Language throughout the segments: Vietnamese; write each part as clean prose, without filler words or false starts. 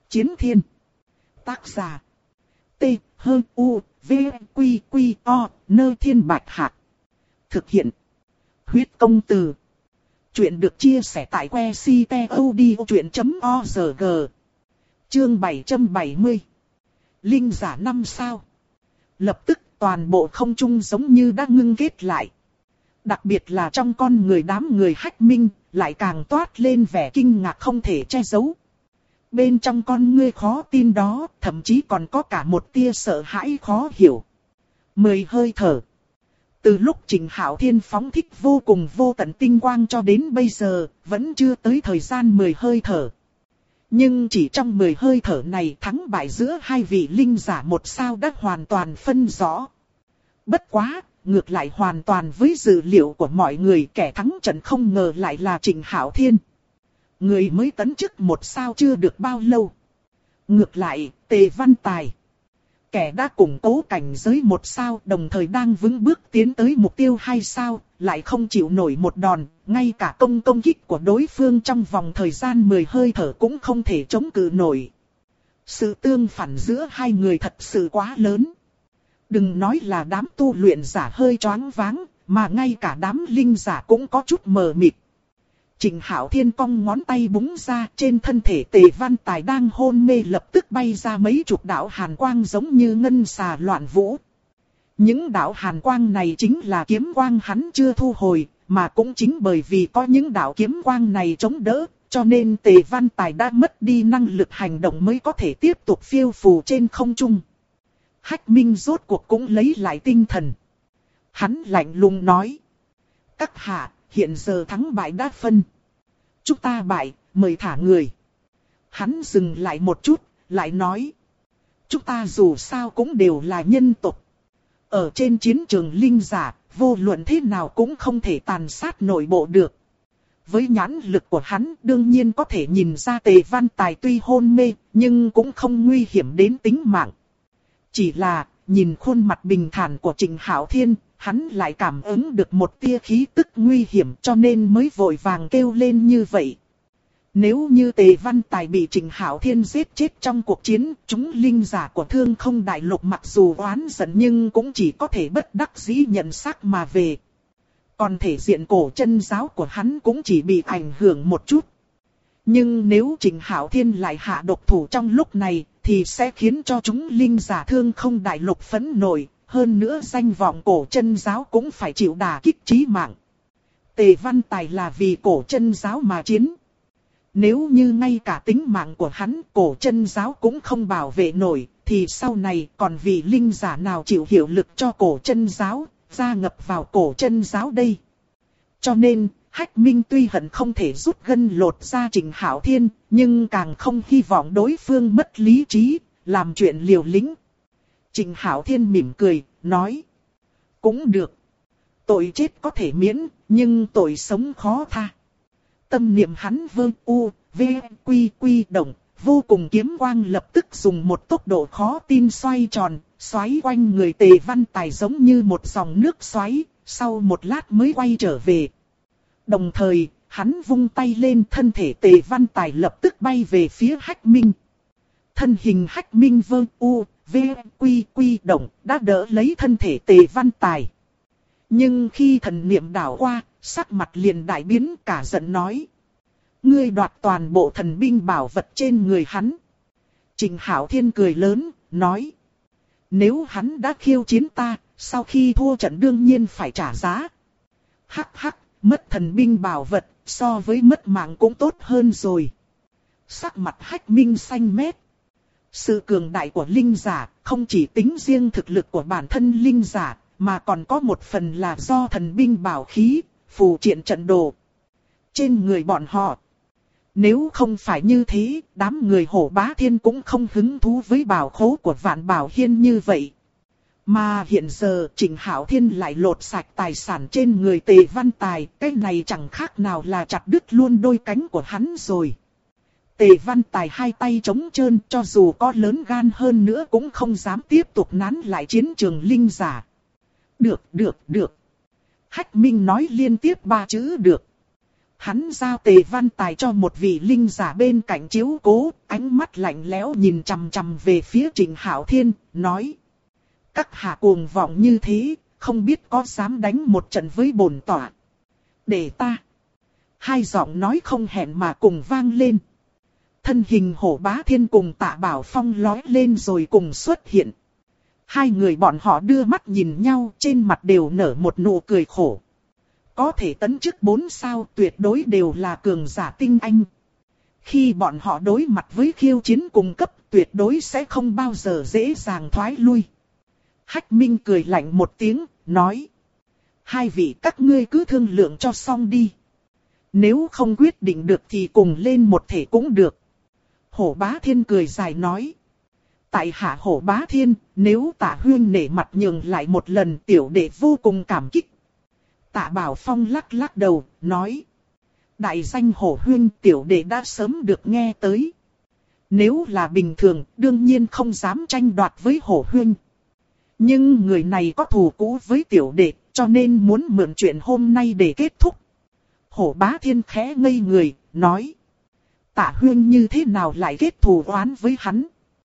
Chiến thiên. Tác giả. T-H-U-V-Q-Q-O, Nơ Thiên Bạch Hạc. Thực hiện. Huyết Công Từ. Chuyện được chia sẻ tại website.odchuyện.org. Chương 770. Linh giả 5 sao. Lập tức toàn bộ không trung giống như đã ngưng kết lại. Đặc biệt là trong con người đám người Hách Minh, lại càng toát lên vẻ kinh ngạc không thể che giấu. Bên trong con ngươi khó tin đó, thậm chí còn có cả một tia sợ hãi khó hiểu. 10 hơi thở. Từ lúc Trình Hạo Thiên phóng thích vô cùng vô tận tinh quang cho đến bây giờ, vẫn chưa tới thời gian 10 hơi thở. Nhưng chỉ trong 10 hơi thở này, thắng bại giữa hai vị linh giả 1 sao đã hoàn toàn phân rõ. Bất quá, ngược lại hoàn toàn với dự liệu của mọi người, kẻ thắng trận không ngờ lại là Trình Hạo Thiên. Người mới tấn chức 1 sao chưa được bao lâu. Ngược lại, Tề Văn Tài, kẻ đã củng cố cảnh giới 1 sao, đồng thời đang vững bước tiến tới mục tiêu 2 sao, lại không chịu nổi một đòn, ngay cả công kích của đối phương trong vòng thời gian 10 hơi thở cũng không thể chống cự nổi. Sự tương phản giữa hai người thật sự quá lớn. Đừng nói là đám tu luyện giả hơi choáng váng, mà ngay cả đám linh giả cũng có chút mờ mịt. Trình Hạo Thiên cong ngón tay búng ra, trên thân thể Tề Văn Tài đang hôn mê lập tức bay ra mấy chục đạo hàn quang giống như ngân xà loạn vũ. Những đạo hàn quang này chính là kiếm quang hắn chưa thu hồi, mà cũng chính bởi vì có những đạo kiếm quang này chống đỡ, cho nên Tề Văn Tài đã mất đi năng lực hành động mới có thể tiếp tục phiêu phù trên không trung. Hách Minh rốt cuộc cũng lấy lại tinh thần. Hắn lạnh lùng nói: các hạ, hiện giờ thắng bại đã phân. Chúng ta bại, mời thả người. Hắn dừng lại một chút, lại nói: chúng ta dù sao cũng đều là nhân tộc. Ở trên chiến trường linh giả, vô luận thế nào cũng không thể tàn sát nội bộ được. Với nhãn lực của hắn, đương nhiên có thể nhìn ra Tề Văn Tài tuy hôn mê, nhưng cũng không nguy hiểm đến tính mạng. Chỉ là, nhìn khuôn mặt bình thản của Trình Hạo Thiên, hắn lại cảm ứng được một tia khí tức nguy hiểm, cho nên mới vội vàng kêu lên như vậy. Nếu như Tề Văn Tài bị Trình Hạo Thiên giết chết trong cuộc chiến, chúng linh giả của Thương Không Đại Lục mặc dù oán giận nhưng cũng chỉ có thể bất đắc dĩ nhận xác mà về. Còn thể diện cổ chân giáo của hắn cũng chỉ bị ảnh hưởng một chút. Nhưng nếu Trình Hạo Thiên lại hạ độc thủ trong lúc này, thì sẽ khiến cho chúng linh giả Thương Không Đại Lục phẫn nộ. Hơn nữa danh vọng cổ chân giáo cũng phải chịu đả kích chí mạng. Tề Văn Tài là vì cổ chân giáo mà chiến. Nếu như ngay cả tính mạng của hắn cổ chân giáo cũng không bảo vệ nổi, thì sau này còn vị linh giả nào chịu hiệu lực cho cổ chân giáo, gia nhập vào cổ chân giáo đây. Cho nên, Hách Minh tuy hận không thể rút gân lột ra Trình Hạo Thiên, nhưng càng không hy vọng đối phương mất lý trí, làm chuyện liều lĩnh. Trình Hạo Thiên mỉm cười, nói: cũng được. Tội chết có thể miễn, nhưng tội sống khó tha. Tâm niệm hắn vơ u, v, quy quy động, vô cùng kiếm quang lập tức dùng một tốc độ khó tin xoay tròn, xoáy quanh người Tề Văn Tài giống như một dòng nước xoáy, sau một lát mới quay trở về. Đồng thời, hắn vung tay lên, thân thể Tề Văn Tài lập tức bay về phía Hách Minh. Thân hình Hách Minh vơ u, v, quy quy động, đã đỡ lấy thân thể Tề Văn Tài. Nhưng khi thần niệm đảo qua, sắc mặt liền đại biến, cả giận nói: ngươi đoạt toàn bộ thần binh bảo vật trên người hắn. Trình Hạo Thiên cười lớn, nói: nếu hắn đã khiêu chiến ta, sau khi thua trận đương nhiên phải trả giá. Hắc hắc, mất thần binh bảo vật, so với mất mạng cũng tốt hơn rồi. Sắc mặt Hách Minh xanh mét. Sự cường đại của linh giả, không chỉ tính riêng thực lực của bản thân linh giả, mà còn có một phần là do thần binh bảo khí, phù triện trận đồ trên người bọn họ. Nếu không phải như thế, đám người Hổ Bá Thiên cũng không hứng thú với bảo khố của Vạn Bảo Hiên như vậy. Mà hiện giờ Trình Hạo Thiên lại lột sạch tài sản trên người Tề Văn Tài, cái này chẳng khác nào là chặt đứt luôn đôi cánh của hắn rồi. Tề Văn Tài hai tay trống trơn, cho dù có lớn gan hơn nữa cũng không dám tiếp tục nán lại chiến trường linh giả. Được. Hách Minh nói liên tiếp 3 chữ được. hắn giao Tề Văn Tài cho một vị linh giả bên cạnh chiếu cố, ánh mắt lạnh lẽo nhìn chằm chằm về phía Trịnh Hạo Thiên, nói. Các hạ cuồng vọng như thế, không biết có dám đánh một trận với bổn tọa. Để ta. Hai giọng nói không hẹn mà cùng vang lên. Thân hình Hổ Bá Thiên cùng Tạ Bảo Phong lói lên rồi cùng xuất hiện. Hai người bọn họ đưa mắt nhìn nhau, trên mặt đều nở một nụ cười khổ. Có thể tấn chức 4 sao tuyệt đối đều là cường giả tinh anh. Khi bọn họ đối mặt với khiêu chiến cùng cấp tuyệt đối sẽ không bao giờ dễ dàng thoái lui. Hách Minh cười lạnh một tiếng, nói. Hai vị các ngươi cứ thương lượng cho xong đi. Nếu không quyết định được thì cùng lên một thể cũng được. Hổ Bá Thiên cười dài nói. Tại hạ Hổ Bá Thiên, nếu Tạ huynh nể mặt nhường lại một lần tiểu đệ vô cùng cảm kích. Tạ Bảo Phong lắc lắc đầu, nói. Đại danh Hổ huynh tiểu đệ đã sớm được nghe tới. Nếu là bình thường, đương nhiên không dám tranh đoạt với Hổ huynh. Nhưng người này có thù cũ với tiểu đệ, cho nên muốn mượn chuyện hôm nay để kết thúc. Hổ Bá Thiên khẽ ngây người, nói. Tạ huynh như thế nào lại kết thù oán với hắn?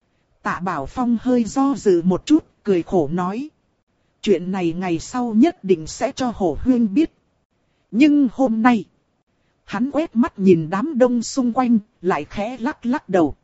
Tạ Bảo Phong hơi do dự một chút, cười khổ nói. Chuyện này ngày sau nhất định sẽ cho Hổ huynh biết. Nhưng hôm nay, hắn quét mắt nhìn đám đông xung quanh, lại khẽ lắc lắc đầu.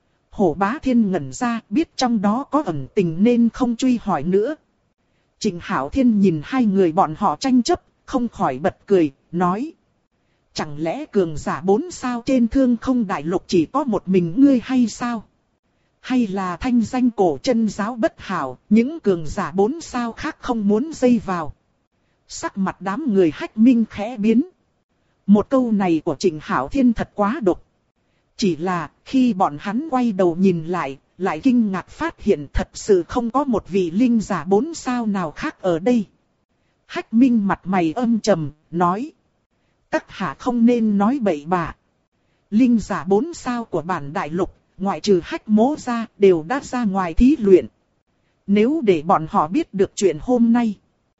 Hổ Bá Thiên ngẩn ra, biết trong đó có ẩn tình nên không truy hỏi nữa. Trịnh Hạo Thiên nhìn hai người bọn họ tranh chấp, không khỏi bật cười, nói. Chẳng lẽ cường giả 4 sao trên Thương Không Đại Lục chỉ có một mình ngươi hay sao? Hay là thanh danh cổ chân giáo bất hảo, những cường giả 4 sao khác không muốn dây vào? Sắc mặt đám người Hách Minh khẽ biến. Một câu này của Trịnh Hạo Thiên thật quá độc. Chỉ là khi bọn hắn quay đầu nhìn lại, lại kinh ngạc phát hiện thật sự không có một vị linh giả 4 sao nào khác ở đây. Hách Minh mặt mày âm trầm, nói. Các hạ không nên nói bậy bạ. Linh giả 4 sao của bản đại lục, ngoại trừ Hách Mỗ ra, đều đã ra ngoài thí luyện. Nếu để bọn họ biết được chuyện hôm nay.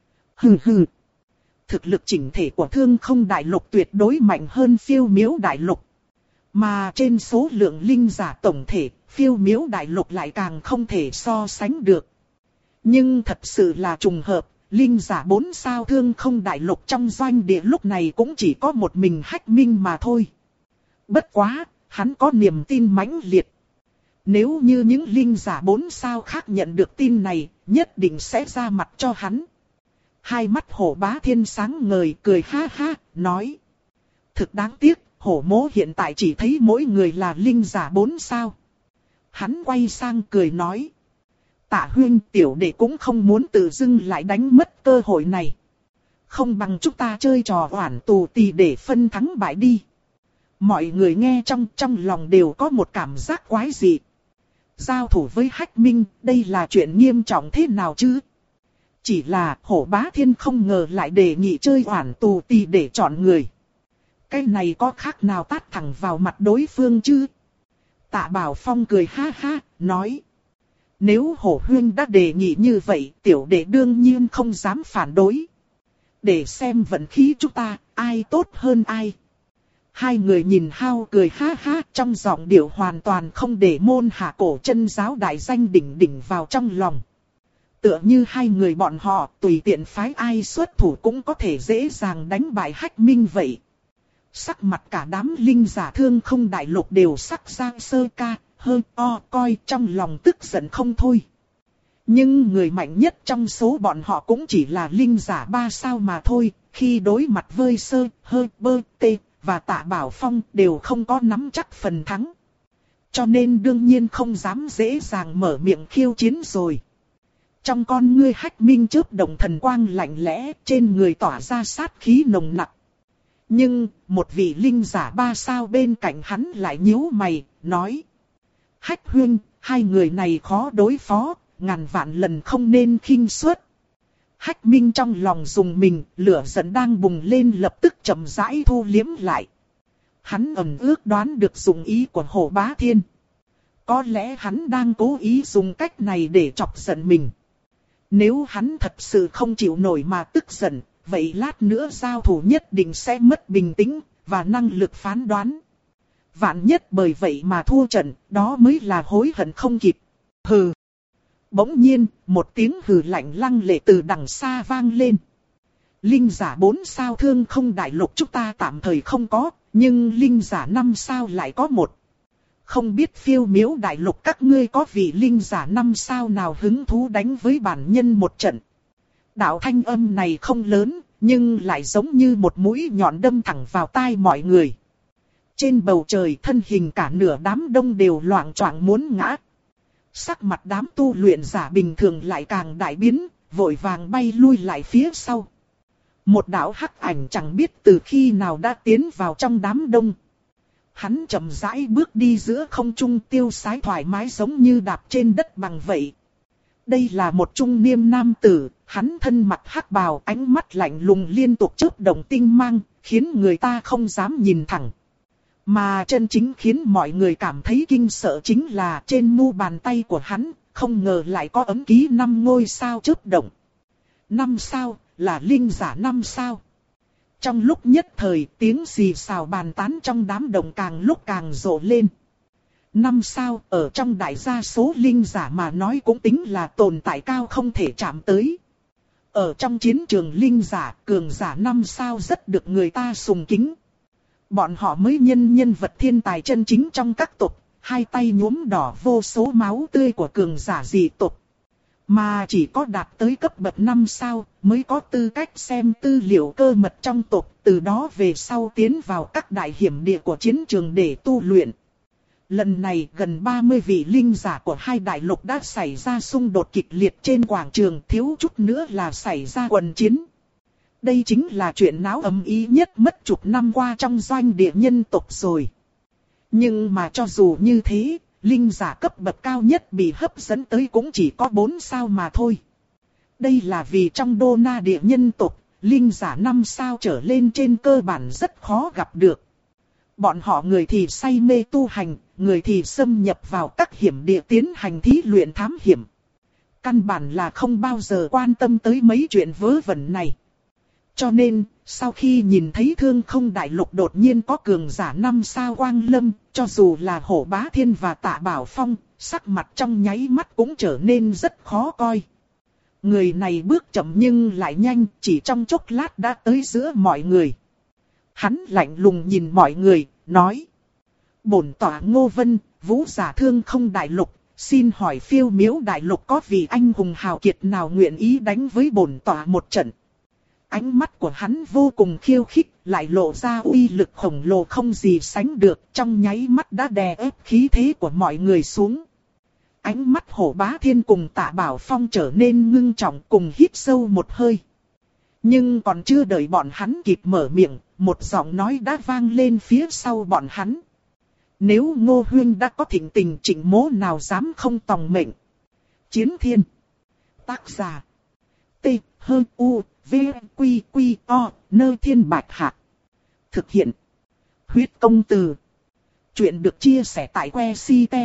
Hừ hừ. Thực lực chỉnh thể của Thương Không Đại Lục tuyệt đối mạnh hơn Phiêu Miếu Đại Lục. Mà trên số lượng linh giả tổng thể, Phiêu Miếu Đại Lục lại càng không thể so sánh được. Nhưng thật sự là trùng hợp, linh giả 4 sao Thương Không Đại Lục trong doanh địa lúc này cũng chỉ có một mình Hách Minh mà thôi. Bất quá, hắn có niềm tin mãnh liệt. Nếu như những linh giả 4 sao khác nhận được tin này, nhất định sẽ ra mặt cho hắn. Hai mắt Hổ Bá Thiên sáng ngời cười ha ha, nói. Thực đáng tiếc, Hổ Mỗ hiện tại chỉ thấy mỗi người là linh giả 4 sao. Hắn quay sang cười nói. Tạ huynh tiểu đệ cũng không muốn tự dưng lại đánh mất cơ hội này. Không bằng chúng ta chơi trò oản tù tì để phân thắng bại đi. Mọi người nghe trong lòng đều có một cảm giác quái dị. Giao thủ với Hách Minh, đây là chuyện nghiêm trọng thế nào chứ? Chỉ là Hổ Bá Thiên không ngờ lại đề nghị chơi oản tù tì để chọn người. Cái này có khác nào tát thẳng vào mặt đối phương chứ? Tạ Bảo Phong cười ha ha, nói. Nếu Hổ huynh đã đề nghị như vậy, tiểu đệ đương nhiên không dám phản đối. Để xem vận khí chúng ta, ai tốt hơn ai. Hai người nhìn hao cười ha ha, trong giọng điệu hoàn toàn không để môn hạ cổ chân giáo đại danh đỉnh đỉnh vào trong lòng. Tựa như hai người bọn họ tùy tiện phái ai xuất thủ cũng có thể dễ dàng đánh bại Hách Minh vậy. Sắc mặt cả đám linh giả Thương Không Đại Lục đều sắc ra sơ ca, hơi o coi trong lòng tức giận không thôi. Nhưng người mạnh nhất trong số bọn họ cũng chỉ là linh giả 3 sao mà thôi, khi đối mặt với sơ, hơi, bơ, tê và Tạ Bảo Phong đều không có nắm chắc phần thắng. Cho nên đương nhiên không dám dễ dàng mở miệng khiêu chiến rồi. Trong con ngươi Hách Minh chớp động thần quang lạnh lẽ, trên người tỏa ra sát khí nồng nặc. Nhưng, một vị linh giả 3 sao bên cạnh hắn lại nhíu mày, nói. Hách huynh, hai người này khó đối phó, ngàn vạn lần không nên khinh suất. Hách Minh trong lòng dùng mình, lửa giận đang bùng lên lập tức chậm rãi thu liếm lại. Hắn ẩn ước đoán được dụng ý của Hổ Bá Thiên. Có lẽ hắn đang cố ý dùng cách này để chọc giận mình. Nếu hắn thật sự không chịu nổi mà tức giận, vậy lát nữa giao thủ nhất định sẽ mất bình tĩnh, và năng lực phán đoán. Vạn nhất bởi vậy mà thua trận, đó mới là hối hận không kịp. Hừ. Bỗng nhiên, một tiếng hừ lạnh lăng lệ từ đằng xa vang lên. Linh giả 4 sao Thương Không đại lục chúng ta tạm thời không có, nhưng linh giả 5 sao lại có một. Không biết Phiêu Miếu đại lục các ngươi có vị linh giả 5 sao nào hứng thú đánh với bản nhân một trận. Đạo thanh âm này không lớn, nhưng lại giống như một mũi nhọn đâm thẳng vào tai mọi người. Trên bầu trời thân hình cả nửa đám đông đều loạng choạng muốn ngã. Sắc mặt đám tu luyện giả bình thường lại càng đại biến, vội vàng bay lui lại phía sau. Một đạo hắc ảnh chẳng biết từ khi nào đã tiến vào trong đám đông. Hắn chậm rãi bước đi giữa không trung tiêu sái thoải mái giống như đạp trên đất bằng vậy. Đây là một trung niên nam tử, hắn thân mặc hắc bào, ánh mắt lạnh lùng liên tục chớp động tinh mang, khiến người ta không dám nhìn thẳng. Mà chân chính khiến mọi người cảm thấy kinh sợ chính là trên mu bàn tay của hắn, không ngờ lại có ấm ký 5 ngôi sao chớp động. 5 sao, là linh giả 5 sao. Trong lúc nhất thời tiếng xì xào bàn tán trong đám đông càng lúc càng rộ lên. 5 sao ở trong đại gia số linh giả mà nói cũng tính là tồn tại cao không thể chạm tới. Ở trong chiến trường linh giả, cường giả 5 sao rất được người ta sùng kính. Bọn họ mới nhân vật thiên tài chân chính trong các tộc, hai tay nhuốm đỏ vô số máu tươi của cường giả dị tộc. Mà chỉ có đạt tới cấp bậc 5 sao mới có tư cách xem tư liệu cơ mật trong tộc, từ đó về sau tiến vào các đại hiểm địa của chiến trường để tu luyện. Lần này gần 30 vị linh giả của hai đại lục đã xảy ra xung đột kịch liệt trên quảng trường, thiếu chút nữa là xảy ra quần chiến. Đây chính là chuyện náo ầm ĩ nhất mất chục năm qua trong doanh địa nhân tộc rồi. Nhưng mà cho dù như thế, linh giả cấp bậc cao nhất bị hấp dẫn tới cũng chỉ có 4 sao mà thôi. Đây là vì trong đô na địa nhân tộc, linh giả 5 sao trở lên trên cơ bản rất khó gặp được. Bọn họ người thì say mê tu hành, người thì xâm nhập vào các hiểm địa tiến hành thí luyện thám hiểm. Căn bản là không bao giờ quan tâm tới mấy chuyện vớ vẩn này. Cho nên, sau khi nhìn thấy Thương Không đại lục đột nhiên có cường giả 5 sao quang lâm, cho dù là Hổ Bá Thiên và Tạ Bảo Phong, sắc mặt trong nháy mắt cũng trở nên rất khó coi. Người này bước chậm nhưng lại nhanh, chỉ trong chốc lát đã tới giữa mọi người. Hắn lạnh lùng nhìn mọi người, nói: Bổn tọa Ngô Vân, vũ giả Thương Không đại lục, xin hỏi Phiêu Miếu đại lục có vị anh hùng hào kiệt nào nguyện ý đánh với bổn tọa một trận. Ánh mắt của hắn vô cùng khiêu khích, lại lộ ra uy lực khổng lồ không gì sánh được, trong nháy mắt đã đè ép khí thế của mọi người xuống. Ánh mắt Hổ Bá Thiên cùng Tạ Bảo Phong trở nên ngưng trọng, cùng hít sâu một hơi. Nhưng còn chưa đợi bọn hắn kịp mở miệng, một giọng nói đã vang lên phía sau bọn hắn. Nếu Ngô Huyên đã có thịnh tình, Trịnh Mỗ nào dám không tòng mệnh. Chiến Thiên. Tác giả. T. H. U. V. Q. Q. O. Nơi Thiên Bạch Hạc. Thực hiện. Huyết Công Từ. Chuyện được chia sẻ tại que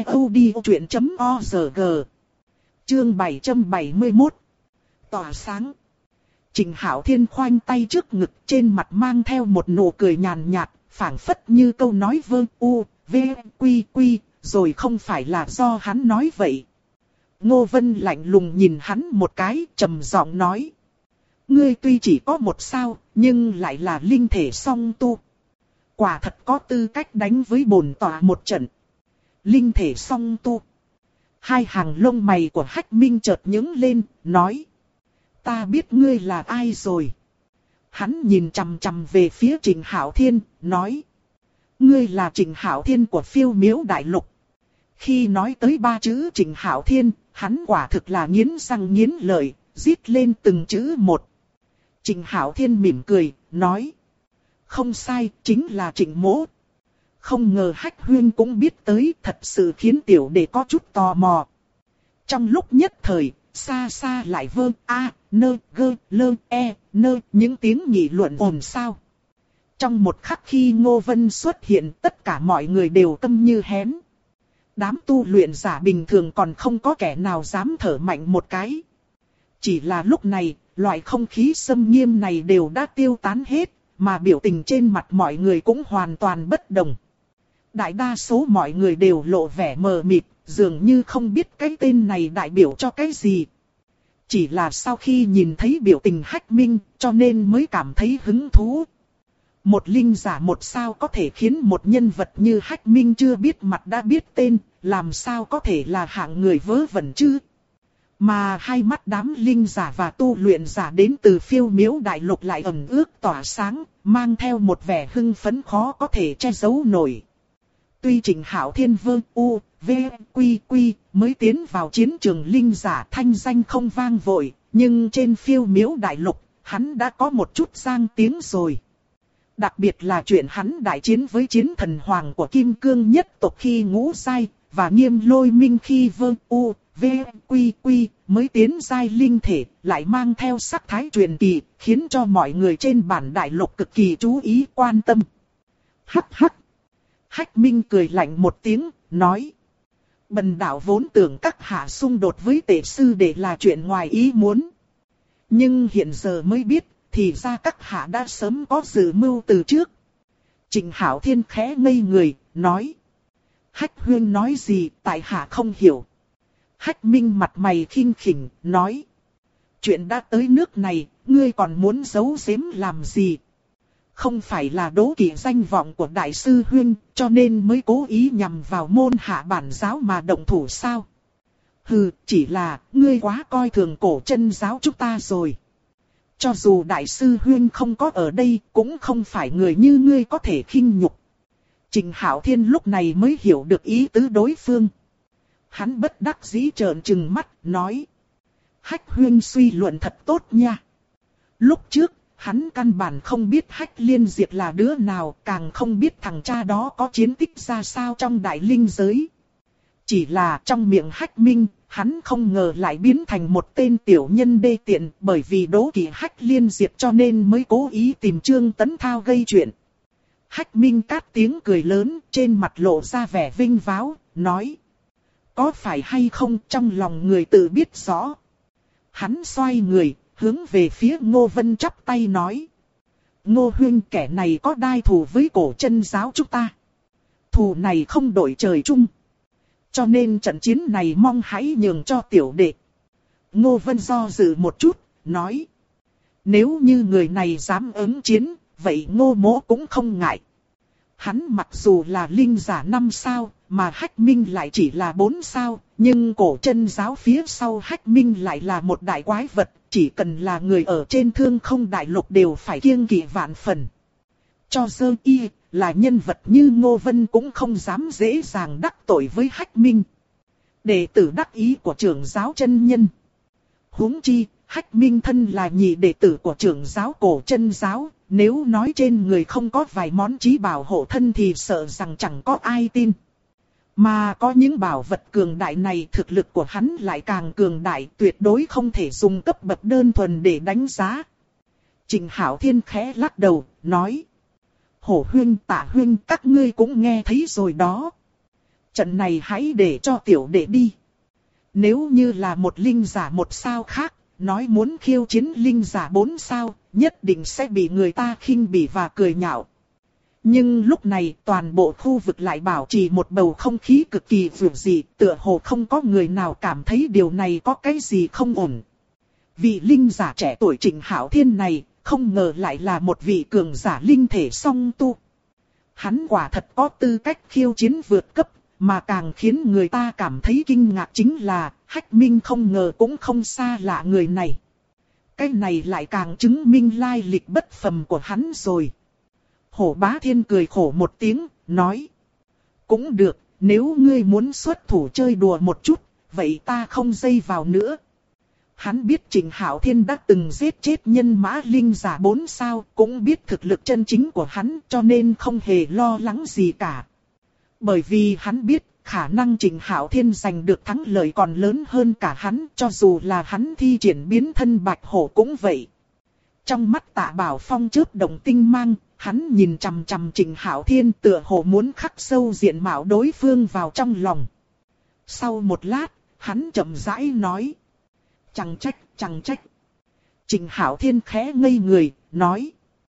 ctod.org. Chương 771. Tỏa sáng. Trịnh Hạo Thiên khoanh tay trước ngực, trên mặt mang theo một nụ cười nhàn nhạt, phảng phất như câu nói vơ u, v, quy quy, rồi không phải là do hắn nói vậy. Ngô Vân lạnh lùng nhìn hắn một cái, trầm giọng nói: Ngươi tuy chỉ có 1 sao, nhưng lại là linh thể song tu. Quả thật có tư cách đánh với bổn tọa một trận. Linh thể song tu. Hai hàng lông mày của Hách Minh chợt nhướng lên, nói: Ta biết ngươi là ai rồi. Hắn nhìn chằm chằm về phía Trịnh Hạo Thiên, nói: Ngươi là Trịnh Hạo Thiên của Phiêu Miếu đại lục. Khi nói tới 3 chữ Trịnh Hạo Thiên, hắn quả thực là nghiến răng nghiến lợi, rít lên từng chữ một. Trịnh Hạo Thiên mỉm cười, nói: Không sai, chính là Trịnh Mỗ. Không ngờ Hách Huyên cũng biết tới, thật sự khiến tiểu đệ có chút tò mò. Trong lúc nhất thời, xa xa lại vơ a, nơ, gơ, lơ, e, nơ, những tiếng nghị luận ồn xao. Trong một khắc khi Ngô Vân xuất hiện, tất cả mọi người đều câm như hén. Đám tu luyện giả bình thường còn không có kẻ nào dám thở mạnh một cái. Chỉ là lúc này, loại không khí xâm nghiêm này đều đã tiêu tán hết, mà biểu tình trên mặt mọi người cũng hoàn toàn bất đồng. Đại đa số mọi người đều lộ vẻ mờ mịt, dường như không biết cái tên này đại biểu cho cái gì. Chỉ là sau khi nhìn thấy biểu tình Hách Minh, cho nên mới cảm thấy hứng thú. Một linh giả một sao có thể khiến một nhân vật như Hách Minh chưa biết mặt đã biết tên, làm sao có thể là hạng người vớ vẩn chứ? Mà hai mắt đám linh giả và tu luyện giả đến từ Phiêu Miếu Đại Lục lại ẩn ước tỏa sáng, mang theo một vẻ hưng phấn khó có thể che giấu nổi. Tuy Trịnh Hạo Thiên mới tiến vào chiến trường linh giả thanh danh không vang vội, nhưng trên Phiêu Miếu Đại Lục, hắn đã có một chút sang tiếng rồi. Đặc biệt là chuyện hắn đại chiến với chiến thần hoàng của Kim Cương nhất tộc khi ngũ giai, và Nghiêm Lôi Minh khi mới tiến giai linh thể, lại mang theo sắc thái truyền kỳ, khiến cho mọi người trên bản đại lục cực kỳ chú ý quan tâm. Hắc hắc. Hách Minh cười lạnh một tiếng, nói. Bần đạo vốn tưởng các hạ xung đột với tể sư để là chuyện ngoài ý muốn. Nhưng hiện giờ mới biết, thì ra các hạ đã sớm có dự mưu từ trước. Trịnh Hạo Thiên khẽ ngây người, nói. Hách huynh nói gì, tại hạ không hiểu. Hách Minh mặt mày khinh khỉnh, nói. Chuyện đã tới nước này, ngươi còn muốn giấu giếm làm gì? Không phải là đố kỵ danh vọng của đại sư huynh, cho nên mới cố ý nhằm vào môn hạ bản giáo mà động thủ sao? Hừ, chỉ là, ngươi quá coi thường cổ chân giáo chúng ta rồi. Cho dù đại sư huynh không có ở đây, cũng không phải người như ngươi có thể khinh nhục. Trịnh Hạo Thiên lúc này mới hiểu được ý tứ đối phương. Hắn bất đắc dĩ trợn trừng mắt, nói. Hách huynh suy luận thật tốt nha. Lúc trước, hắn căn bản không biết Hách Liên Diệt là đứa nào, càng không biết thằng cha đó có chiến tích ra sao trong đại linh giới. Chỉ là trong miệng Hách Minh, hắn không ngờ lại biến thành một tên tiểu nhân đê tiện, bởi vì đố kỵ Hách Liên Diệt cho nên mới cố ý tìm Trương Tấn Thao gây chuyện. Hách Minh cát tiếng cười lớn, trên mặt lộ ra vẻ vinh váo, nói. Có phải hay không, trong lòng người tự biết rõ. Hắn xoay người, hướng về phía Ngô Vân chắp tay nói. Ngô huynh, kẻ này có đai thù với cổ chân giáo chúng ta. Thù này không đổi trời chung. Cho nên trận chiến này mong hãy nhường cho tiểu đệ. Ngô Vân do dự một chút, nói. Nếu như người này dám ứng chiến, vậy Ngô Mỗ cũng không ngại. Hắn mặc dù là linh giả 5 sao, mà Hách Minh lại chỉ là 4 sao, nhưng cổ chân giáo phía sau Hách Minh lại là một đại quái vật, chỉ cần là người ở trên Thương Không Đại Lục đều phải kiêng kỵ vạn phần. Cho dơ y, là nhân vật như Ngô Vân cũng không dám dễ dàng đắc tội với Hách Minh. Đệ tử đắc ý của trưởng giáo chân nhân. Huống chi, Hách Minh thân là nhị đệ tử của trưởng giáo cổ chân giáo, nếu nói trên người không có vài món chí bảo hộ thân thì sợ rằng chẳng có ai tin. Mà có những bảo vật cường đại này, thực lực của hắn lại càng cường đại, tuyệt đối không thể dùng cấp bậc đơn thuần để đánh giá. Trịnh Hạo Thiên khẽ lắc đầu, nói. Hổ huynh, Tạ huynh, các ngươi cũng nghe thấy rồi đó. Trận này hãy để cho tiểu đệ đi. Nếu như là một linh giả 1 sao khác, nói muốn khiêu chiến linh giả 4 sao, nhất định sẽ bị người ta khinh bỉ và cười nhạo. Nhưng lúc này toàn bộ khu vực lại bảo trì một bầu không khí cực kỳ vượng dị, tựa hồ không có người nào cảm thấy điều này có cái gì không ổn. Vị linh giả trẻ tuổi Trịnh Hạo Thiên này, không ngờ lại là một vị cường giả linh thể song tu. Hắn quả thật có tư cách khiêu chiến vượt cấp, mà càng khiến người ta cảm thấy kinh ngạc chính là, Hách Minh không ngờ cũng không xa lạ người này. Cái này lại càng chứng minh lai lịch bất phàm của hắn rồi. Hổ Bá Thiên cười khổ một tiếng, nói. Cũng được, nếu ngươi muốn xuất thủ chơi đùa một chút, vậy ta không dây vào nữa. Hắn biết Trịnh Hạo Thiên đã từng giết chết nhân mã linh giả 4 sao, cũng biết thực lực chân chính của hắn, cho nên không hề lo lắng gì cả. Bởi vì hắn biết, khả năng Trịnh Hạo Thiên giành được thắng lợi còn lớn hơn cả hắn, cho dù là hắn thi triển biến thân bạch hổ cũng vậy. Trong mắt Tạ Bảo Phong chớp động tinh mang, hắn nhìn chằm chằm Trịnh Hạo Thiên, tựa hồ muốn khắc sâu diện mạo đối phương vào trong lòng. Sau một lát, hắn chậm rãi nói. Chẳng trách. Trịnh Hạo Thiên khẽ ngây người, nói.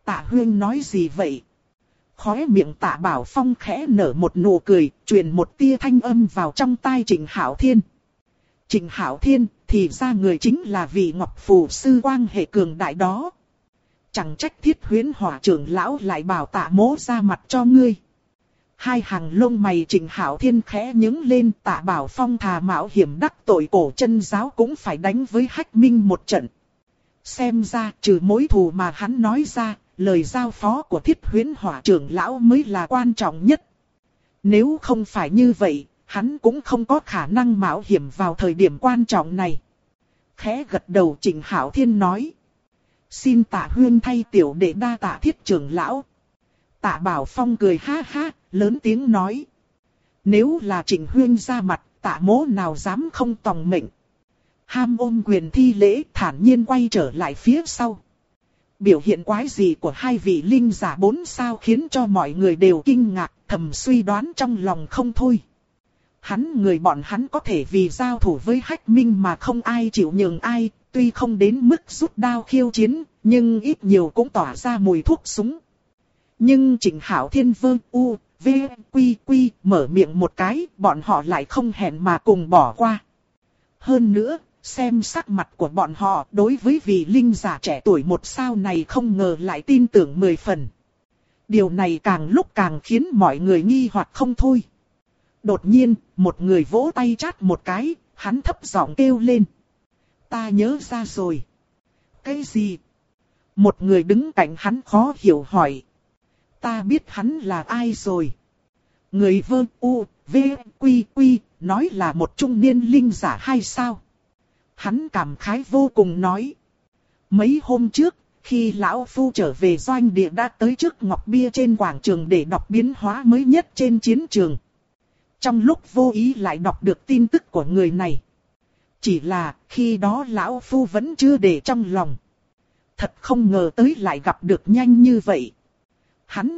Tạ Huyên nói gì vậy? Khóe miệng Tạ Bảo Phong khẽ nở một nụ cười, truyền một tia thanh âm vào trong tai Trịnh Hạo Thiên. Trịnh Hạo Thiên, thì ra người chính là vị Ngọc Phù sư quan hệ cường đại đó. Chẳng trách Thiết Huyễn Hỏa trưởng lão lại bảo Tạ mỗ ra mặt cho ngươi. Hai hàng lông mày Trịnh Hạo Thiên khẽ nhướng lên, Tạ Bảo Phong thà mạo hiểm đắc tội cổ chân giáo cũng phải đánh với Hách Minh một trận. Xem ra trừ mối thù mà hắn nói ra, lời giao phó của Thiết Huyễn Hỏa trưởng lão mới là quan trọng nhất. Nếu không phải như vậy, hắn cũng không có khả năng mạo hiểm vào thời điểm quan trọng này. Khẽ gật đầu Trịnh Hạo Thiên nói. Xin Tạ Huyên thay tiểu đệ đa tạ Thiết trưởng lão. Tạ Bảo Phong cười ha ha, lớn tiếng nói. Nếu là Trịnh Huyên ra mặt, Tạ mỗ nào dám không tòng mệnh. Ham ôm quyền thi lễ thản nhiên quay trở lại phía sau. Biểu hiện quái dị của hai vị linh giả 4 sao khiến cho mọi người đều kinh ngạc, thầm suy đoán trong lòng không thôi. Bọn hắn có thể vì giao thủ với Hách Minh mà không ai chịu nhường ai, tuy không đến mức rút đao khiêu chiến, nhưng ít nhiều cũng tỏa ra mùi thuốc súng. Nhưng Trịnh Hạo Thiên mở miệng một cái, bọn họ lại không hẹn mà cùng bỏ qua. Hơn nữa, xem sắc mặt của bọn họ đối với vị linh giả trẻ tuổi 1 sao này không ngờ lại tin tưởng 10 phần. Điều này càng lúc càng khiến mọi người nghi hoặc không thôi. Đột nhiên, một người vỗ tay chát một cái, hắn thấp giọng kêu lên. Ta nhớ ra rồi. Cái gì? Một người đứng cạnh hắn khó hiểu hỏi. Ta biết hắn là ai rồi. Người nói là một trung niên linh giả 2 sao. Hắn cảm khái vô cùng nói. Mấy hôm trước, khi lão phu trở về doanh địa đã tới trước ngọc bia trên quảng trường để đọc biến hóa mới nhất trên chiến trường. Trong lúc vô ý lại đọc được tin tức của người này. Chỉ là khi đó lão phu vẫn chưa để trong lòng. Thật không ngờ tới lại gặp được nhanh như vậy. Hắn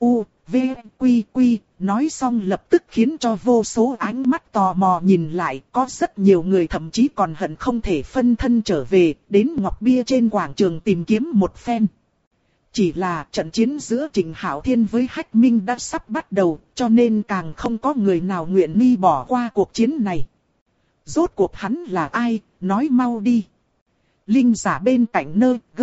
nói xong lập tức khiến cho vô số ánh mắt tò mò nhìn lại. Có rất nhiều người thậm chí còn hận không thể phân thân trở về đến ngọc bia trên quảng trường tìm kiếm một phen. Chỉ là trận chiến giữa Trịnh Hạo Thiên với Hách Minh đã sắp bắt đầu, cho nên càng không có người nào nguyện đi bỏ qua cuộc chiến này. Rốt cuộc hắn là ai, nói mau đi. Linh giả bên cạnh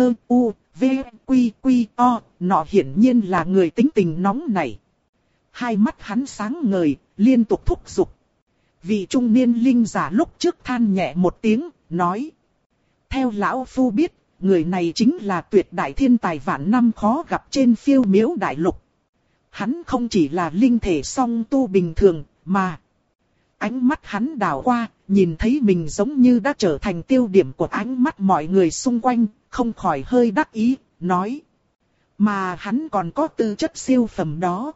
nọ hiển nhiên là người tính tình nóng nảy. Hai mắt hắn sáng ngời, liên tục thúc giục. Vị trung niên linh giả lúc trước than nhẹ một tiếng, nói. Theo lão phu biết, người này chính là tuyệt đại thiên tài vạn năm khó gặp trên phiêu miếu đại lục. Hắn không chỉ là linh thể song tu bình thường, mà ánh mắt hắn đảo qua, nhìn thấy mình giống như đã trở thành tiêu điểm của ánh mắt mọi người xung quanh, không khỏi hơi đắc ý, nói. Mà hắn còn có tư chất siêu phẩm đó.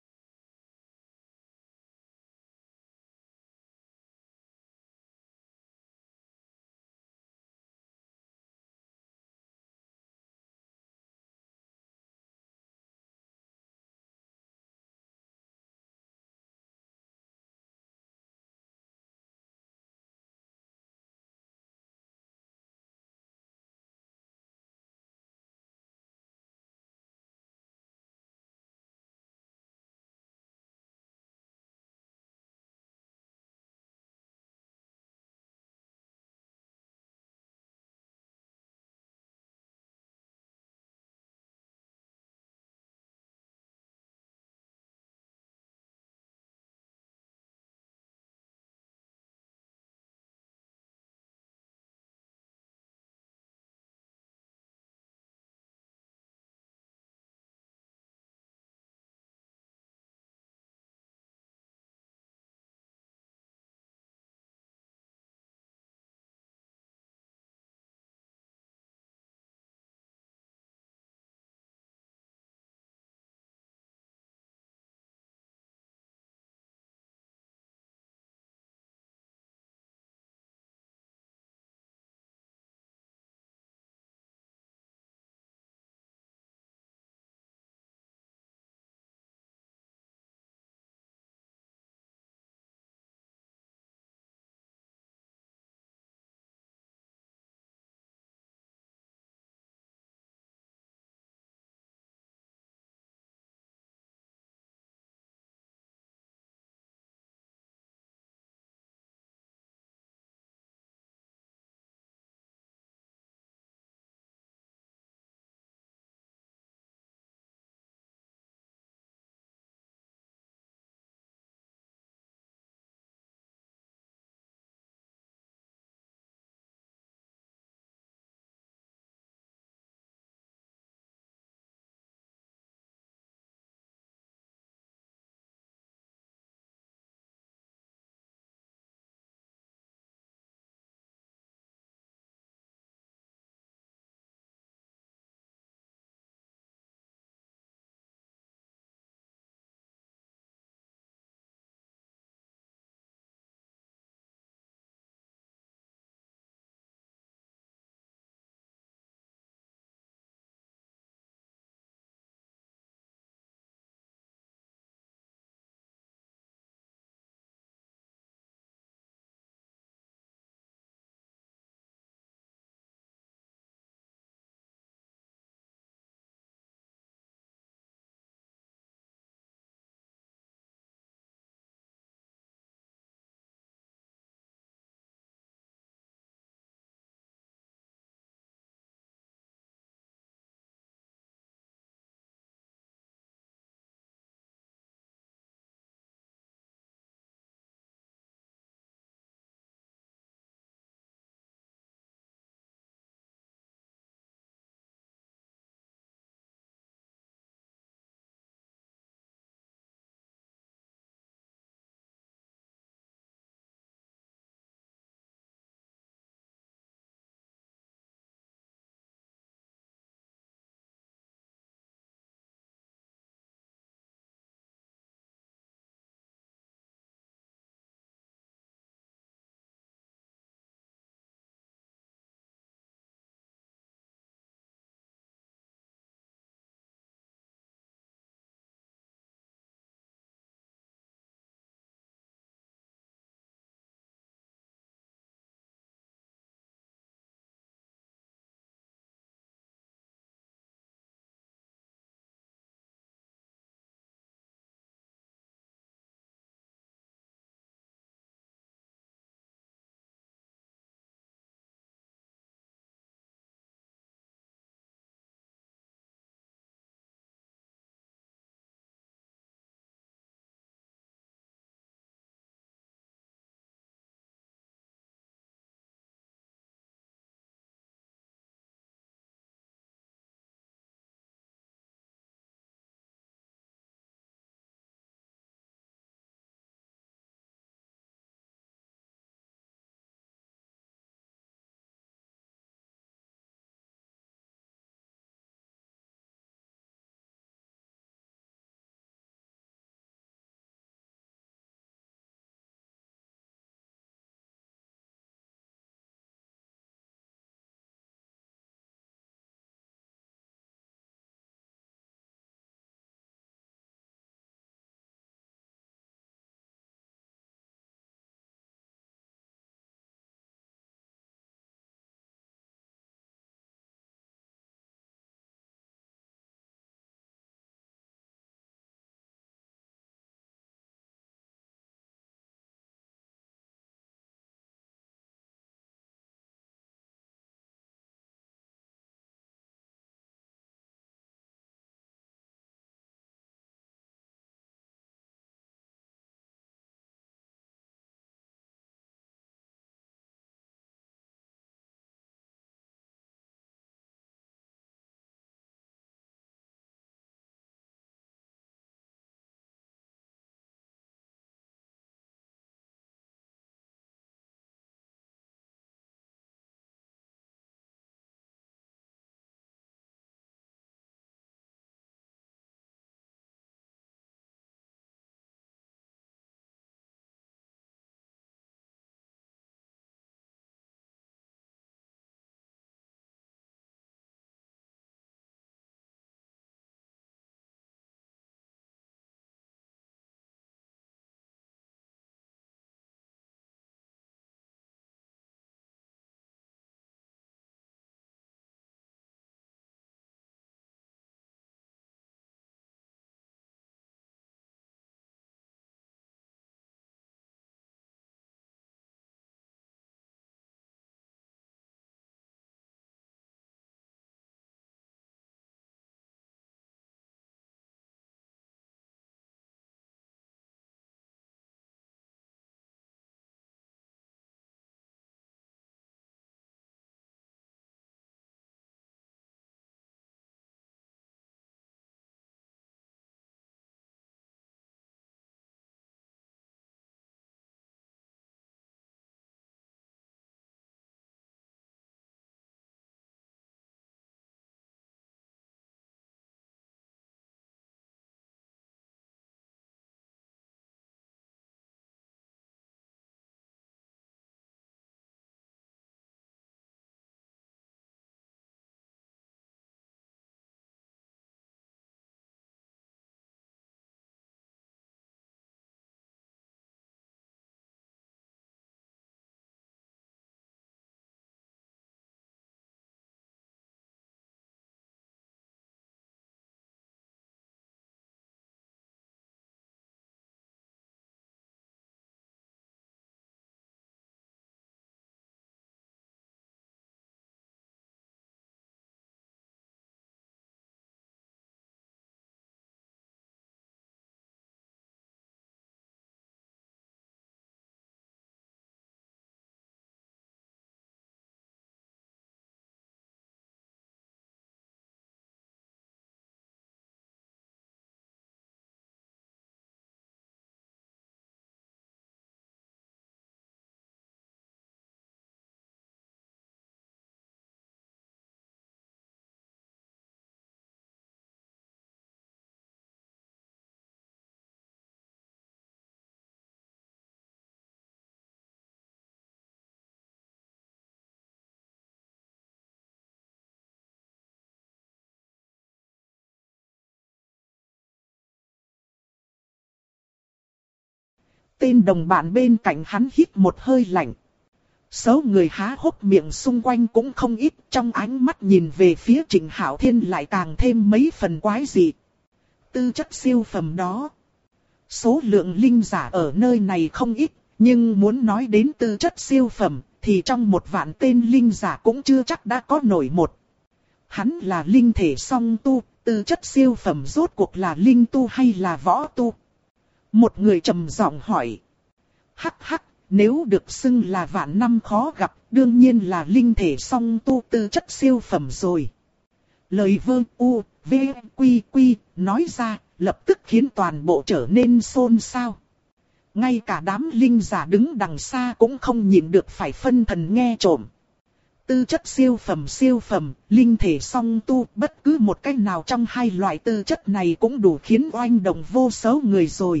Tên đồng bạn bên cạnh hắn hít một hơi lạnh. Số người há hốc miệng xung quanh cũng không ít, trong ánh mắt nhìn về phía Trịnh Hạo Thiên lại càng thêm mấy phần quái dị. Tư chất siêu phẩm đó. Số lượng linh giả ở nơi này không ít, nhưng muốn nói đến tư chất siêu phẩm, thì trong 1.000.000 tên linh giả cũng chưa chắc đã có nổi một. Hắn là linh thể song tu, tư chất siêu phẩm rốt cuộc là linh tu hay là võ tu? Một người trầm giọng hỏi. Hắc hắc, nếu được xưng là vạn năm khó gặp, đương nhiên là linh thể song tu tư chất siêu phẩm rồi. Lời vơ u, v, quy quy, nói ra, lập tức khiến toàn bộ trở nên xôn xao. Ngay cả đám linh giả đứng đằng xa cũng không nhịn được phải phân thần nghe trộm. Tư chất siêu phẩm, linh thể song tu, bất cứ một cách nào trong hai loại tư chất này cũng đủ khiến oanh động vô số người rồi.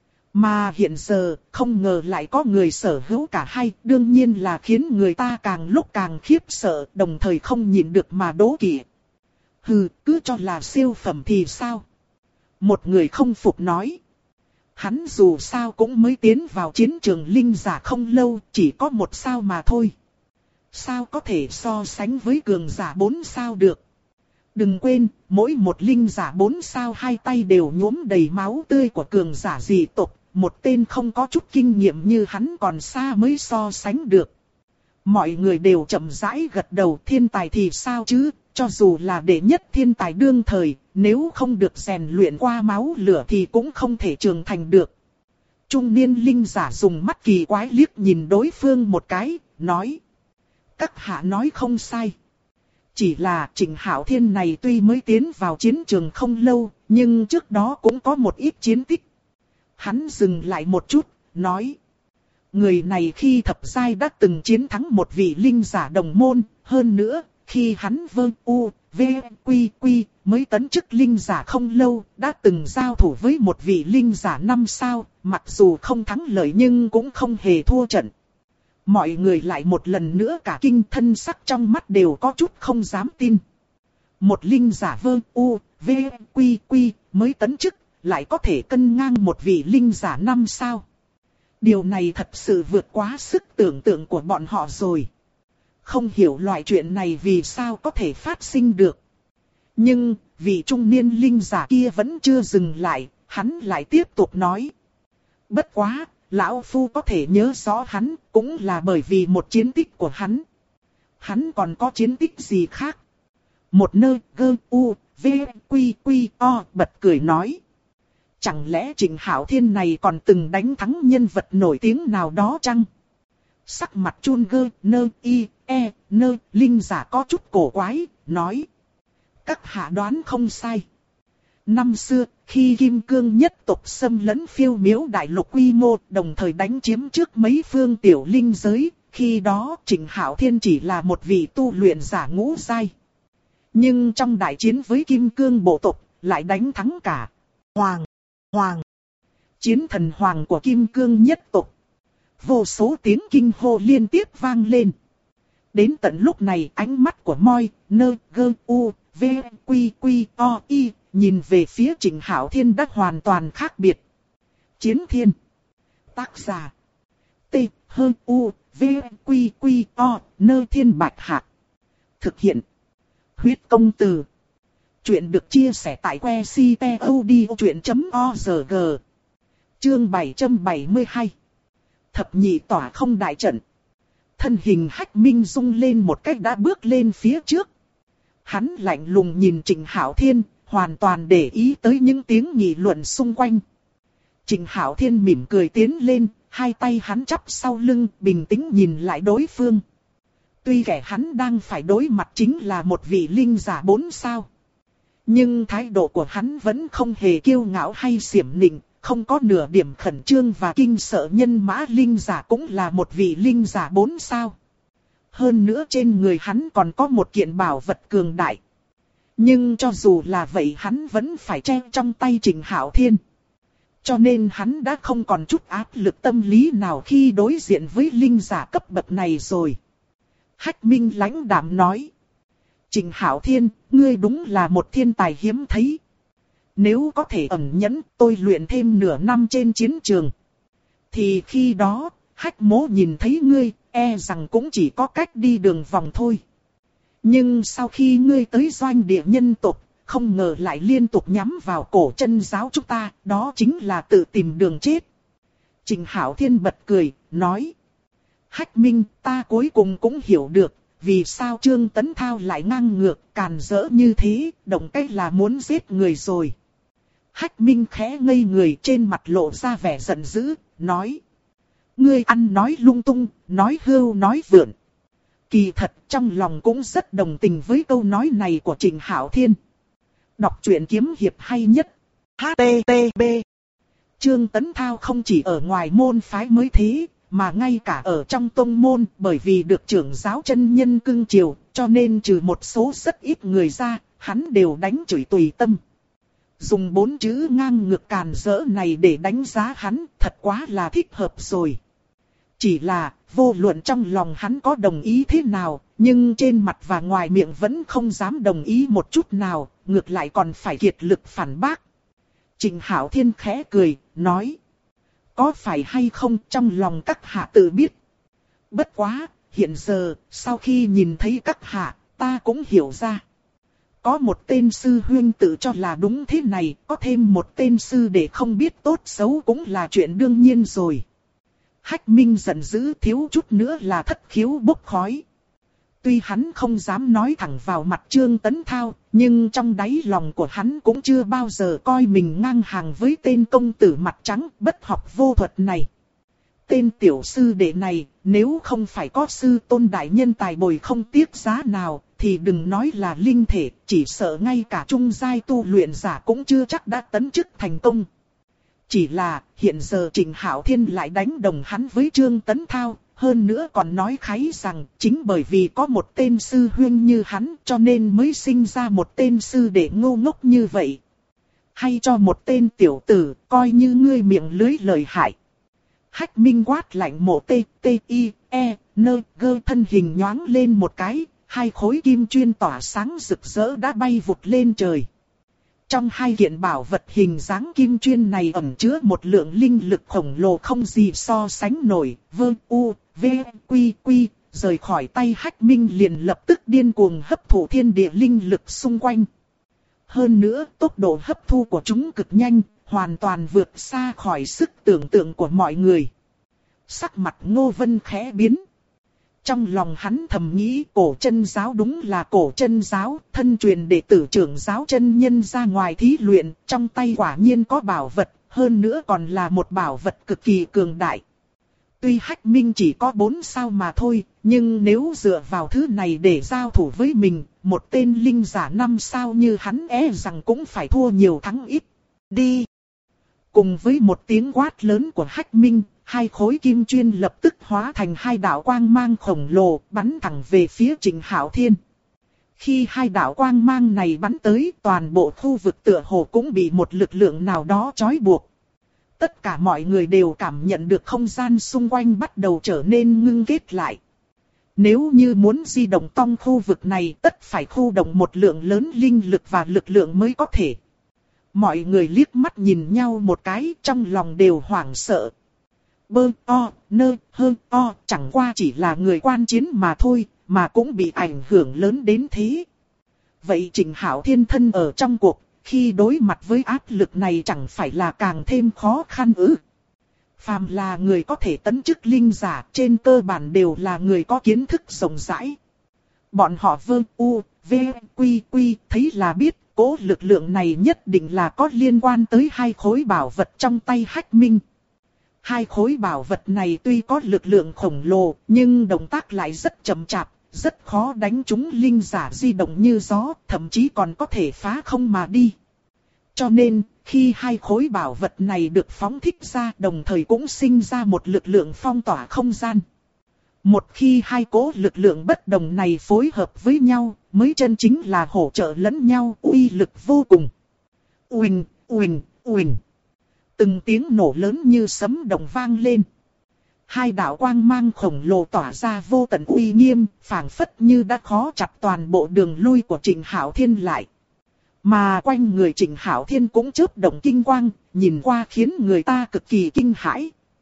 Mà hiện giờ, không ngờ lại có người sở hữu cả hai, đương nhiên là khiến người ta càng lúc càng khiếp sợ, đồng thời không nhịn được mà đố kỵ. Hừ, cứ cho là siêu phẩm thì sao? Một người không phục nói. Hắn dù sao cũng mới tiến vào chiến trường linh giả không lâu, chỉ có 1 sao mà thôi. Sao có thể so sánh với cường giả 4 sao được? Đừng quên, mỗi một linh giả 4 sao hai tay đều nhuốm đầy máu tươi của cường giả dị tộc. Một tên không có chút kinh nghiệm như hắn còn xa mới so sánh được. Mọi người đều chậm rãi gật đầu. Thiên tài thì sao chứ? Cho dù là đệ nhất thiên tài đương thời, nếu không được rèn luyện qua máu lửa thì cũng không thể trưởng thành được. Trung niên linh giả dùng mắt kỳ quái liếc nhìn đối phương một cái, nói. Các hạ nói không sai. Chỉ là Trịnh Hạo Thiên này tuy mới tiến vào chiến trường không lâu, nhưng trước đó cũng có một ít chiến tích. Hắn dừng lại một chút, nói. Người này khi thập giai đã từng chiến thắng một vị linh giả đồng môn, hơn nữa, khi hắn vơ u, v, quy quy, mới tấn chức linh giả không lâu, đã từng giao thủ với một vị linh giả 5 sao, mặc dù không thắng lợi nhưng cũng không hề thua trận. Mọi người lại một lần nữa cả kinh, thân sắc trong mắt đều có chút không dám tin. Một linh giả vơ u, v, quy quy, mới tấn chức, lại có thể cân ngang một vị linh giả 5 sao. Điều này thật sự vượt quá sức tưởng tượng của bọn họ rồi. Không hiểu loại chuyện này vì sao có thể phát sinh được. Nhưng, vị trung niên linh giả kia vẫn chưa dừng lại, hắn lại tiếp tục nói. Bất quá, lão phu có thể nhớ rõ hắn, cũng là bởi vì một chiến tích của hắn. Hắn còn có chiến tích gì khác? Một nơi gơ u, v, quy quy o bật cười nói. Chẳng lẽ Trịnh Hạo Thiên này còn từng đánh thắng nhân vật nổi tiếng nào đó chăng? Sắc mặt chun gơ, nơ, y, e, nơ, linh giả có chút cổ quái, nói. Các hạ đoán không sai. Năm xưa, khi Kim Cương nhất tộc xâm lấn Phiêu Miếu đại lục quy mô, đồng thời đánh chiếm trước mấy phương tiểu linh giới, khi đó Trịnh Hạo Thiên chỉ là một vị tu luyện giả ngũ giai. Nhưng trong đại chiến với Kim Cương bộ tộc, lại đánh thắng cả Hoàng, chiến thần hoàng của Kim Cương nhất tộc. Vô số tiếng kinh hô liên tiếp vang lên. Đến tận lúc này ánh mắt của Moi, Nơ, Gơ, U, V, Quy, Quy, O, Y, nhìn về phía Trịnh Hạo Thiên đã hoàn toàn khác biệt. Chiến Thiên. Tác giả. T, H, U, V, Quy, Quy, O, Nơ Thiên Bạch Hạc. Thực hiện. Huyết công từ. Chuyện được chia sẻ tại que ctod.org. Chương 772. Thập nhị tỏa không đại trận. Thân hình Hách Minh rung lên một cách đã bước lên phía trước. Hắn lạnh lùng nhìn Trịnh Hạo Thiên, hoàn toàn để ý tới những tiếng nghị luận xung quanh. Trịnh Hạo Thiên mỉm cười tiến lên, hai tay hắn chắp sau lưng, bình tĩnh nhìn lại đối phương. Tuy kẻ hắn đang phải đối mặt chính là một vị linh giả 4 sao. Nhưng thái độ của hắn vẫn không hề kiêu ngạo hay xiểm nịnh, không có nửa điểm khẩn trương và kinh sợ. Nhân mã linh giả cũng là một vị linh giả 4 sao. Hơn nữa trên người hắn còn có một kiện bảo vật cường đại. Nhưng cho dù là vậy hắn vẫn phải che trong tay Trịnh Hạo Thiên. Cho nên hắn đã không còn chút áp lực tâm lý nào khi đối diện với linh giả cấp bậc này rồi. Hách Minh lãnh đạm nói. Trịnh Hạo Thiên, ngươi đúng là một thiên tài hiếm thấy. Nếu có thể ẩn nhẫn, tôi luyện thêm nửa năm trên chiến trường. Thì khi đó, Hách Mỗ nhìn thấy ngươi, e rằng cũng chỉ có cách đi đường vòng thôi. Nhưng sau khi ngươi tới doanh địa nhân tộc, không ngờ lại liên tục nhắm vào cổ chân giáo chúng ta, đó chính là tự tìm đường chết. Trình Hảo Thiên bật cười, nói. Hách Minh, ta cuối cùng cũng hiểu được, vì sao Trương Tấn Thao lại ngang ngược, càn rỡ như thế, động cách là muốn giết người rồi. Hách Minh khẽ ngây người, trên mặt lộ ra vẻ giận dữ, nói. Ngươi ăn nói lung tung, nói hưu nói vượn. Kỳ thật trong lòng cũng rất đồng tình với câu nói này của Trình Hảo Thiên. Đọc truyện kiếm hiệp hay nhất. HTTP. Trương Tấn Thao không chỉ ở ngoài môn phái mới thế, mà ngay cả ở trong tông môn, bởi vì được trưởng giáo chân nhân cưng chiều, cho nên trừ một số rất ít người ra, hắn đều đánh chửi tùy tâm. Dùng 4 chữ ngang ngược càn rỡ này để đánh giá hắn, thật quá là thích hợp rồi. Chỉ là, vô luận trong lòng hắn có đồng ý thế nào, nhưng trên mặt và ngoài miệng vẫn không dám đồng ý một chút nào, ngược lại còn phải kiệt lực phản bác. Trình Hảo Thiên khẽ cười, nói. Có phải hay không trong lòng các hạ tự biết. Bất quá, hiện giờ, sau khi nhìn thấy các hạ, ta cũng hiểu ra. Có một tên sư huynh tự cho là đúng thế này, có thêm một tên sư để không biết tốt xấu cũng là chuyện đương nhiên rồi. Hách Minh giận dữ thiếu chút nữa là thất khiếu bốc khói. Tuy hắn không dám nói thẳng vào mặt Trương Tấn Thao, nhưng trong đáy lòng của hắn cũng chưa bao giờ coi mình ngang hàng với tên công tử mặt trắng bất học vô thuật này. Tên tiểu sư đệ này, nếu không phải có sư tôn đại nhân tài bồi không tiếc giá nào, thì đừng nói là linh thể, chỉ sợ ngay cả trung giai tu luyện giả cũng chưa chắc đã tấn chức thành công. Chỉ là, hiện giờ Trình Hảo Thiên lại đánh đồng hắn với Trương Tấn Thao, hơn nữa còn nói kháy rằng chính bởi vì có một tên sư huynh như hắn cho nên mới sinh ra một tên sư đệ ngu ngốc như vậy. Hay cho một tên tiểu tử, coi như ngươi miệng lưới lời hại. Hách Minh quát lạnh mộ T-I-E-N gơ thân hình nhoáng lên một cái, hai khối kim chuyên tỏa sáng rực rỡ đã bay vụt lên trời. Trong hai kiện bảo vật hình dáng kim chuyên này ẩn chứa một lượng linh lực khổng lồ không gì so sánh nổi, Quy, rời khỏi tay Hách Minh liền lập tức điên cuồng hấp thụ thiên địa linh lực xung quanh. Hơn nữa, tốc độ hấp thu của chúng cực nhanh, hoàn toàn vượt xa khỏi sức tưởng tượng của mọi người. Sắc mặt Ngô Vân khẽ biến. Trong lòng hắn thầm nghĩ cổ chân giáo đúng là cổ chân giáo, thân truyền đệ tử trưởng giáo chân nhân ra ngoài thí luyện, trong tay quả nhiên có bảo vật, hơn nữa còn là một bảo vật cực kỳ cường đại. Tuy Hách Minh chỉ có 4 sao mà thôi, nhưng nếu dựa vào thứ này để giao thủ với mình, một tên linh giả 5 sao như hắn rằng cũng phải thua nhiều thắng ít. Đi! Cùng với một tiếng quát lớn của Hách Minh, hai khối kim chuyên lập tức hóa thành hai đạo quang mang khổng lồ bắn thẳng về phía Trình Hảo Thiên. Khi hai đạo quang mang này bắn tới, toàn bộ khu vực tựa hồ cũng bị một lực lượng nào đó trói buộc. Tất cả mọi người đều cảm nhận được không gian xung quanh bắt đầu trở nên ngưng kết lại. Nếu như muốn di động trong khu vực này, tất phải khu động một lượng lớn linh lực và lực lượng mới có thể. Mọi người liếc mắt nhìn nhau một cái, trong lòng đều hoảng sợ. Chẳng qua chỉ là người quan chiến mà thôi, mà cũng bị ảnh hưởng lớn đến thế. Vậy Trình Hảo Thiên thân ở trong cuộc, khi đối mặt với áp lực này chẳng phải là càng thêm khó khăn ư? Phàm là người có thể tấn chức linh giả, trên cơ bản đều là người có kiến thức rộng rãi. Bọn họ thấy là biết, cố lực lượng này nhất định là có liên quan tới hai khối bảo vật trong tay Hách Minh. Hai khối bảo vật này tuy có lực lượng khổng lồ, nhưng động tác lại rất chậm chạp, rất khó đánh trúng linh giả di động như gió, thậm chí còn có thể phá không mà đi. Cho nên, khi hai khối bảo vật này được phóng thích ra, đồng thời cũng sinh ra một lực lượng phong tỏa không gian. Một khi hai cố lực lượng bất đồng này phối hợp với nhau, mới chân chính là hỗ trợ lẫn nhau, uy lực vô cùng. Uỳnh. Từng tiếng nổ lớn như sấm động vang lên. Hai đạo quang mang khổng lồ tỏa ra vô tận uy nghiêm, phảng phất như đã khó chặt toàn bộ đường lui của Trình Hảo Thiên lại. Mà quanh người Trình Hảo Thiên cũng chớp động kinh quang, nhìn qua khiến người ta cực kỳ kinh hãi.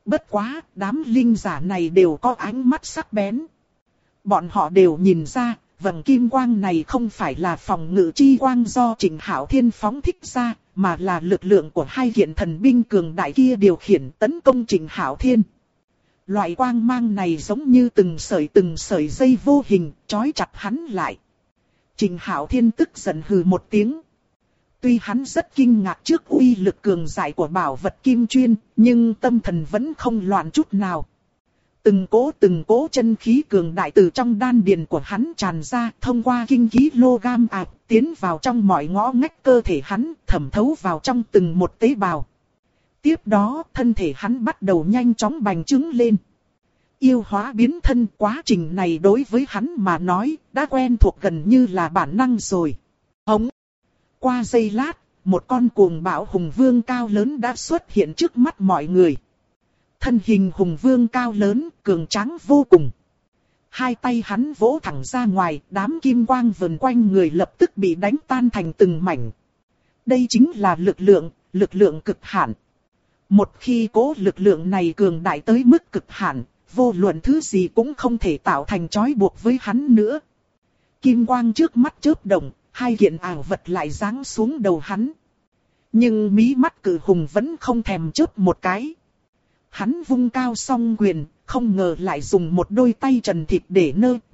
Bất quá, đám linh giả này đều có ánh mắt sắc bén. Bọn họ đều nhìn ra, vầng kim quang này không phải là phòng ngự chi quang do Trịnh Hạo Thiên phóng thích ra, mà là lực lượng của hai kiện thần binh cường đại kia điều khiển tấn công Trịnh Hạo Thiên. Loại quang mang này giống như từng sợi dây vô hình, trói chặt hắn lại. Trịnh Hạo Thiên tức giận hừ một tiếng. Tuy hắn rất kinh ngạc trước uy lực cường đại của bảo vật kim chuyên, nhưng tâm thần vẫn không loạn chút nào. Từng cỗ chân khí cường đại từ trong đan điền của hắn tràn ra, thông qua kinh khí lô gam tiến vào trong mọi ngõ ngách cơ thể hắn, thẩm thấu vào trong từng một tế bào. Tiếp đó, thân thể hắn bắt đầu nhanh chóng bành trướng lên. Yêu hóa biến thân, quá trình này đối với hắn mà nói, đã quen thuộc gần như là bản năng rồi. Hống! Qua giây lát, một con cuồng bạo hùng vương cao lớn đã xuất hiện trước mắt mọi người. Thân hình hùng vương cao lớn, cường tráng vô cùng. Hai tay hắn vỗ thẳng ra ngoài, đám kim quang vần quanh người lập tức bị đánh tan thành từng mảnh. Đây chính là lực lượng cực hạn. Một khi cố lực lượng này cường đại tới mức cực hạn, vô luận thứ gì cũng không thể tạo thành trói buộc với hắn nữa. Kim quang trước mắt chớp động, hai kiện ảo vật lại giáng xuống đầu hắn. Nhưng mí mắt cự hùng vẫn không thèm chớp một cái. Hắn vung cao song quyền, không ngờ lại dùng một đôi tay trần thịt để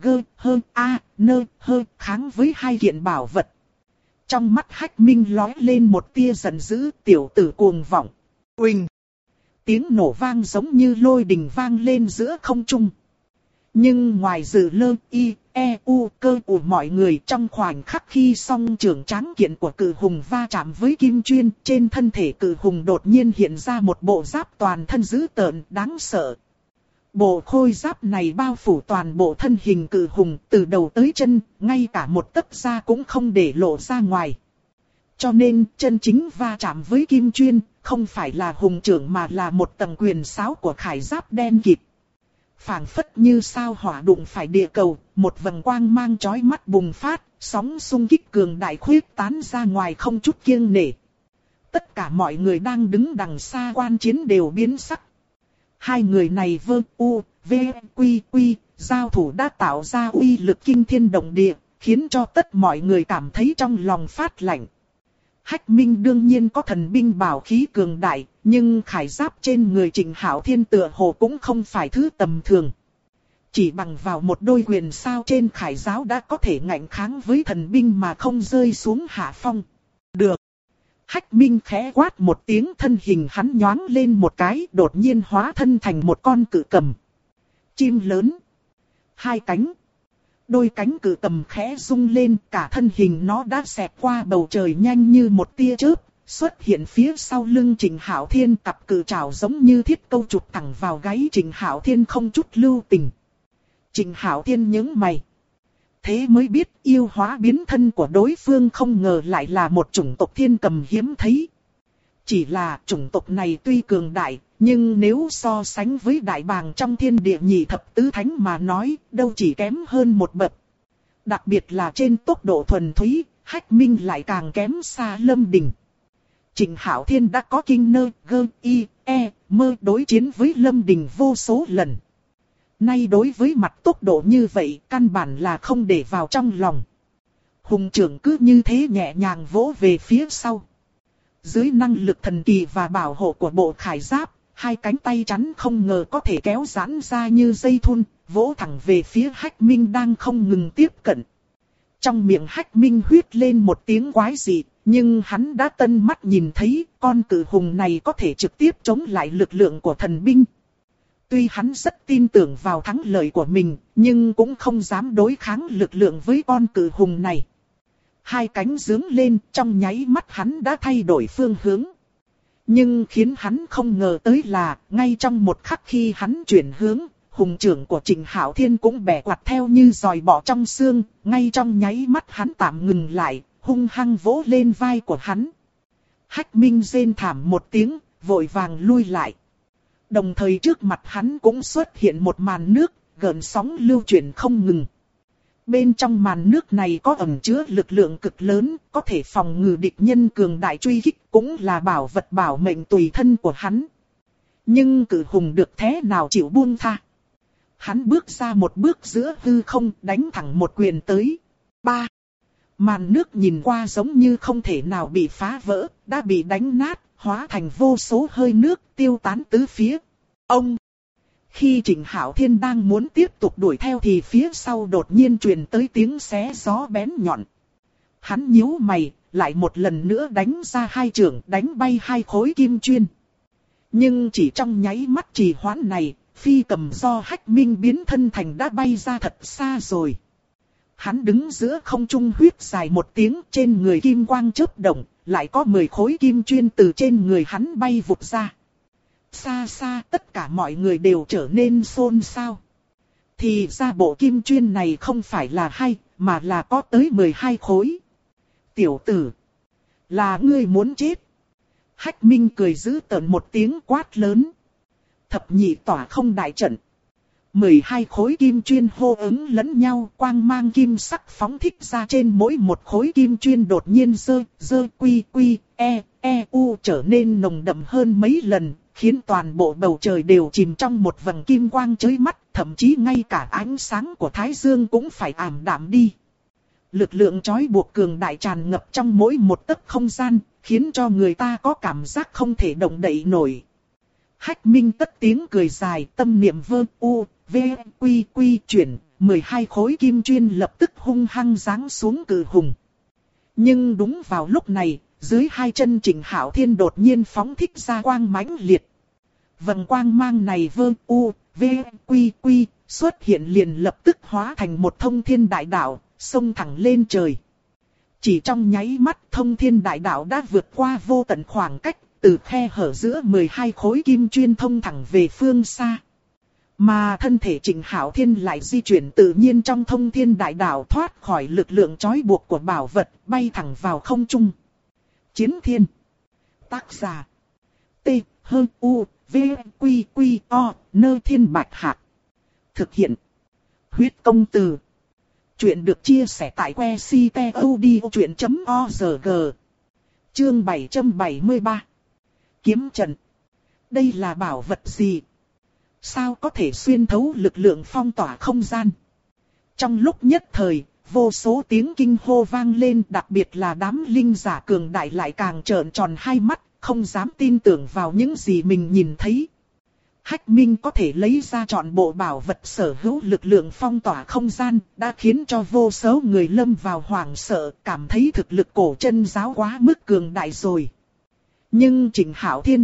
kháng với hai kiện bảo vật. Trong mắt Hách Minh lóe lên một tia giận dữ, tiểu tử cuồng vọng. Uỳnh! Tiếng nổ vang giống như lôi đình vang lên giữa không trung. Nhưng ngoài dự cơ của mọi người, trong khoảnh khắc khi song trưởng tráng kiện của cự hùng va chạm với kim chuyên, trên thân thể cự hùng đột nhiên hiện ra một bộ giáp toàn thân dữ tợn đáng sợ. Bộ khôi giáp này bao phủ toàn bộ thân hình cự hùng từ đầu tới chân, ngay cả một tấc da cũng không để lộ ra ngoài. Cho nên chân chính va chạm với kim chuyên, không phải là hùng trưởng mà là một tầng quyền sáo của khải giáp đen kịt. Phảng phất như sao hỏa đụng phải địa cầu, một vầng quang mang chói mắt bùng phát, sóng xung kích cường đại khuyết tán ra ngoài không chút kiêng nể. Tất cả mọi người đang đứng đằng xa quan chiến đều biến sắc. Hai người này giao thủ đã tạo ra uy lực kinh thiên động địa, khiến cho tất mọi người cảm thấy trong lòng phát lạnh. Hách Minh đương nhiên có thần binh bảo khí cường đại, nhưng khải giáp trên người Trịnh Hạo Thiên tựa hồ cũng không phải thứ tầm thường. Chỉ bằng vào một đôi quyền sao trên khải giáp đã có thể ngạnh kháng với thần binh mà không rơi xuống hạ phong. Được! Hách Minh khẽ quát một tiếng, thân hình hắn nhoáng lên một cái, đột nhiên hóa thân thành một con cự cầm. Chim lớn. Hai cánh. Đôi cánh cự cầm khẽ rung lên, cả thân hình nó đã xẹt qua bầu trời nhanh như một tia chớp, xuất hiện phía sau lưng Trịnh Hạo Thiên, cặp cự trảo giống như thiết câu chụp thẳng vào gáy Trịnh Hạo Thiên không chút lưu tình. Trịnh Hạo Thiên nhướng mày. Thế mới biết yêu hóa biến thân của đối phương không ngờ lại là một chủng tộc thiên cầm hiếm thấy. Chỉ là chủng tộc này tuy cường đại, nhưng nếu so sánh với đại bàng trong thiên địa nhị thập tứ thánh mà nói, đâu chỉ kém hơn một bậc. Đặc biệt là trên tốc độ thuần túy, Hách Minh lại càng kém xa Lâm Đình. Trịnh Hạo Thiên đã có kinh đối chiến với Lâm Đình vô số lần. Nay đối với mặt tốc độ như vậy, căn bản là không để vào trong lòng. Hùng trưởng cứ như thế nhẹ nhàng vỗ về phía sau. Dưới năng lực thần kỳ và bảo hộ của bộ khải giáp, hai cánh tay chắn không ngờ có thể kéo giãn ra như dây thun, vỗ thẳng về phía Hách Minh đang không ngừng tiếp cận. Trong miệng Hách Minh huýt lên một tiếng quái dị, nhưng hắn đã tân mắt nhìn thấy con cự hùng này có thể trực tiếp chống lại lực lượng của thần binh. Tuy hắn rất tin tưởng vào thắng lợi của mình, nhưng cũng không dám đối kháng lực lượng với con cự hùng này. Hai cánh giương lên, trong nháy mắt hắn đã thay đổi phương hướng. Nhưng khiến hắn không ngờ tới là, ngay trong một khắc khi hắn chuyển hướng, hùng trưởng của Trịnh Hạo Thiên cũng bẻ quạt theo như giòi bọ trong xương, ngay trong nháy mắt hắn tạm ngừng lại, hung hăng vỗ lên vai của hắn. Hách Minh rên thảm một tiếng, vội vàng lui lại. Đồng thời trước mặt hắn cũng xuất hiện một màn nước, gợn sóng lưu chuyển không ngừng. Bên trong màn nước này có ẩn chứa lực lượng cực lớn, có thể phòng ngự địch nhân cường đại truy kích, cũng là bảo vật bảo mệnh tùy thân của hắn. Nhưng cự hùng được thế nào chịu buông tha. Hắn bước ra một bước giữa hư không, đánh thẳng một quyền tới. Ba. Màn nước nhìn qua giống như không thể nào bị phá vỡ, đã bị đánh nát, hóa thành vô số hơi nước tiêu tán tứ phía. Ông! Khi Trịnh Hạo Thiên đang muốn tiếp tục đuổi theo thì phía sau đột nhiên truyền tới tiếng xé gió bén nhọn. Hắn nhíu mày, lại một lần nữa đánh ra hai chưởng, đánh bay hai khối kim chuyên. Nhưng chỉ trong nháy mắt trì hoãn này, phi cầm do Hách Minh biến thân thành đã bay ra thật xa rồi. Hắn đứng giữa không trung huyết dài một tiếng, trên người kim quang chớp động, lại có 10 khối kim chuyên từ trên người hắn bay vụt ra. Xa xa tất cả mọi người đều trở nên xôn xao. Thì ra bộ kim chuyên này không phải là hay, mà là có tới 12 khối. Tiểu tử, là ngươi muốn chết. Hách Minh cười giữ tợn một tiếng quát lớn. Thập nhị tỏa không đại trận. 12 khối kim chuyên hô ứng lẫn nhau, quang mang kim sắc phóng thích ra trên mỗi một khối kim chuyên đột nhiên quy u trở nên nồng đậm hơn mấy lần, khiến toàn bộ bầu trời đều chìm trong một vầng kim quang chói mắt, thậm chí ngay cả ánh sáng của Thái Dương cũng phải ảm đạm đi. Lực lượng trói buộc cường đại tràn ngập trong mỗi một tấc không gian, khiến cho người ta có cảm giác không thể động đậy nổi. Hách Minh tất tiếng cười dài, tâm niệm quy chuyển, 12 khối kim chuyên lập tức hung hăng giáng xuống cự hùng. Nhưng đúng vào lúc này, dưới hai chân Trịnh Hạo Thiên đột nhiên phóng thích ra quang mãnh liệt. Vầng quang mang này quy xuất hiện liền lập tức hóa thành một thông thiên đại đạo, xông thẳng lên trời. Chỉ trong nháy mắt thông thiên đại đạo đã vượt qua vô tận khoảng cách, từ khe hở giữa 12 khối kim chuyên thông thẳng về phương xa. Mà thân thể Trịnh Hạo Thiên lại di chuyển tự nhiên trong thông thiên đại đạo, thoát khỏi lực lượng trói buộc của bảo vật, bay thẳng vào không trung. Chiến Thiên. Tác giả. T-H-U-V-Q-Q-O, Nơ Thiên Bạch Hạc. Thực hiện. Huyết Công Từ. Chuyện được chia sẻ tại que ctod.org. Chương 773. Kiếm trận. Đây là bảo vật gì? Sao có thể xuyên thấu lực lượng phong tỏa không gian? Trong lúc nhất thời, vô số tiếng kinh hô vang lên, đặc biệt là đám linh giả cường đại lại càng trợn tròn hai mắt, không dám tin tưởng vào những gì mình nhìn thấy. Hách Minh có thể lấy ra trọn bộ bảo vật sở hữu lực lượng phong tỏa không gian, đã khiến cho vô số người lâm vào hoảng sợ, cảm thấy thực lực cổ chân giáo quá mức cường đại rồi. Nhưng Trịnh Hạo Thiên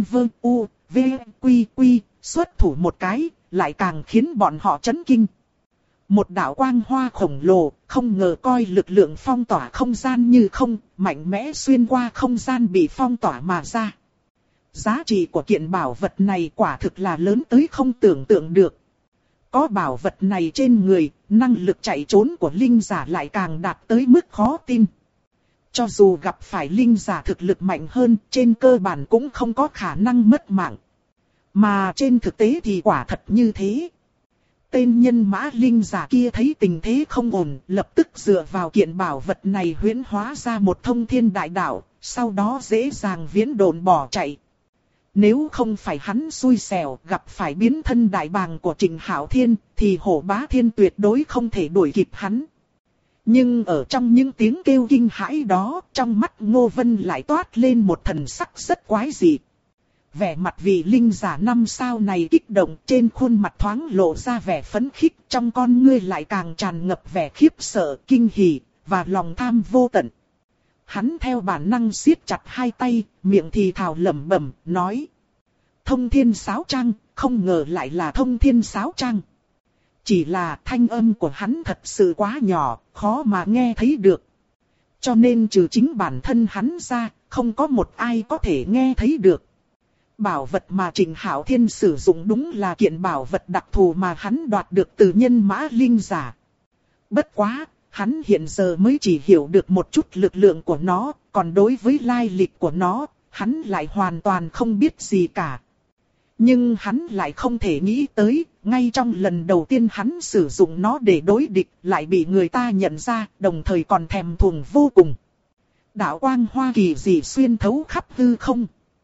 xuất thủ một cái, lại càng khiến bọn họ chấn kinh. Một đạo quang hoa khổng lồ, không ngờ coi lực lượng phong tỏa không gian như không, mạnh mẽ xuyên qua không gian bị phong tỏa mà ra. Giá trị của kiện bảo vật này quả thực là lớn tới không tưởng tượng được. Có bảo vật này trên người, năng lực chạy trốn của linh giả lại càng đạt tới mức khó tin. Cho dù gặp phải linh giả thực lực mạnh hơn, trên cơ bản cũng không có khả năng mất mạng. Mà trên thực tế thì quả thật như thế. Tên nhân mã linh giả kia thấy tình thế không ổn, lập tức dựa vào kiện bảo vật này huyễn hóa ra một thông thiên đại đạo, sau đó dễ dàng viễn độn bỏ chạy. Nếu không phải hắn xui xẻo gặp phải biến thân đại bàng của Trịnh Hạo Thiên, thì Hổ Bá Thiên tuyệt đối không thể đuổi kịp hắn. Nhưng ở trong những tiếng kêu kinh hãi đó, trong mắt Ngô Vân lại toát lên một thần sắc rất quái dị. Vẻ mặt vị linh giả 5 sao này kích động, trên khuôn mặt thoáng lộ ra vẻ phấn khích, trong con ngươi lại càng tràn ngập vẻ khiếp sợ, kinh hỉ, và lòng tham vô tận. Hắn theo bản năng siết chặt hai tay, miệng thì thào lẩm bẩm, nói. Thông thiên sáo trang, không ngờ lại là thông thiên sáo trang. Chỉ là thanh âm của hắn thật sự quá nhỏ, khó mà nghe thấy được. Cho nên trừ chính bản thân hắn ra, không có một ai có thể nghe thấy được. Bảo vật mà Trịnh Hạo Thiên sử dụng đúng là kiện bảo vật đặc thù mà hắn đoạt được từ nhân mã linh giả. Bất quá, hắn hiện giờ mới chỉ hiểu được một chút lực lượng của nó, còn đối với lai lịch của nó, hắn lại hoàn toàn không biết gì cả. Nhưng hắn lại không thể nghĩ tới, ngay trong lần đầu tiên hắn sử dụng nó để đối địch, lại bị người ta nhận ra, đồng thời còn thèm thuồng vô cùng. Đạo quang hoa kỳ dị xuyên thấu khắp hư không.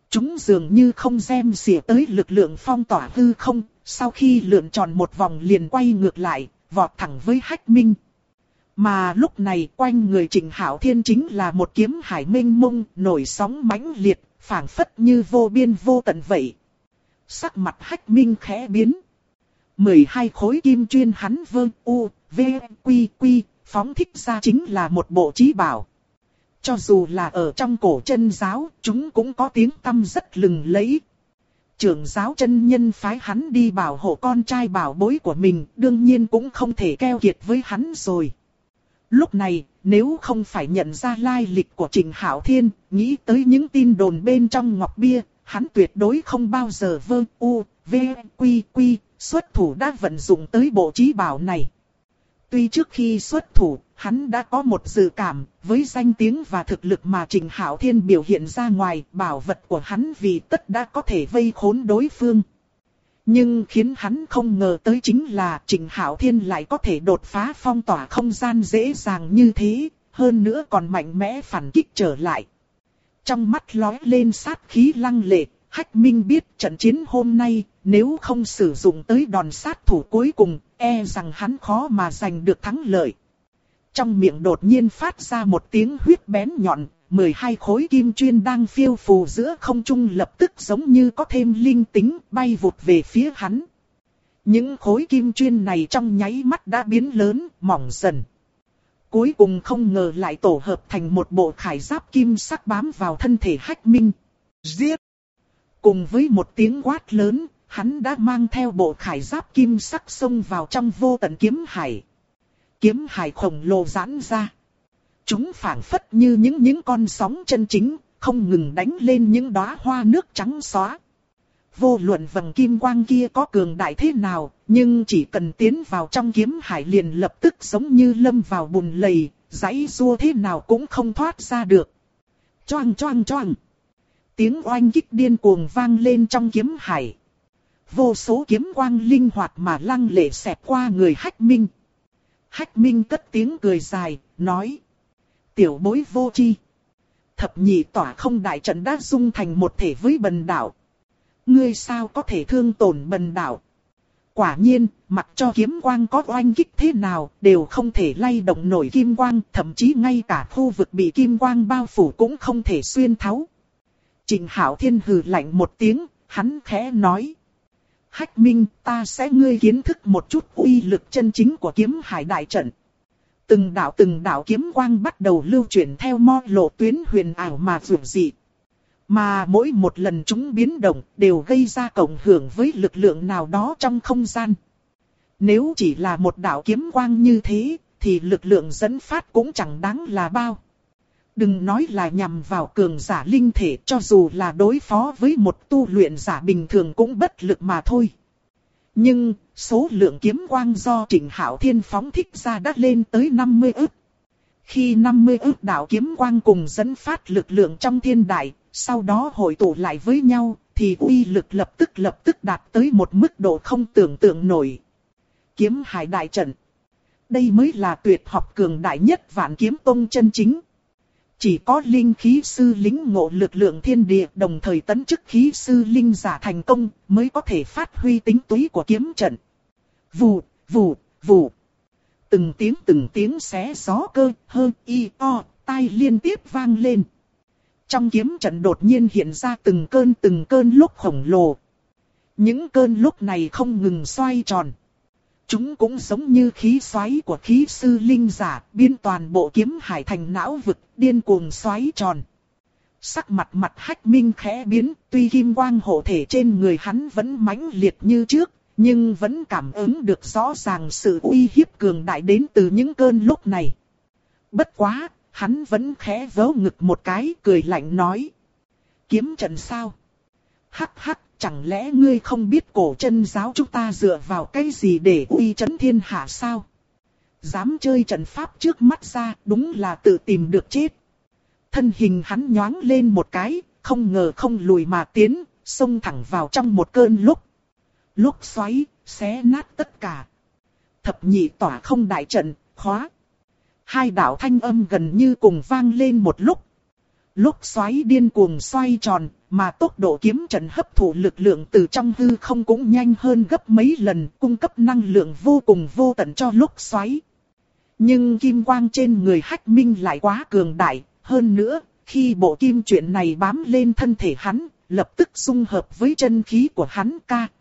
Chúng dường như không xem xỉa tới lực lượng phong tỏa hư không, sau khi lượn tròn một vòng liền quay ngược lại, vọt thẳng với Hách Minh. Mà lúc này quanh người Trịnh Hạo Thiên chính là một kiếm hải mênh mông, nổi sóng mãnh liệt, phảng phất như vô biên vô tận vậy. Sắc mặt Hách Minh khẽ biến. 12 khối kim chuyên hắn vương u, v, quy quy, phóng thích ra chính là một bộ chí bảo. Cho dù là ở trong cổ chân giáo, chúng cũng có tiếng tăm rất lừng lẫy. Trưởng giáo chân nhân phái hắn đi bảo hộ con trai bảo bối của mình, đương nhiên cũng không thể keo kiệt với hắn rồi. Lúc này, nếu không phải nhận ra lai lịch của Trịnh Hạo Thiên, nghĩ tới những tin đồn bên trong ngọc bia, hắn tuyệt đối không bao giờ vương u, v, quy quy, xuất thủ đã vận dụng tới bộ chí bảo này. Tuy trước khi xuất thủ, hắn đã có một dự cảm, với danh tiếng và thực lực mà Trịnh Hạo Thiên biểu hiện ra ngoài, bảo vật của hắn vì tất đã có thể vây khốn đối phương. Nhưng khiến hắn không ngờ tới chính là Trịnh Hạo Thiên lại có thể đột phá phong tỏa không gian dễ dàng như thế, hơn nữa còn mạnh mẽ phản kích trở lại. Trong mắt lóe lên sát khí lăng lệ, Hách Minh biết trận chiến hôm nay, nếu không sử dụng tới đòn sát thủ cuối cùng, e rằng hắn khó mà giành được thắng lợi. Trong miệng đột nhiên phát ra một tiếng huyết bén nhọn, 12 khối kim chuyên đang phiêu phù giữa không trung lập tức giống như có thêm linh tính bay vụt về phía hắn. Những khối kim chuyên này trong nháy mắt đã biến lớn, mỏng dần. Cuối cùng không ngờ lại tổ hợp thành một bộ khải giáp kim sắc bám vào thân thể Hách Minh. Giết! Cùng với một tiếng quát lớn, hắn đã mang theo bộ khải giáp kim sắc xông vào trong vô tận kiếm hải. Kiếm hải khổng lồ giãn ra. Chúng phảng phất như những con sóng chân chính, không ngừng đánh lên những đóa hoa nước trắng xóa. Vô luận vầng kim quang kia có cường đại thế nào, nhưng chỉ cần tiến vào trong kiếm hải liền lập tức giống như lâm vào bùn lầy, giãy giụa thế nào cũng không thoát ra được. Choang choang choang. Tiếng oanh kích điên cuồng vang lên trong kiếm hải. Vô số kiếm quang linh hoạt mà lăng lệ xẹt qua người Hách Minh. Hách Minh cất tiếng cười dài, nói. Tiểu bối vô tri. Thập nhị tỏa không đại trận đã dung thành một thể với bần đạo. Ngươi sao có thể thương tổn bần đạo? Quả nhiên, mặc cho kiếm quang có oanh kích thế nào, đều không thể lay động nổi kim quang, thậm chí ngay cả khu vực bị kim quang bao phủ cũng không thể xuyên thấu. Trịnh Hạo Thiên hừ lạnh một tiếng, hắn khẽ nói. Hách Minh, ta sẽ ngươi kiến thức một chút uy lực chân chính của kiếm hải đại trận. Từng đạo kiếm quang bắt đầu lưu chuyển theo mo lộ tuyến huyền ảo mà dường dị. Mà mỗi một lần chúng biến động đều gây ra cộng hưởng với lực lượng nào đó trong không gian. Nếu chỉ là một đạo kiếm quang như thế, thì lực lượng dẫn phát cũng chẳng đáng là bao. Đừng nói là nhằm vào cường giả linh thể, cho dù là đối phó với một tu luyện giả bình thường cũng bất lực mà thôi. Nhưng, số lượng kiếm quang do Trịnh Hạo Thiên phóng thích ra đã lên tới 50 ức. Khi 50 ức đạo kiếm quang cùng dẫn phát lực lượng trong thiên đại, sau đó hội tụ lại với nhau, thì uy lực lập tức đạt tới một mức độ không tưởng tượng nổi. Kiếm hải đại trận. Đây mới là tuyệt học cường đại nhất Vạn Kiếm Tông chân chính. Chỉ có linh khí sư lĩnh ngộ lực lượng thiên địa đồng thời tấn chức khí sư linh giả thành công mới có thể phát huy tính túy của kiếm trận. Vù, vù, vù. Từng tiếng xé gió cơ, hơ, y, o, tai liên tiếp vang lên. Trong kiếm trận đột nhiên hiện ra từng cơn lúc khổng lồ. Những cơn lúc này không ngừng xoay tròn. Chúng cũng giống như khí xoáy của khí sư linh giả, biến toàn bộ kiếm hải thành não vực, điên cuồng xoáy tròn. Sắc mặt Hách Minh khẽ biến, tuy kim quang hộ thể trên người hắn vẫn mãnh liệt như trước, nhưng vẫn cảm ứng được rõ ràng sự uy hiếp cường đại đến từ những cơn lúc này. Bất quá, hắn vẫn khẽ vớ ngực một cái, cười lạnh nói. Kiếm trận sao? Hắc hắc. Chẳng lẽ ngươi không biết cổ chân giáo chúng ta dựa vào cái gì để uy chấn thiên hạ sao? Dám chơi trận pháp trước mắt ra, đúng là tự tìm được chết. Thân hình hắn nhoáng lên một cái, không ngờ không lùi mà tiến, xông thẳng vào trong một cơn lúc. Lúc xoáy, xé nát tất cả. Thập nhị tỏa không đại trận, khóa. Hai đạo thanh âm gần như cùng vang lên một lúc. lốc xoáy điên cuồng xoay tròn, mà tốc độ kiếm trận hấp thụ lực lượng từ trong hư không cũng nhanh hơn gấp mấy lần, cung cấp năng lượng vô cùng vô tận cho lốc xoáy. Nhưng kim quang trên người Hách Minh lại quá cường đại, hơn nữa, khi bộ kim chuyện này bám lên thân thể hắn, lập tức dung hợp với chân khí của hắn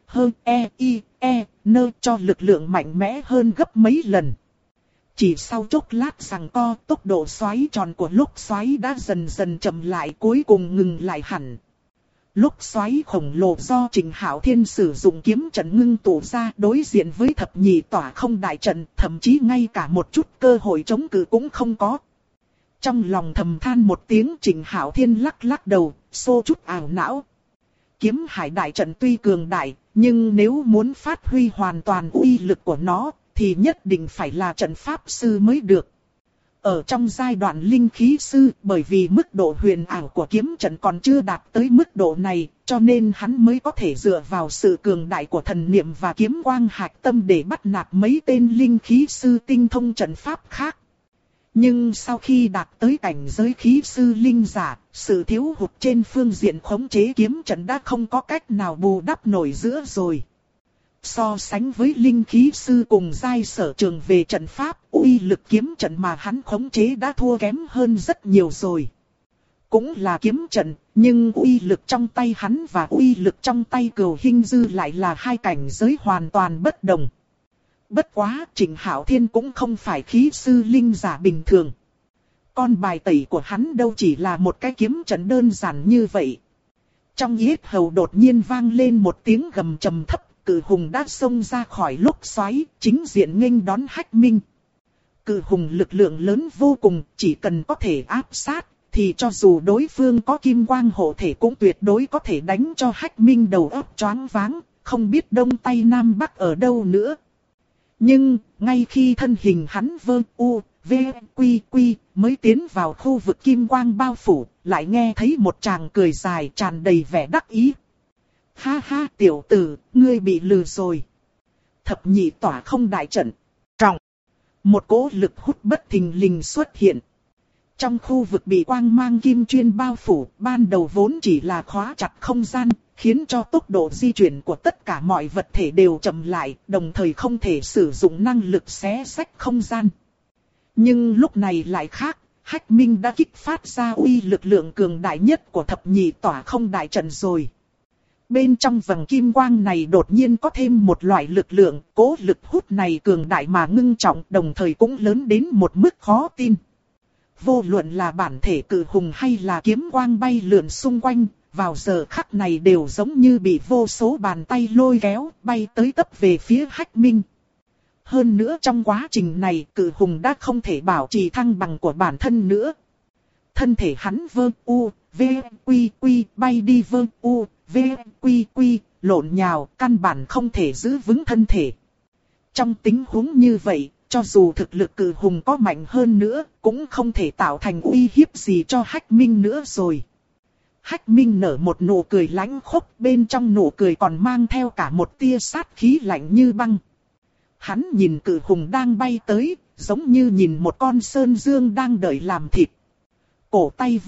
nơ cho lực lượng mạnh mẽ hơn gấp mấy lần. Chỉ sau chốc lát giằng co, tốc độ xoáy tròn của lốc xoáy đã dần dần chậm lại, cuối cùng ngừng lại hẳn. Lốc xoáy khổng lồ do Trịnh Hạo Thiên sử dụng kiếm trận ngưng tụ ra đối diện với thập nhị tỏa không đại trận, thậm chí ngay cả một chút cơ hội chống cự cũng không có. Trong lòng thầm than một tiếng, Trịnh Hạo Thiên lắc lắc đầu, xô chút ảo não. Kiếm hải đại trận tuy cường đại, nhưng nếu muốn phát huy hoàn toàn uy lực của nó, thì nhất định phải là trận pháp sư mới được. Ở trong giai đoạn linh khí sư, bởi vì mức độ huyền ảo của kiếm trận còn chưa đạt tới mức độ này, cho nên hắn mới có thể dựa vào sự cường đại của thần niệm và kiếm quang hạch tâm để bắt nạt mấy tên linh khí sư tinh thông trận pháp khác. Nhưng sau khi đạt tới cảnh giới khí sư linh giả, sự thiếu hụt trên phương diện khống chế kiếm trận đã không có cách nào bù đắp nổi giữa rồi. So sánh với linh khí sư cùng giai sở trường về trận pháp, uy lực kiếm trận mà hắn khống chế đã thua kém hơn rất nhiều rồi. Cũng là kiếm trận, nhưng uy lực trong tay hắn và uy lực trong tay Cửu Hinh Dư lại là hai cảnh giới hoàn toàn bất đồng. Bất quá, Trịnh Hạo Thiên cũng không phải khí sư linh giả bình thường. Con bài tẩy của hắn đâu chỉ là một cái kiếm trận đơn giản như vậy. Trong yết hầu đột nhiên vang lên một tiếng gầm trầm thấp. Cự hùng đã xông ra khỏi lốc xoáy, chính diện nghênh đón Hách Minh. Cự hùng lực lượng lớn vô cùng, chỉ cần có thể áp sát, thì cho dù đối phương có kim quang hộ thể cũng tuyệt đối có thể đánh cho Hách Minh đầu óc choáng váng, không biết đông tây nam bắc ở đâu nữa. Nhưng, ngay khi thân hình hắn mới tiến vào khu vực kim quang bao phủ, lại nghe thấy một tràng cười dài tràn đầy vẻ đắc ý. Ha ha, tiểu tử, ngươi bị lừa rồi. Thập nhị tỏa không đại trận. Trọng. Một cỗ lực hút bất thình lình xuất hiện. Trong khu vực bị quang mang kim chuyên bao phủ, ban đầu vốn chỉ là khóa chặt không gian, khiến cho tốc độ di chuyển của tất cả mọi vật thể đều chậm lại, đồng thời không thể sử dụng năng lực xé xách không gian. Nhưng lúc này lại khác, Hách Minh đã kích phát ra uy lực lượng cường đại nhất của thập nhị tỏa không đại trận rồi. Bên trong vầng kim quang này đột nhiên có thêm một loại lực lượng, cố lực hút này cường đại mà ngưng trọng, đồng thời cũng lớn đến một mức khó tin. Vô luận là bản thể cự hùng hay là kiếm quang bay lượn xung quanh, vào giờ khắc này đều giống như bị vô số bàn tay lôi kéo, bay tới tấp về phía Hách Minh. Hơn nữa trong quá trình này, cự hùng đã không thể bảo trì thăng bằng của bản thân nữa. Thân thể hắn bay đi lộn nhào, căn bản không thể giữ vững thân thể. Trong tình huống như vậy, cho dù thực lực cự hùng có mạnh hơn nữa, cũng không thể tạo thành uy hiếp gì cho Hách Minh nữa rồi. Hách Minh nở một nụ cười lãnh khốc, bên trong nụ cười còn mang theo cả một tia sát khí lạnh như băng. Hắn nhìn cự hùng đang bay tới, giống như nhìn một con sơn dương đang đợi làm thịt. Cổ tay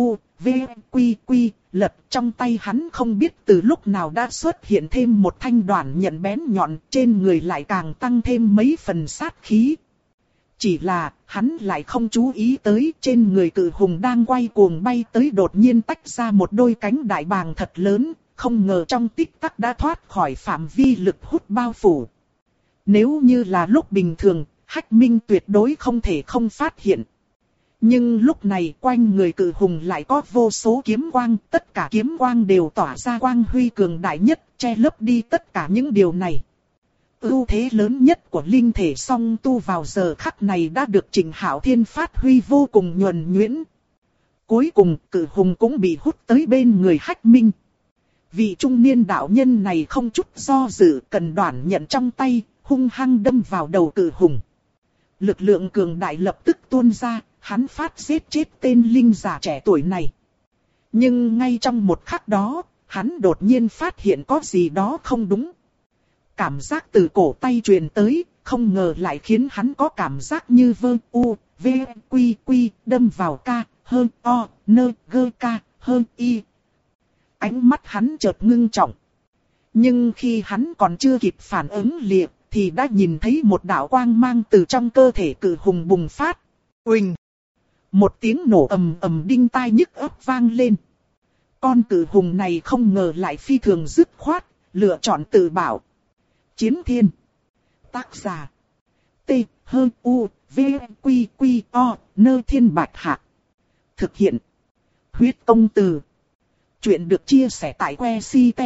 lật trong tay hắn không biết từ lúc nào đã xuất hiện thêm một thanh đoản nhận bén nhọn, trên người lại càng tăng thêm mấy phần sát khí. Chỉ là, hắn lại không chú ý tới trên người cự hùng đang quay cuồng bay tới đột nhiên tách ra một đôi cánh đại bàng thật lớn, không ngờ trong tích tắc đã thoát khỏi phạm vi lực hút bao phủ. Nếu như là lúc bình thường, Hách Minh tuyệt đối không thể không phát hiện. Nhưng lúc này quanh người cự hùng lại có vô số kiếm quang, tất cả kiếm quang đều tỏa ra quang huy cường đại nhất, che lấp đi tất cả những điều này. Ưu thế lớn nhất của linh thể song tu vào giờ khắc này đã được Trịnh Hạo Thiên phát huy vô cùng nhuần nhuyễn. Cuối cùng cự hùng cũng bị hút tới bên người Hách Minh. Vị trung niên đạo nhân này không chút do dự, cần đoản nhận trong tay, hung hăng đâm vào đầu cự hùng. Lực lượng cường đại lập tức tuôn ra, hắn phát giết chết tên linh giả trẻ tuổi này. Nhưng ngay trong một khắc đó, hắn đột nhiên phát hiện có gì đó không đúng. Cảm giác từ cổ tay truyền tới, không ngờ lại khiến hắn có cảm giác như đâm vào hơn o, nơ, gơ ca, hơn y. Ánh mắt hắn chợt ngưng trọng. Nhưng khi hắn còn chưa kịp phản ứng liền, thì đã nhìn thấy một đạo quang mang từ trong cơ thể cự hùng bùng phát. Uỳnh! Một tiếng nổ ầm ầm đinh tai nhức óc vang lên. Con cự hùng này không ngờ lại phi thường dứt khoát, lựa chọn tự bảo. Chiến thiên. Tác giả. T, H, U, V, Quy, Quy, O, Nơ Thiên Bạch Hạc. Thực hiện. Huyết công từ. Chuyện được chia sẻ tại que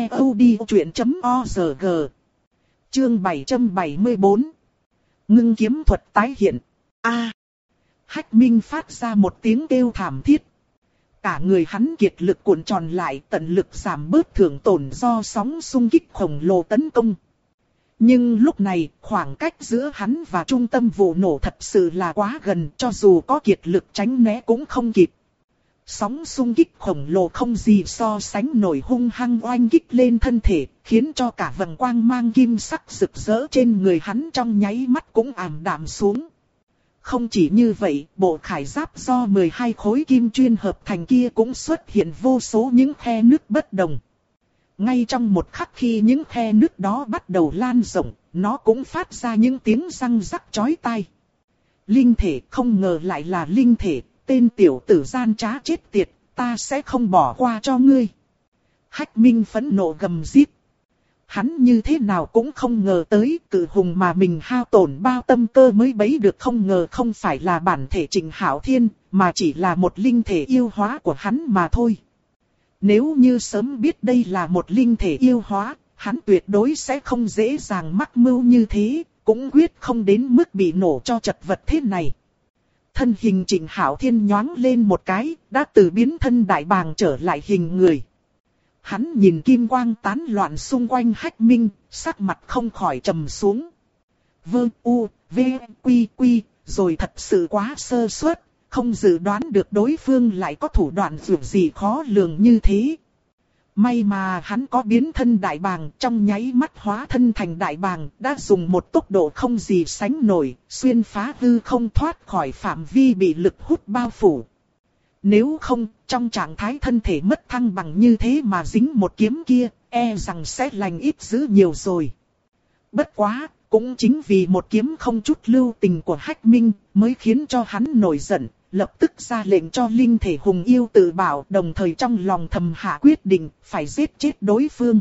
ctod.org. Chương 774. Ngưng kiếm thuật tái hiện. A. Hách Minh phát ra một tiếng kêu thảm thiết. Cả người hắn kiệt lực cuộn tròn lại, tận lực giảm bớt thương tổn do sóng xung kích khổng lồ tấn công. Nhưng lúc này, khoảng cách giữa hắn và trung tâm vụ nổ thật sự là quá gần, cho dù có kiệt lực tránh né cũng không kịp. Sóng xung kích khổng lồ không gì so sánh nổi, hung hăng oanh kích lên thân thể, khiến cho cả vầng quang mang kim sắc rực rỡ trên người hắn trong nháy mắt cũng ảm đạm xuống. Không chỉ như vậy, bộ khải giáp do 12 khối kim chuyên hợp thành kia cũng xuất hiện vô số những khe nứt bất đồng. Ngay trong một khắc khi những khe nứt đó bắt đầu lan rộng, nó cũng phát ra những tiếng răng rắc chói tai. Linh thể, không ngờ lại là linh thể, tên tiểu tử gian trá chết tiệt, ta sẽ không bỏ qua cho ngươi. Hách Minh phẫn nộ gầm rít. Hắn như thế nào cũng không ngờ tới, cự hùng mà mình hao tổn bao tâm cơ mới bấy được, không ngờ không phải là bản thể Trịnh Hạo Thiên, mà chỉ là một linh thể yêu hóa của hắn mà thôi. Nếu như sớm biết đây là một linh thể yêu hóa, hắn tuyệt đối sẽ không dễ dàng mắc mưu như thế, cũng quyết không đến mức bị nổ cho chật vật thế này. Thân hình Trịnh Hạo Thiên nhoáng lên một cái, đã từ biến thân đại bàng trở lại hình người. Hắn nhìn kim quang tán loạn xung quanh Hách Minh, sắc mặt không khỏi trầm xuống. Vơ u, v, quy quy, rồi thật sự quá sơ suất, không dự đoán được đối phương lại có thủ đoạn dường gì khó lường như thế. May mà hắn có biến thân đại bàng, trong nháy mắt hóa thân thành đại bàng, đã dùng một tốc độ không gì sánh nổi, xuyên phá hư không thoát khỏi phạm vi bị lực hút bao phủ. Nếu không, trong trạng thái thân thể mất thăng bằng như thế mà dính một kiếm kia, e rằng sẽ lành ít dữ nhiều rồi. Bất quá, cũng chính vì một kiếm không chút lưu tình của Hách Minh, mới khiến cho hắn nổi giận, lập tức ra lệnh cho linh thể hùng yêu tự bảo, đồng thời trong lòng thầm hạ quyết định, phải giết chết đối phương.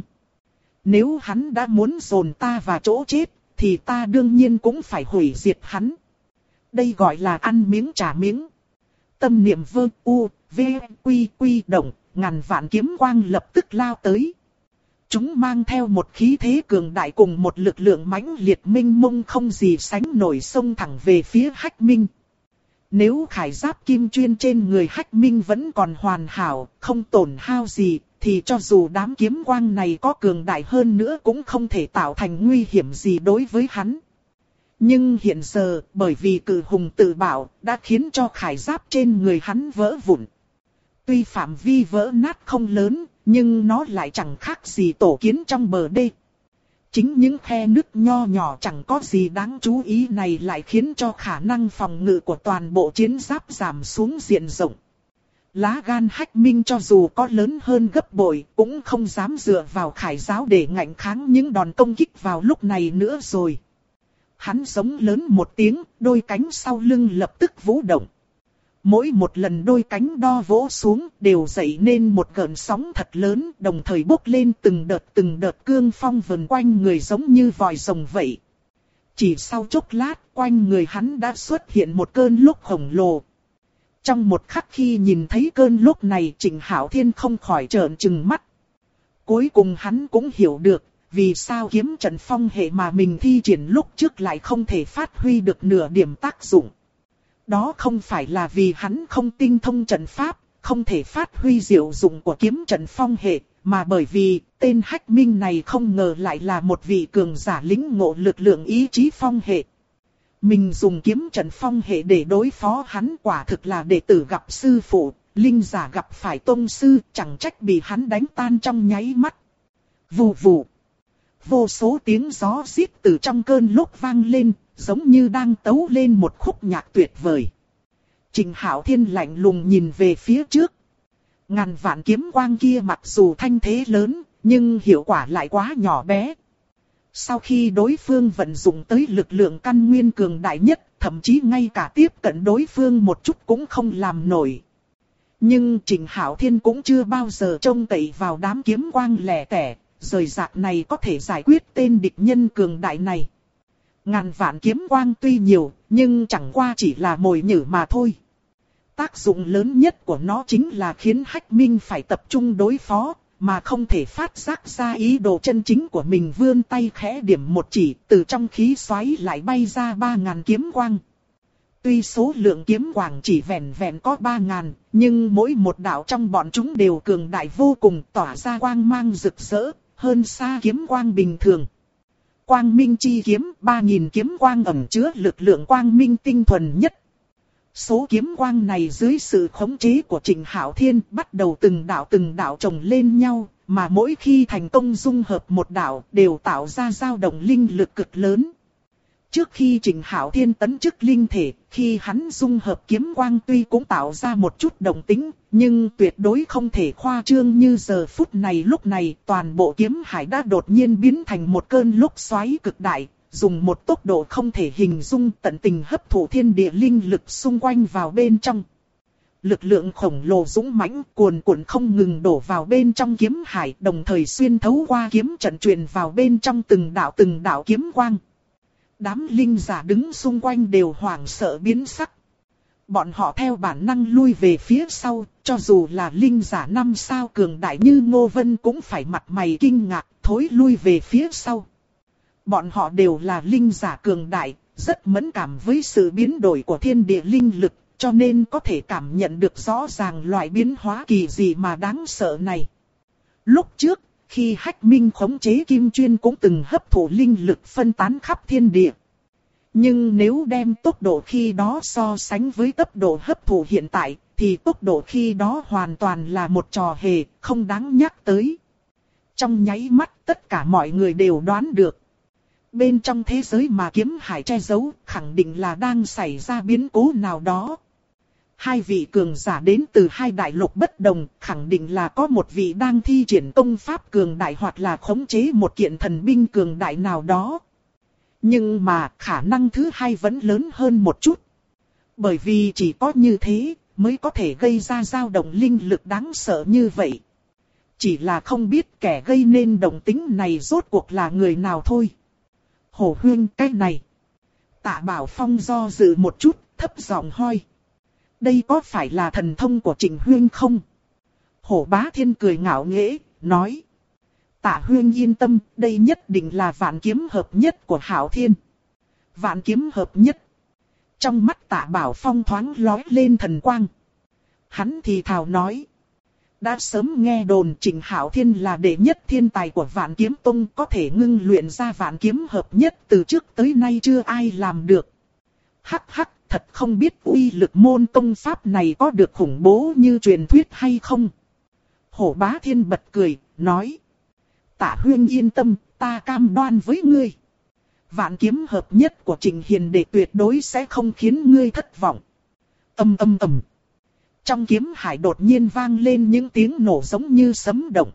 Nếu hắn đã muốn dồn ta vào chỗ chết, thì ta đương nhiên cũng phải hủy diệt hắn. Đây gọi là ăn miếng trả miếng. Tâm niệm vơ u, v, quy quy động, ngàn vạn kiếm quang lập tức lao tới. Chúng mang theo một khí thế cường đại cùng một lực lượng mãnh liệt minh mông không gì sánh nổi, xông thẳng về phía Hách Minh. Nếu khải giáp kim chuyên trên người Hách Minh vẫn còn hoàn hảo, không tổn hao gì, thì cho dù đám kiếm quang này có cường đại hơn nữa cũng không thể tạo thành nguy hiểm gì đối với hắn. Nhưng hiện giờ, bởi vì cự hùng tự bảo, đã khiến cho khải giáp trên người hắn vỡ vụn. Tuy phạm vi vỡ nát không lớn, nhưng nó lại chẳng khác gì tổ kiến trong bờ đê. Chính những khe nứt nho nhỏ chẳng có gì đáng chú ý này lại khiến cho khả năng phòng ngự của toàn bộ chiến giáp giảm xuống diện rộng. Lá gan Hách Minh cho dù có lớn hơn gấp bội, cũng không dám dựa vào khải giáo để ngạnh kháng những đòn công kích vào lúc này nữa rồi. Hắn giống lớn một tiếng, đôi cánh sau lưng lập tức vũ động. Mỗi một lần đôi cánh đo vỗ xuống đều dậy nên một gợn sóng thật lớn, đồng thời bốc lên từng đợt cương phong vần quanh người giống như vòi rồng vậy. Chỉ sau chốc lát, quanh người hắn đã xuất hiện một cơn lốc khổng lồ. Trong một khắc khi nhìn thấy cơn lốc này, Trịnh Hạo Thiên không khỏi trợn trừng mắt. Cuối cùng hắn cũng hiểu được, vì sao kiếm trận phong hệ mà mình thi triển lúc trước lại không thể phát huy được nửa điểm tác dụng. Đó không phải là vì hắn không tinh thông trận pháp, không thể phát huy diệu dụng của kiếm trận phong hệ, mà bởi vì tên Hách Minh này không ngờ lại là một vị cường giả lĩnh ngộ lực lượng ý chí phong hệ. Mình dùng kiếm trận phong hệ để đối phó hắn quả thực là đệ tử gặp sư phụ, linh giả gặp phải tông sư, chẳng trách bị hắn đánh tan trong nháy mắt. Vù vù. Vô số tiếng gió rít từ trong cơn lốc vang lên, giống như đang tấu lên một khúc nhạc tuyệt vời. Trịnh Hạo Thiên lạnh lùng nhìn về phía trước. Ngàn vạn kiếm quang kia mặc dù thanh thế lớn, nhưng hiệu quả lại quá nhỏ bé. Sau khi đối phương vận dụng tới lực lượng căn nguyên cường đại nhất, thậm chí ngay cả tiếp cận đối phương một chút cũng không làm nổi. Nhưng Trịnh Hạo Thiên cũng chưa bao giờ trông cậy vào đám kiếm quang lẻ tẻ, rời rạc này có thể giải quyết tên địch nhân cường đại này. Ngàn vạn kiếm quang tuy nhiều, nhưng chẳng qua chỉ là mồi nhử mà thôi. Tác dụng lớn nhất của nó chính là khiến Hách Minh phải tập trung đối phó, mà không thể phát giác ra ý đồ chân chính của mình. Vươn tay khẽ điểm một chỉ, từ trong khí xoáy lại bay ra 3.000 kiếm quang. Tuy số lượng kiếm quang chỉ vẹn vẹn có 3.000, nhưng mỗi một đạo trong bọn chúng đều cường đại vô cùng, tỏa ra quang mang rực rỡ, hơn xa kiếm quang bình thường. Quang minh chi kiếm, 3.000 kiếm quang ẩn chứa lực lượng quang minh tinh thuần nhất. Số kiếm quang này dưới sự khống chế của Trịnh Hạo Thiên bắt đầu từng đạo chồng lên nhau, mà mỗi khi thành công dung hợp một đạo đều tạo ra dao động linh lực cực lớn. Trước khi Trịnh Hạo Thiên tấn chức linh thể, khi hắn dung hợp kiếm quang tuy cũng tạo ra một chút động tĩnh, nhưng tuyệt đối không thể khoa trương như giờ phút này. Lúc này toàn bộ kiếm hải đã đột nhiên biến thành một cơn lốc xoáy cực đại, dùng một tốc độ không thể hình dung tận tình hấp thụ thiên địa linh lực xung quanh vào bên trong. Lực lượng khổng lồ dũng mãnh cuồn cuộn không ngừng đổ vào bên trong kiếm hải, đồng thời xuyên thấu qua kiếm trận truyền vào bên trong từng đạo kiếm quang. Đám linh giả đứng xung quanh đều hoảng sợ biến sắc. Bọn họ theo bản năng lui về phía sau, cho dù là linh giả 5 sao cường đại như Ngô Vân cũng phải mặt mày kinh ngạc, thối lui về phía sau. Bọn họ đều là linh giả cường đại, rất mẫn cảm với sự biến đổi của thiên địa linh lực, cho nên có thể cảm nhận được rõ ràng loại biến hóa kỳ dị mà đáng sợ này. Lúc trước, khi Hách Minh khống chế Kim Chuyên cũng từng hấp thụ linh lực phân tán khắp thiên địa. Nhưng nếu đem tốc độ khi đó so sánh với tốc độ hấp thụ hiện tại, thì tốc độ khi đó hoàn toàn là một trò hề, không đáng nhắc tới. Trong nháy mắt tất cả mọi người đều đoán được. Bên trong thế giới mà kiếm hải che giấu, khẳng định là đang xảy ra biến cố nào đó. Hai vị cường giả đến từ hai đại lục bất đồng, khẳng định là có một vị đang thi triển công pháp cường đại hoặc là khống chế một kiện thần binh cường đại nào đó. Nhưng mà khả năng thứ hai vẫn lớn hơn một chút. Bởi vì chỉ có như thế mới có thể gây ra dao động linh lực đáng sợ như vậy. Chỉ là không biết kẻ gây nên động tĩnh này rốt cuộc là người nào thôi. Hổ huynh, cái này. Tạ Bảo Phong do dự một chút, thấp giọng hỏi. Đây có phải là thần thông của Trịnh huynh không? Hổ Bá Thiên cười ngạo nghễ, nói. Tạ huynh yên tâm, đây nhất định là vạn kiếm hợp nhất của Hạo Thiên. Vạn kiếm hợp nhất. Trong mắt Tạ Bảo Phong thoáng lóe lên thần quang. Hắn thì thào nói. Đã sớm nghe đồn Trịnh Hạo Thiên là đệ nhất thiên tài của Vạn Kiếm Tông, có thể ngưng luyện ra vạn kiếm hợp nhất, từ trước tới nay chưa ai làm được. Hắc hắc, thật không biết uy lực môn công pháp này có được khủng bố như truyền thuyết hay không. Hổ Bá Thiên bật cười, nói. Tạ huynh yên tâm, ta cam đoan với ngươi. Vạn kiếm hợp nhất của Trịnh Hiền đệ tuyệt đối sẽ không khiến ngươi thất vọng. Ầm ầm ầm. Trong kiếm hải đột nhiên vang lên những tiếng nổ giống như sấm động.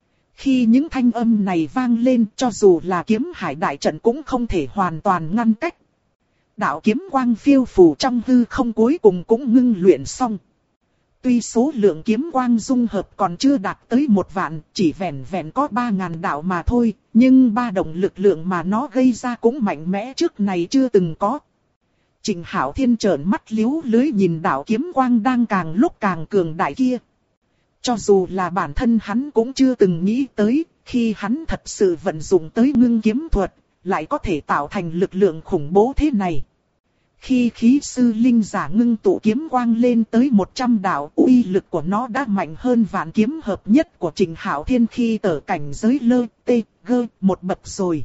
Khi những thanh âm này vang lên, cho dù là kiếm hải đại trận cũng không thể hoàn toàn ngăn cách. Đạo kiếm quang phiêu phù trong hư không cuối cùng cũng ngưng luyện xong. Tuy số lượng kiếm quang dung hợp còn chưa đạt tới 1 vạn, chỉ vẹn vẹn có 3.000 đạo mà thôi, nhưng ba động lực lượng mà nó gây ra cũng mạnh mẽ trước này chưa từng có. Trịnh Hạo Thiên trợn mắt liếu lưới nhìn đạo kiếm quang đang càng lúc càng cường đại kia. Cho dù là bản thân hắn cũng chưa từng nghĩ tới, khi hắn thật sự vận dụng tới ngưng kiếm thuật, lại có thể tạo thành lực lượng khủng bố thế này. Khi khí sư linh giả ngưng tụ kiếm quang lên tới 100 đạo, uy lực của nó đã mạnh hơn vạn kiếm hợp nhất của Trịnh Hạo Thiên khi ở cảnh giới lơ, tê, gơ, một bậc rồi.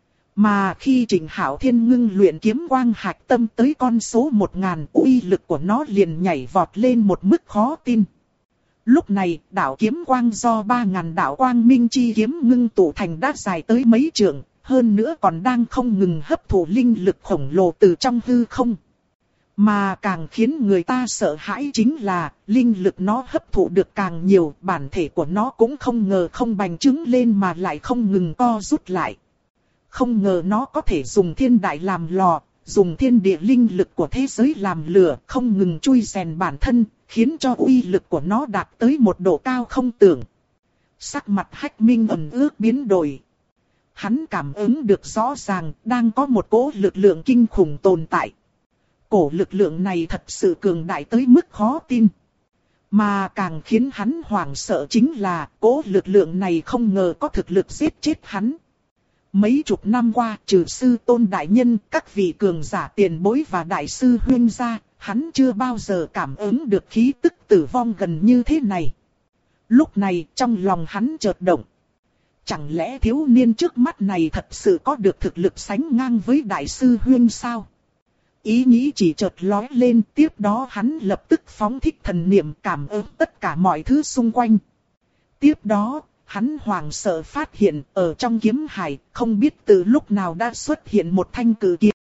Mà khi Trịnh Hạo Thiên ngưng luyện kiếm quang hạch tâm tới con số 1000, uy lực của nó liền nhảy vọt lên một mức khó tin. Lúc này, đạo kiếm quang do 3000 đạo quang minh chi kiếm ngưng tụ thành đã dài tới mấy trượng, hơn nữa còn đang không ngừng hấp thụ linh lực khổng lồ từ trong hư không. Mà càng khiến người ta sợ hãi chính là, linh lực nó hấp thụ được càng nhiều, bản thể của nó cũng không ngờ không bành trướng lên mà lại không ngừng co rút lại. Không ngờ nó có thể dùng thiên đại làm lò, dùng thiên địa linh lực của thế giới làm lửa, không ngừng chui rèn bản thân, khiến cho uy lực của nó đạt tới một độ cao không tưởng. Sắc mặt Hách Minh ẩn ước biến đổi. Hắn cảm ứng được rõ ràng, đang có một cỗ lực lượng kinh khủng tồn tại. Cổ lực lượng này thật sự cường đại tới mức khó tin. Mà càng khiến hắn hoảng sợ chính là, cỗ lực lượng này không ngờ có thực lực giết chết hắn. Mấy chục năm qua, trừ sư tôn đại nhân, các vị cường giả tiền bối và đại sư huyên gia, hắn chưa bao giờ cảm ứng được khí tức tử vong gần như thế này. Lúc này, trong lòng hắn chợt động. Chẳng lẽ thiếu niên trước mắt này thật sự có được thực lực sánh ngang với đại sư huyên sao? Ý nghĩ chỉ chợt lóe lên, tiếp đó hắn lập tức phóng thích thần niệm cảm ứng tất cả mọi thứ xung quanh. Tiếp đó, hắn hoảng sợ phát hiện ở trong kiếm hải, không biết từ lúc nào đã xuất hiện một thanh cử kiếm.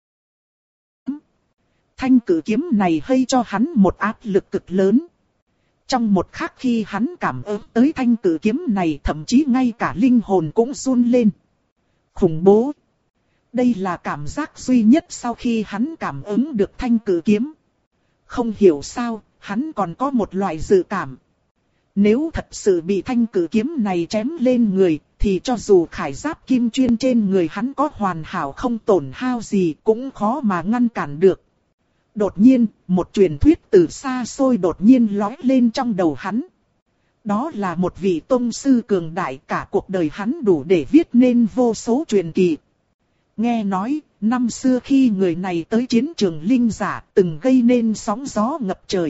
Thanh cử kiếm này gây cho hắn một áp lực cực lớn. Trong một khắc khi hắn cảm ứng tới thanh cử kiếm này, thậm chí ngay cả linh hồn cũng run lên. Khủng bố! Đây là cảm giác duy nhất sau khi hắn cảm ứng được thanh cử kiếm. Không hiểu sao, hắn còn có một loại dự cảm. Nếu thật sự bị thanh cử kiếm này chém lên người, thì cho dù khải giáp kim chuyên trên người hắn có hoàn hảo không tổn hao gì cũng khó mà ngăn cản được. Đột nhiên, một truyền thuyết từ xa xôi đột nhiên lóe lên trong đầu hắn. Đó là một vị tông sư cường đại, cả cuộc đời hắn đủ để viết nên vô số truyền kỳ. Nghe nói, năm xưa khi người này tới chiến trường linh giả từng gây nên sóng gió ngập trời.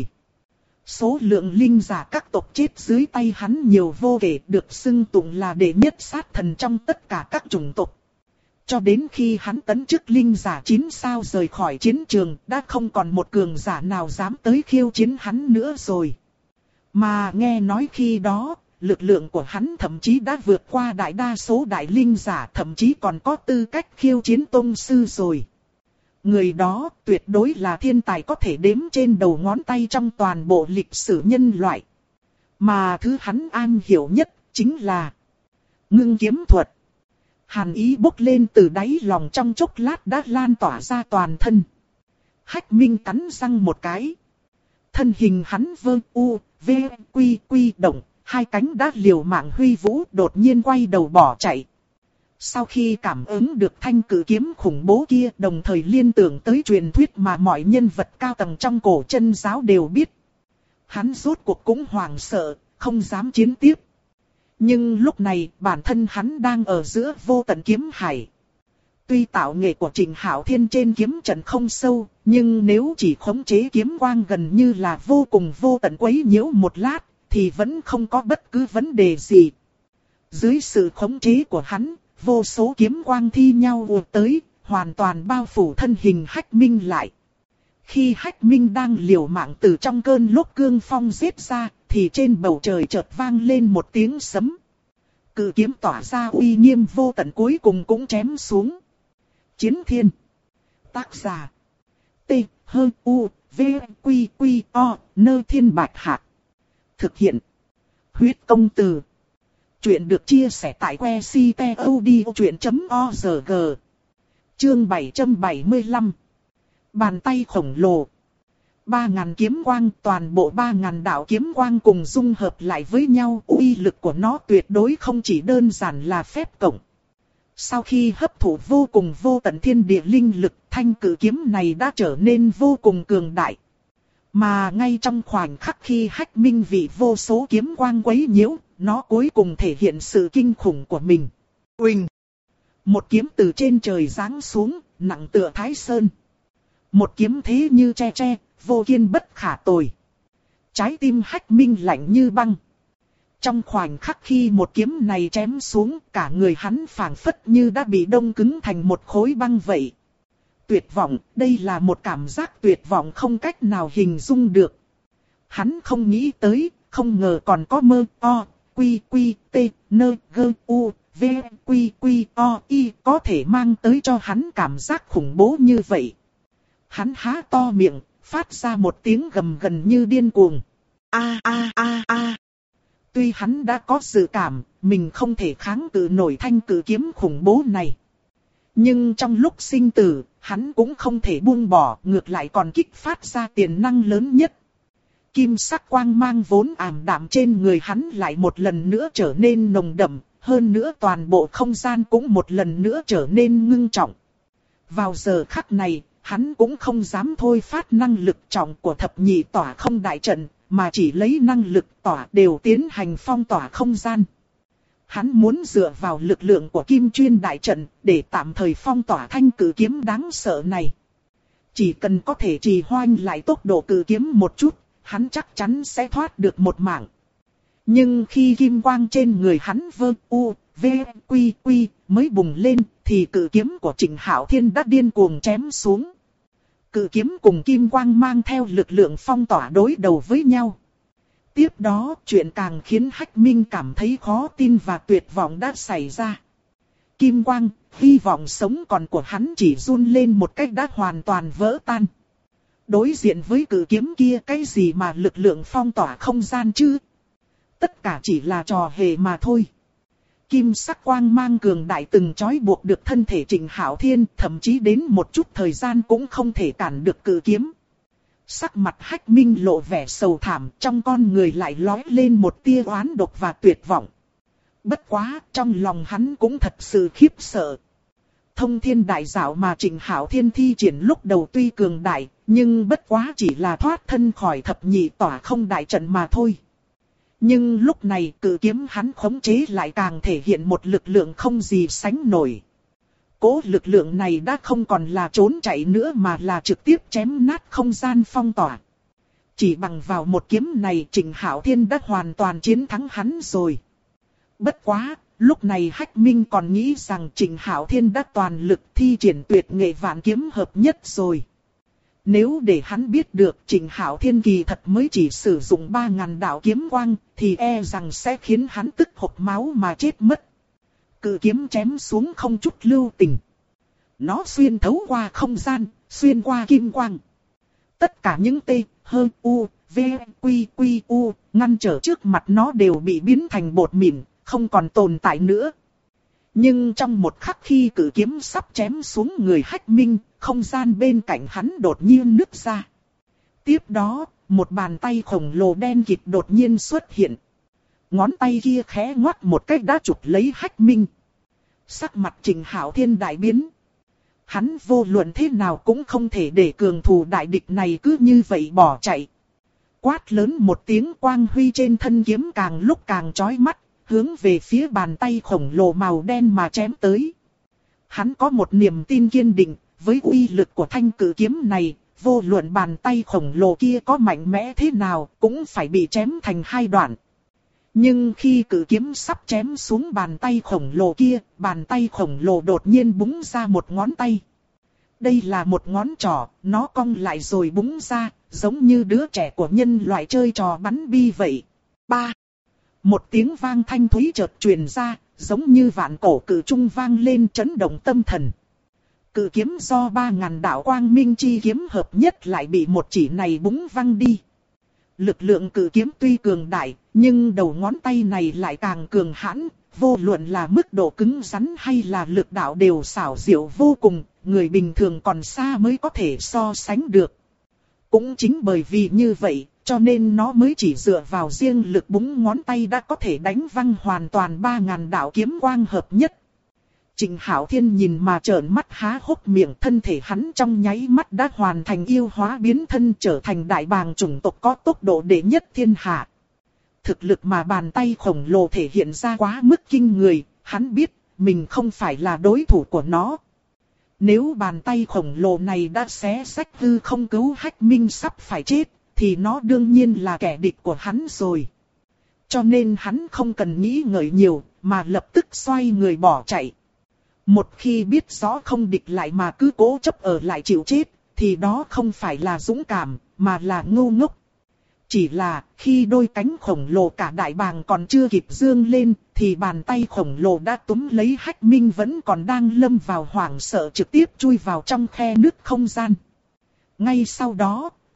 Số lượng linh giả các tộc chết dưới tay hắn nhiều vô kể, được xưng tụng là đệ nhất sát thần trong tất cả các chủng tộc. Cho đến khi hắn tấn chức linh giả 9 sao rời khỏi chiến trường, đã không còn một cường giả nào dám tới khiêu chiến hắn nữa rồi. Mà nghe nói khi đó, lực lượng của hắn thậm chí đã vượt qua đại đa số đại linh giả, thậm chí còn có tư cách khiêu chiến tông sư rồi. Người đó tuyệt đối là thiên tài có thể đếm trên đầu ngón tay trong toàn bộ lịch sử nhân loại. Mà thứ hắn am hiểu nhất chính là ngưng kiếm thuật. Hàn ý bốc lên từ đáy lòng, trong chốc lát đã lan tỏa ra toàn thân. Hách Minh cắn răng một cái. Thân hình hắn vơ u, v, quy quy động, hai cánh đã liều mạng huy vũ, đột nhiên quay đầu bỏ chạy. Sau khi cảm ứng được thanh cử kiếm khủng bố kia, đồng thời liên tưởng tới truyền thuyết mà mọi nhân vật cao tầng trong cổ chân giáo đều biết. Hắn rốt cuộc cũng hoảng sợ, không dám chiến tiếp. Nhưng lúc này, bản thân hắn đang ở giữa vô tận kiếm hải. Tuy tạo nghệ của Trình Hạo Thiên trên kiếm trận không sâu, nhưng nếu chỉ khống chế kiếm quang gần như là vô cùng vô tận quấy nhiễu một lát, thì vẫn không có bất cứ vấn đề gì. Dưới sự khống chế của hắn, vô số kiếm quang thi nhau ùa tới, hoàn toàn bao phủ thân hình Hách Minh lại. Khi Hách Minh đang liều mạng từ trong cơn lốc cương phong giết ra, thì trên bầu trời chợt vang lên một tiếng sấm. Cự kiếm tỏa ra uy nghiêm vô tận cuối cùng cũng chém xuống. Chiến Thiên. Tác giả. T, H, U, V, Quy, Quy, O, Nơ Thiên Bạch Hạc. Thực hiện. Huyết Công Từ. Chuyện được chia sẻ tại que ctod.org. Chương 775. Bàn tay khổng lồ. 3.000 kiếm quang, toàn bộ 3.000 đạo kiếm quang cùng dung hợp lại với nhau, uy lực của nó tuyệt đối không chỉ đơn giản là phép cộng. Sau khi hấp thụ vô cùng vô tận thiên địa linh lực, thanh cử kiếm này đã trở nên vô cùng cường đại. Mà ngay trong khoảnh khắc khi Hách Minh vì vô số kiếm quang quấy nhiễu, nó cuối cùng thể hiện sự kinh khủng của mình. Uỳnh! Một kiếm từ trên trời giáng xuống, nặng tựa Thái Sơn. Một kiếm thế như tre tre, vô kiên bất khả tồi. Trái tim Hách Minh lạnh như băng. Trong khoảnh khắc khi một kiếm này chém xuống, cả người hắn phảng phất như đã bị đông cứng thành một khối băng vậy. Tuyệt vọng, đây là một cảm giác tuyệt vọng không cách nào hình dung được. Hắn không nghĩ tới, không ngờ còn có mơ, o, quy, quy, t, nơ, gơ, u, v, quy, quy, o, y có thể mang tới cho hắn cảm giác khủng bố như vậy. Hắn há to miệng, phát ra một tiếng gầm gần như điên cuồng. A a a a. Tuy hắn đã có dự cảm, mình không thể kháng cự nổi thanh cử kiếm khủng bố này. Nhưng trong lúc sinh tử, hắn cũng không thể buông bỏ, ngược lại còn kích phát ra tiềm năng lớn nhất. Kim sắc quang mang vốn ảm đạm trên người hắn lại một lần nữa trở nên nồng đậm, hơn nữa toàn bộ không gian cũng một lần nữa trở nên ngưng trọng. Vào giờ khắc này, hắn cũng không dám thôi phát năng lực trọng của thập nhị tỏa không đại trận, mà chỉ lấy năng lực tỏa đều tiến hành phong tỏa không gian. Hắn muốn dựa vào lực lượng của kim chuyên đại trận để tạm thời phong tỏa thanh cử kiếm đáng sợ này. Chỉ cần có thể trì hoãn lại tốc độ cử kiếm một chút, hắn chắc chắn sẽ thoát được một mạng. Nhưng khi kim quang trên người hắn mới bùng lên, thì cử kiếm của Trịnh Hạo Thiên đã điên cuồng chém xuống. Cử kiếm cùng kim quang mang theo lực lượng phong tỏa đối đầu với nhau. Tiếp đó, chuyện càng khiến Hách Minh cảm thấy khó tin và tuyệt vọng đã xảy ra. Kim quang, hy vọng sống còn của hắn chỉ run lên một cách đã hoàn toàn vỡ tan. Đối diện với cử kiếm kia, cái gì mà lực lượng phong tỏa không gian chứ? Tất cả chỉ là trò hề mà thôi. Kim sắc quang mang cường đại từng trói buộc được thân thể Trịnh Hạo Thiên, thậm chí đến một chút thời gian cũng không thể cản được cử kiếm. Sắc mặt Hách Minh lộ vẻ sầu thảm, trong con người lại lóe lên một tia oán độc và tuyệt vọng. Bất quá, trong lòng hắn cũng thật sự khiếp sợ. Thông thiên đại đạo mà Trịnh Hạo Thiên thi triển lúc đầu tuy cường đại, nhưng bất quá chỉ là thoát thân khỏi thập nhị tỏa không đại trận mà thôi. Nhưng lúc này cử kiếm hắn khống chế lại càng thể hiện một lực lượng không gì sánh nổi. Cố lực lượng này đã không còn là trốn chạy nữa mà là trực tiếp chém nát không gian phong tỏa. Chỉ bằng vào một kiếm này Trịnh Hạo Thiên đã hoàn toàn chiến thắng hắn rồi. Bất quá, lúc này Hách Minh còn nghĩ rằng Trịnh Hạo Thiên đã toàn lực thi triển tuyệt nghệ vạn kiếm hợp nhất rồi. Nếu để hắn biết được Trịnh Hạo Thiên kỳ thật mới chỉ sử dụng 3000 đạo kiếm quang, thì e rằng sẽ khiến hắn tức hộc máu mà chết mất. Cự kiếm chém xuống không chút lưu tình. Nó xuyên thấu qua không gian, xuyên qua kim quang. Tất cả những ngăn trở trước mặt nó đều bị biến thành bột mịn, không còn tồn tại nữa. Nhưng trong một khắc khi cự kiếm sắp chém xuống người Hách Minh, không gian bên cạnh hắn đột nhiên nứt ra. Tiếp đó, một bàn tay khổng lồ đen kịt đột nhiên xuất hiện. Ngón tay kia khẽ ngoắt một cách đã chụp lấy Hách Minh. Sắc mặt Trịnh Hạo Thiên đại biến. Hắn vô luận thế nào cũng không thể để cường thù đại địch này cứ như vậy bỏ chạy. Quát lớn một tiếng, quang huy trên thân kiếm càng lúc càng chói mắt, hướng về phía bàn tay khổng lồ màu đen mà chém tới. Hắn có một niềm tin kiên định, với uy lực của thanh cử kiếm này, vô luận bàn tay khổng lồ kia có mạnh mẽ thế nào, cũng phải bị chém thành hai đoạn. Nhưng khi cử kiếm sắp chém xuống bàn tay khổng lồ kia, bàn tay khổng lồ đột nhiên búng ra một ngón tay. Đây là một ngón trỏ, nó cong lại rồi búng ra, giống như đứa trẻ của nhân loại chơi trò bắn bi vậy. Một tiếng vang thanh thúy chợt truyền ra, giống như vạn cổ cử trung vang lên chấn động tâm thần. Cự kiếm do 3000 đạo quang minh chi kiếm hợp nhất lại bị một chỉ này búng văng đi. Lực lượng cự kiếm tuy cường đại, nhưng đầu ngón tay này lại càng cường hãn, vô luận là mức độ cứng rắn hay là lực đạo đều xảo diệu vô cùng, người bình thường còn xa mới có thể so sánh được. Cũng chính bởi vì như vậy, cho nên nó mới chỉ dựa vào riêng lực búng ngón tay đã có thể đánh văng hoàn toàn 3000 đạo kiếm quang hợp nhất. Trịnh Hạo Thiên nhìn mà trợn mắt há hốc miệng, thân thể hắn trong nháy mắt đã hoàn thành yêu hóa biến thân trở thành đại bàng chủng tộc có tốc độ đệ nhất thiên hạ. Thực lực mà bàn tay khổng lồ thể hiện ra quá mức kinh người, hắn biết mình không phải là đối thủ của nó. Nếu bàn tay khổng lồ này đã xé rách hư không cứu Hách Minh sắp phải chết, thì nó đương nhiên là kẻ địch của hắn rồi. Cho nên hắn không cần nghĩ ngợi nhiều, mà lập tức xoay người bỏ chạy. Một khi biết rõ không địch lại mà cứ cố chấp ở lại chịu chết, thì đó không phải là dũng cảm, mà là ngu ngốc. Chỉ là khi đôi cánh khổng lồ cả đại bàng còn chưa kịp dương lên, thì bàn tay khổng lồ đã túm lấy Hách Minh vẫn còn đang lâm vào hoảng sợ trực tiếp chui vào trong khe nứt không gian. Ngay sau đó,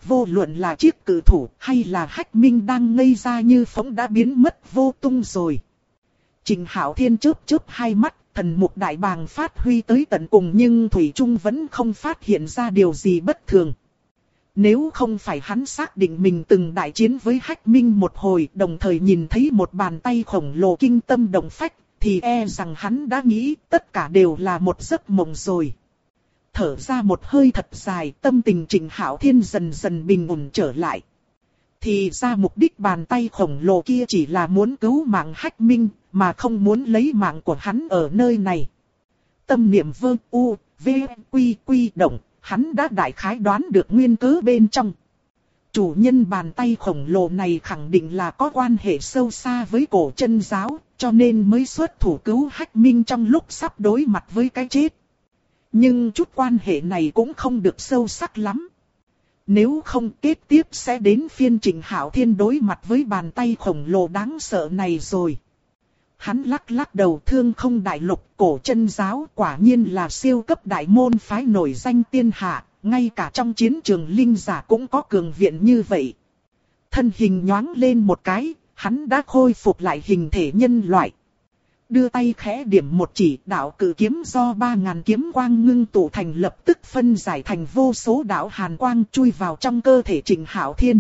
vô luận là chiếc cự thủ hay là Hách Minh đang ngây ra như phỗng đã biến mất vô tung rồi. Trình Hạo Thiên chớp chớp hai mắt, thần mục đại bàng phát huy tới tận cùng nhưng thủy chung vẫn không phát hiện ra điều gì bất thường. Nếu không phải hắn xác định mình từng đại chiến với Hách Minh một hồi, đồng thời nhìn thấy một bàn tay khổng lồ kinh tâm động phách, thì e rằng hắn đã nghĩ tất cả đều là một giấc mộng rồi. Thở ra một hơi thật dài, tâm tình Trình Hạo Thiên dần dần bình ổn trở lại. Thì ra mục đích bàn tay khổng lồ kia chỉ là muốn cứu mạng Hách Minh, mà không muốn lấy mạng của hắn ở nơi này. Tâm niệm vơ u, v, quy quy động, hắn đã đại khái đoán được nguyên cớ bên trong. Chủ nhân bàn tay khổng lồ này khẳng định là có quan hệ sâu xa với Cổ Chân giáo, cho nên mới xuất thủ cứu Hách Minh trong lúc sắp đối mặt với cái chết. Nhưng chút quan hệ này cũng không được sâu sắc lắm. Nếu không kế tiếp sẽ đến phiên Trình Hạo Thiên đối mặt với bàn tay khổng lồ đáng sợ này rồi. Hắn lắc lắc đầu, Thương Không Đại Lục, Cổ Chân giáo quả nhiên là siêu cấp đại môn phái nổi danh thiên hạ, ngay cả trong chiến trường linh giả cũng có cường viện như vậy. Thân hình nhoáng lên một cái, hắn đã khôi phục lại hình thể nhân loại. Đưa tay khẽ điểm một chỉ, đạo cử kiếm do 3000 kiếm quang ngưng tụ thành lập tức phân giải thành vô số đạo hàn quang chui vào trong cơ thể Trình Hạo Thiên.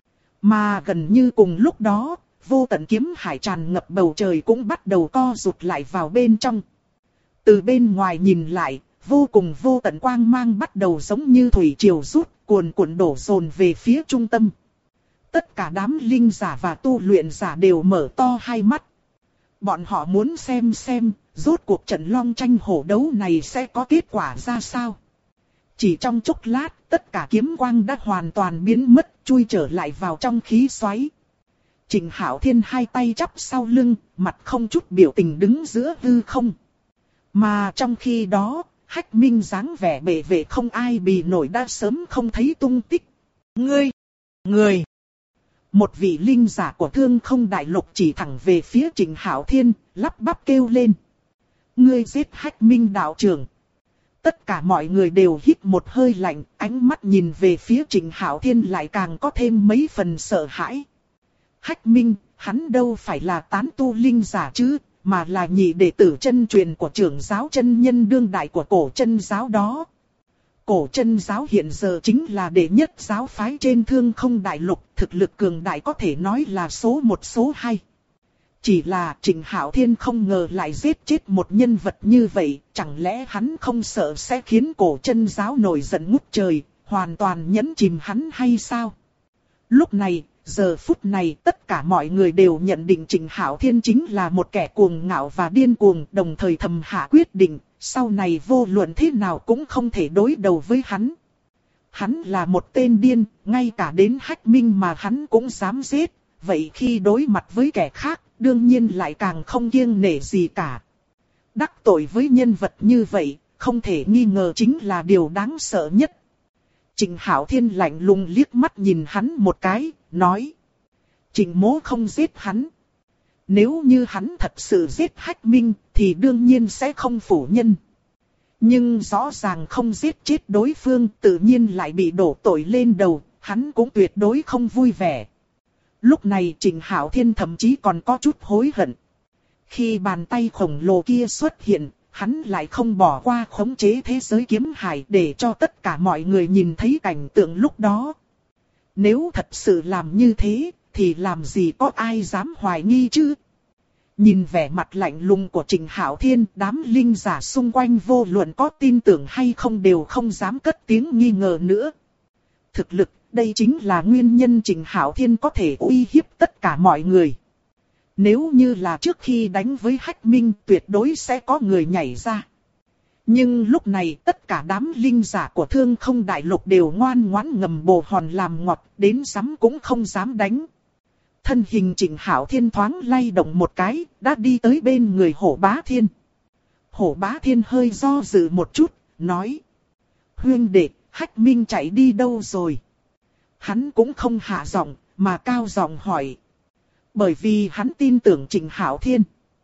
Mà gần như cùng lúc đó, vô tận kiếm hải tràn ngập bầu trời cũng bắt đầu co rụt lại vào bên trong. Từ bên ngoài nhìn lại, vô cùng vô tận quang mang bắt đầu giống như thủy triều rút, cuồn cuộn đổ dồn về phía trung tâm. Tất cả đám linh giả và tu luyện giả đều mở to hai mắt. Bọn họ muốn xem, rốt cuộc trận long tranh hổ đấu này sẽ có kết quả ra sao. Chỉ trong chốc lát, tất cả kiếm quang đã hoàn toàn biến mất, chui trở lại vào trong khí xoáy. Trình Hạo Thiên hai tay chắp sau lưng, mặt không chút biểu tình đứng giữa hư không. Mà trong khi đó, Hách Minh dáng vẻ bệ vệ không ai bì nổi đã sớm không thấy tung tích. Người! Một vị linh giả của Thương Không Đại Lục chỉ thẳng về phía Trình Hạo Thiên, lắp bắp kêu lên. Ngươi giết Hách Minh đạo trưởng. Tất cả mọi người đều hít một hơi lạnh, ánh mắt nhìn về phía Trình Hạo Thiên lại càng có thêm mấy phần sợ hãi. Hách Minh, hắn đâu phải là tán tu linh giả chứ, mà là nhị đệ tử chân truyền của trưởng giáo chân nhân đương đại của Cổ Chân giáo đó. Cổ Chân giáo hiện giờ chính là đệ nhất giáo phái trên Thương Không Đại Lục, thực lực cường đại có thể nói là số một số hai. Chỉ là Trình Hạo Thiên không ngờ lại giết chết một nhân vật như vậy, chẳng lẽ hắn không sợ sẽ khiến Cổ Chân giáo nổi giận ngút trời, hoàn toàn nhấn chìm hắn hay sao? Lúc này, giờ phút này tất cả mọi người đều nhận định Trình Hạo Thiên chính là một kẻ cuồng ngạo và điên cuồng, đồng thời thầm hạ quyết định, sau này vô luận thế nào cũng không thể đối đầu với hắn. Hắn là một tên điên, ngay cả đến Hách Minh mà hắn cũng dám giết, vậy khi đối mặt với kẻ khác, đương nhiên lại càng không kiêng nể gì cả. Đắc tội với nhân vật như vậy, không thể nghi ngờ chính là điều đáng sợ nhất. Trình Hạo Thiên lạnh lùng liếc mắt nhìn hắn một cái, nói. Trình mỗ không giết hắn. Nếu như hắn thật sự giết Hách Minh, thì đương nhiên sẽ không phủ nhận. Nhưng rõ ràng không giết chết đối phương, tự nhiên lại bị đổ tội lên đầu, hắn cũng tuyệt đối không vui vẻ. Lúc này Trình Hạo Thiên thậm chí còn có chút hối hận. Khi bàn tay khổng lồ kia xuất hiện, hắn lại không bỏ qua khống chế thế giới kiếm hải để cho tất cả mọi người nhìn thấy cảnh tượng lúc đó. Nếu thật sự làm như thế, thì làm gì có ai dám hoài nghi chứ? Nhìn vẻ mặt lạnh lùng của Trình Hạo Thiên, đám linh giả xung quanh vô luận có tin tưởng hay không đều không dám cất tiếng nghi ngờ nữa. Thực lực, đây chính là nguyên nhân Trình Hạo Thiên có thể uy hiếp tất cả mọi người. Nếu như là trước khi đánh với Hách Minh, tuyệt đối sẽ có người nhảy ra. Nhưng lúc này tất cả đám linh giả của Thương Không Đại Lục đều ngoan ngoãn ngầm bồ hòn làm ngọt, đến dám cũng không dám đánh. Thân hình Trình Hạo Thiên thoáng lay động một cái, đã đi tới bên người Hổ Bá Thiên. Hổ Bá Thiên hơi do dự một chút, nói. Huynh đệ, Hách Minh chạy đi đâu rồi? Hắn cũng không hạ giọng, mà cao giọng hỏi. Bởi vì hắn tin tưởng Trình Hạo Thiên.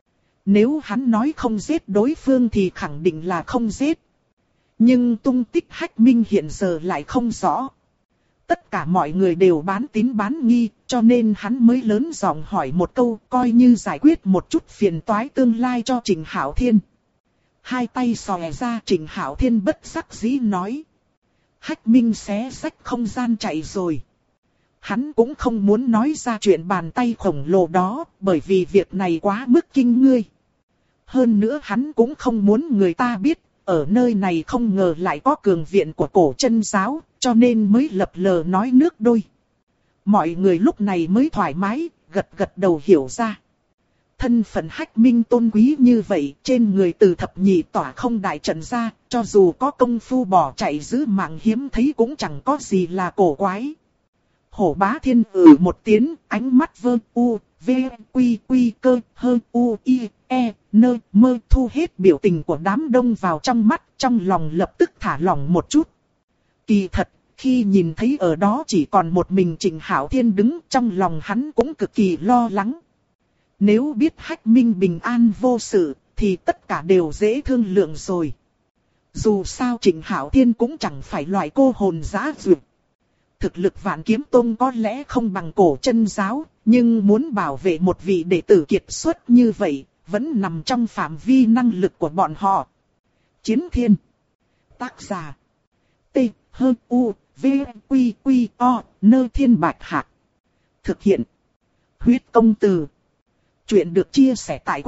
Nếu hắn nói không giết đối phương thì khẳng định là không giết. Nhưng tung tích Hách Minh hiện giờ lại không rõ. Tất cả mọi người đều bán tín bán nghi, cho nên hắn mới lớn giọng hỏi một câu, coi như giải quyết một chút phiền toái tương lai cho Trịnh Hạo Thiên. Hai tay xòe ra, Trịnh Hạo Thiên bất đắc dĩ nói. Hách Minh xé rách không gian chạy rồi. Hắn cũng không muốn nói ra chuyện bàn tay khổng lồ đó, bởi vì việc này quá mức kinh ngươi. Hơn nữa hắn cũng không muốn người ta biết, ở nơi này không ngờ lại có cường viện của Cổ Chân giáo, cho nên mới lập lờ nói nước đôi. Mọi người lúc này mới thoải mái, gật gật đầu hiểu ra. Thân phận Hách Minh tôn quý như vậy, trên người từ thập nhị tỏa không đại trận ra, cho dù có công phu bỏ chạy giữ mạng hiếm thấy cũng chẳng có gì là cổ quái. Hổ Bá Thiên một tiếng, ánh mắt vơ u, v, quy quy cơ, hơ u, i, e, nơ, mơ thu hết biểu tình của đám đông vào trong mắt, trong lòng lập tức thả lỏng một chút. Kỳ thật, khi nhìn thấy ở đó chỉ còn một mình Trịnh Hạo Thiên đứng, trong lòng hắn cũng cực kỳ lo lắng. Nếu biết Hách Minh bình an vô sự, thì tất cả đều dễ thương lượng rồi. Dù sao Trịnh Hạo Thiên cũng chẳng phải loại cô hồn dã dược. Thực lực Vạn Kiếm Tông có lẽ không bằng Cổ Chân giáo, nhưng muốn bảo vệ một vị đệ tử kiệt xuất như vậy, vẫn nằm trong phạm vi năng lực của bọn họ. Chiến Thiên. Tác giả. T, H, U, V, Quy, Quy, O, Nơ Thiên Bạch Hạc. Thực hiện. Huyết Công Từ. Chuyện được chia sẻ tại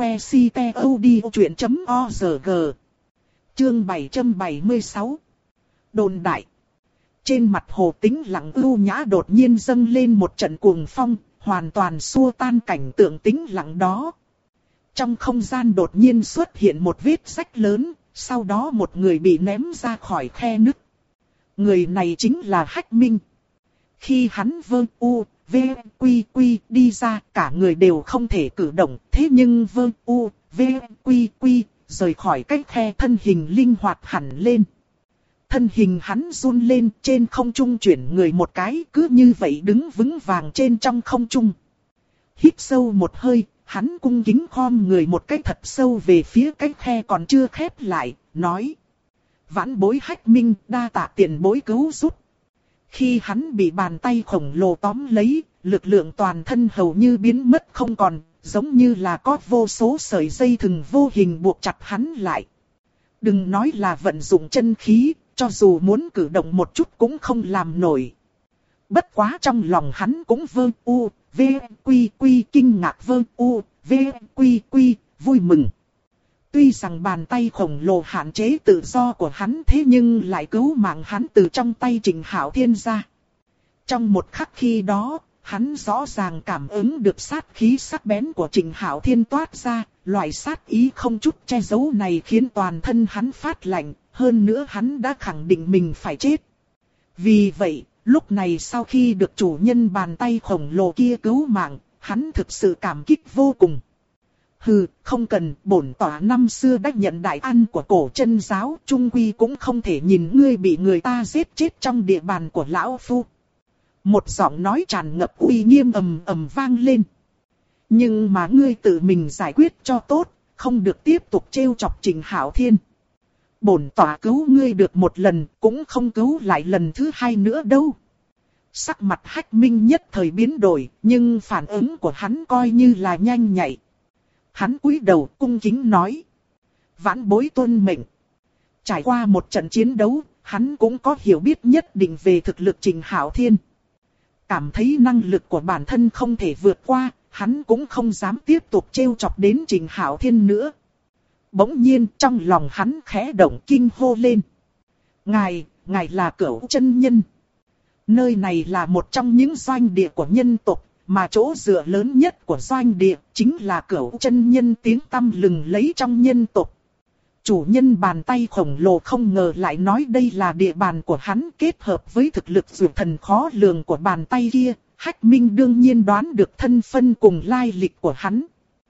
website.odchuyện.org. Chương 776. Đồn đại. Trên mặt Hồ Tĩnh lặng ưu nhã đột nhiên dâng lên một trận cuồng phong, hoàn toàn xua tan cảnh tượng tĩnh lặng đó. Trong không gian đột nhiên xuất hiện một vết rách lớn, sau đó một người bị ném ra khỏi khe nứt. Người này chính là Hách Minh. Khi hắn vơ u, v, quy quy đi ra, cả người đều không thể cử động, thế nhưng vơ u, v, quy quy rời khỏi cái khe, thân hình linh hoạt hẳn lên. Thân hình hắn run lên, trên không trung chuyển người một cái, cứ như vậy đứng vững vàng trên trong không trung. Hít sâu một hơi, hắn cung kính khom người một cái thật sâu về phía cái khe còn chưa khép lại, nói. Vãn bối Hách Minh, đa tạ tiền bối cứu giúp. Khi hắn bị bàn tay khổng lồ tóm lấy, lực lượng toàn thân hầu như biến mất không còn, giống như là có vô số sợi dây thừng vô hình buộc chặt hắn lại. Đừng nói là vận dụng chân khí, cho dù muốn cử động một chút cũng không làm nổi. Bất quá trong lòng hắn cũng vơ u, v, quy quy kinh ngạc, vơ u, v, quy quy vui mừng. Tuy rằng bàn tay khổng lồ hạn chế tự do của hắn, thế nhưng lại cứu mạng hắn từ trong tay Trịnh Hạo Thiên ra. Trong một khắc khi đó, hắn rõ ràng cảm ứng được sát khí sắc bén của Trịnh Hạo Thiên toát ra, loại sát ý không chút che giấu này khiến toàn thân hắn phát lạnh, hơn nữa hắn đã khẳng định mình phải chết. Vì vậy, lúc này sau khi được chủ nhân bàn tay khổng lồ kia cứu mạng, hắn thực sự cảm kích vô cùng. Hừ, không cần, bổn tỏa năm xưa đã nhận đại ăn của Cổ Chân giáo, trung quy cũng không thể nhìn ngươi bị người ta giết chết trong địa bàn của lão phu. Một giọng nói tràn ngập uy nghiêm ầm ầm vang lên. Nhưng mà ngươi tự mình giải quyết cho tốt, không được tiếp tục trêu chọc Trịnh Hạo Thiên. Bổn tỏa cứu ngươi được một lần, cũng không cứu lại lần thứ hai nữa đâu. Sắc mặt Hách Minh nhất thời biến đổi, nhưng phản ứng của hắn coi như là nhanh nhạy. Hắn cúi đầu cung kính nói. Vãn bối tuân mệnh. Trải qua một trận chiến đấu, hắn cũng có hiểu biết nhất định về thực lực Trịnh Hạo Thiên. Cảm thấy năng lực của bản thân không thể vượt qua, hắn cũng không dám tiếp tục trêu chọc đến Trịnh Hạo Thiên nữa. Bỗng nhiên trong lòng hắn khẽ động, kinh hô lên. Ngài là Cửu Chân Nhân. Nơi này là một trong những doanh địa của nhân tộc, mà chỗ dựa lớn nhất của doanh địa chính là Cửu Chân Nhân tiếng tăm lừng lấy trong nhân tộc. Chủ nhân bàn tay khổng lồ không ngờ lại nói đây là địa bàn của hắn, kết hợp với thực lực dược thần khó lường của bàn tay kia, Hách Minh đương nhiên đoán được thân phân cùng lai lịch của hắn.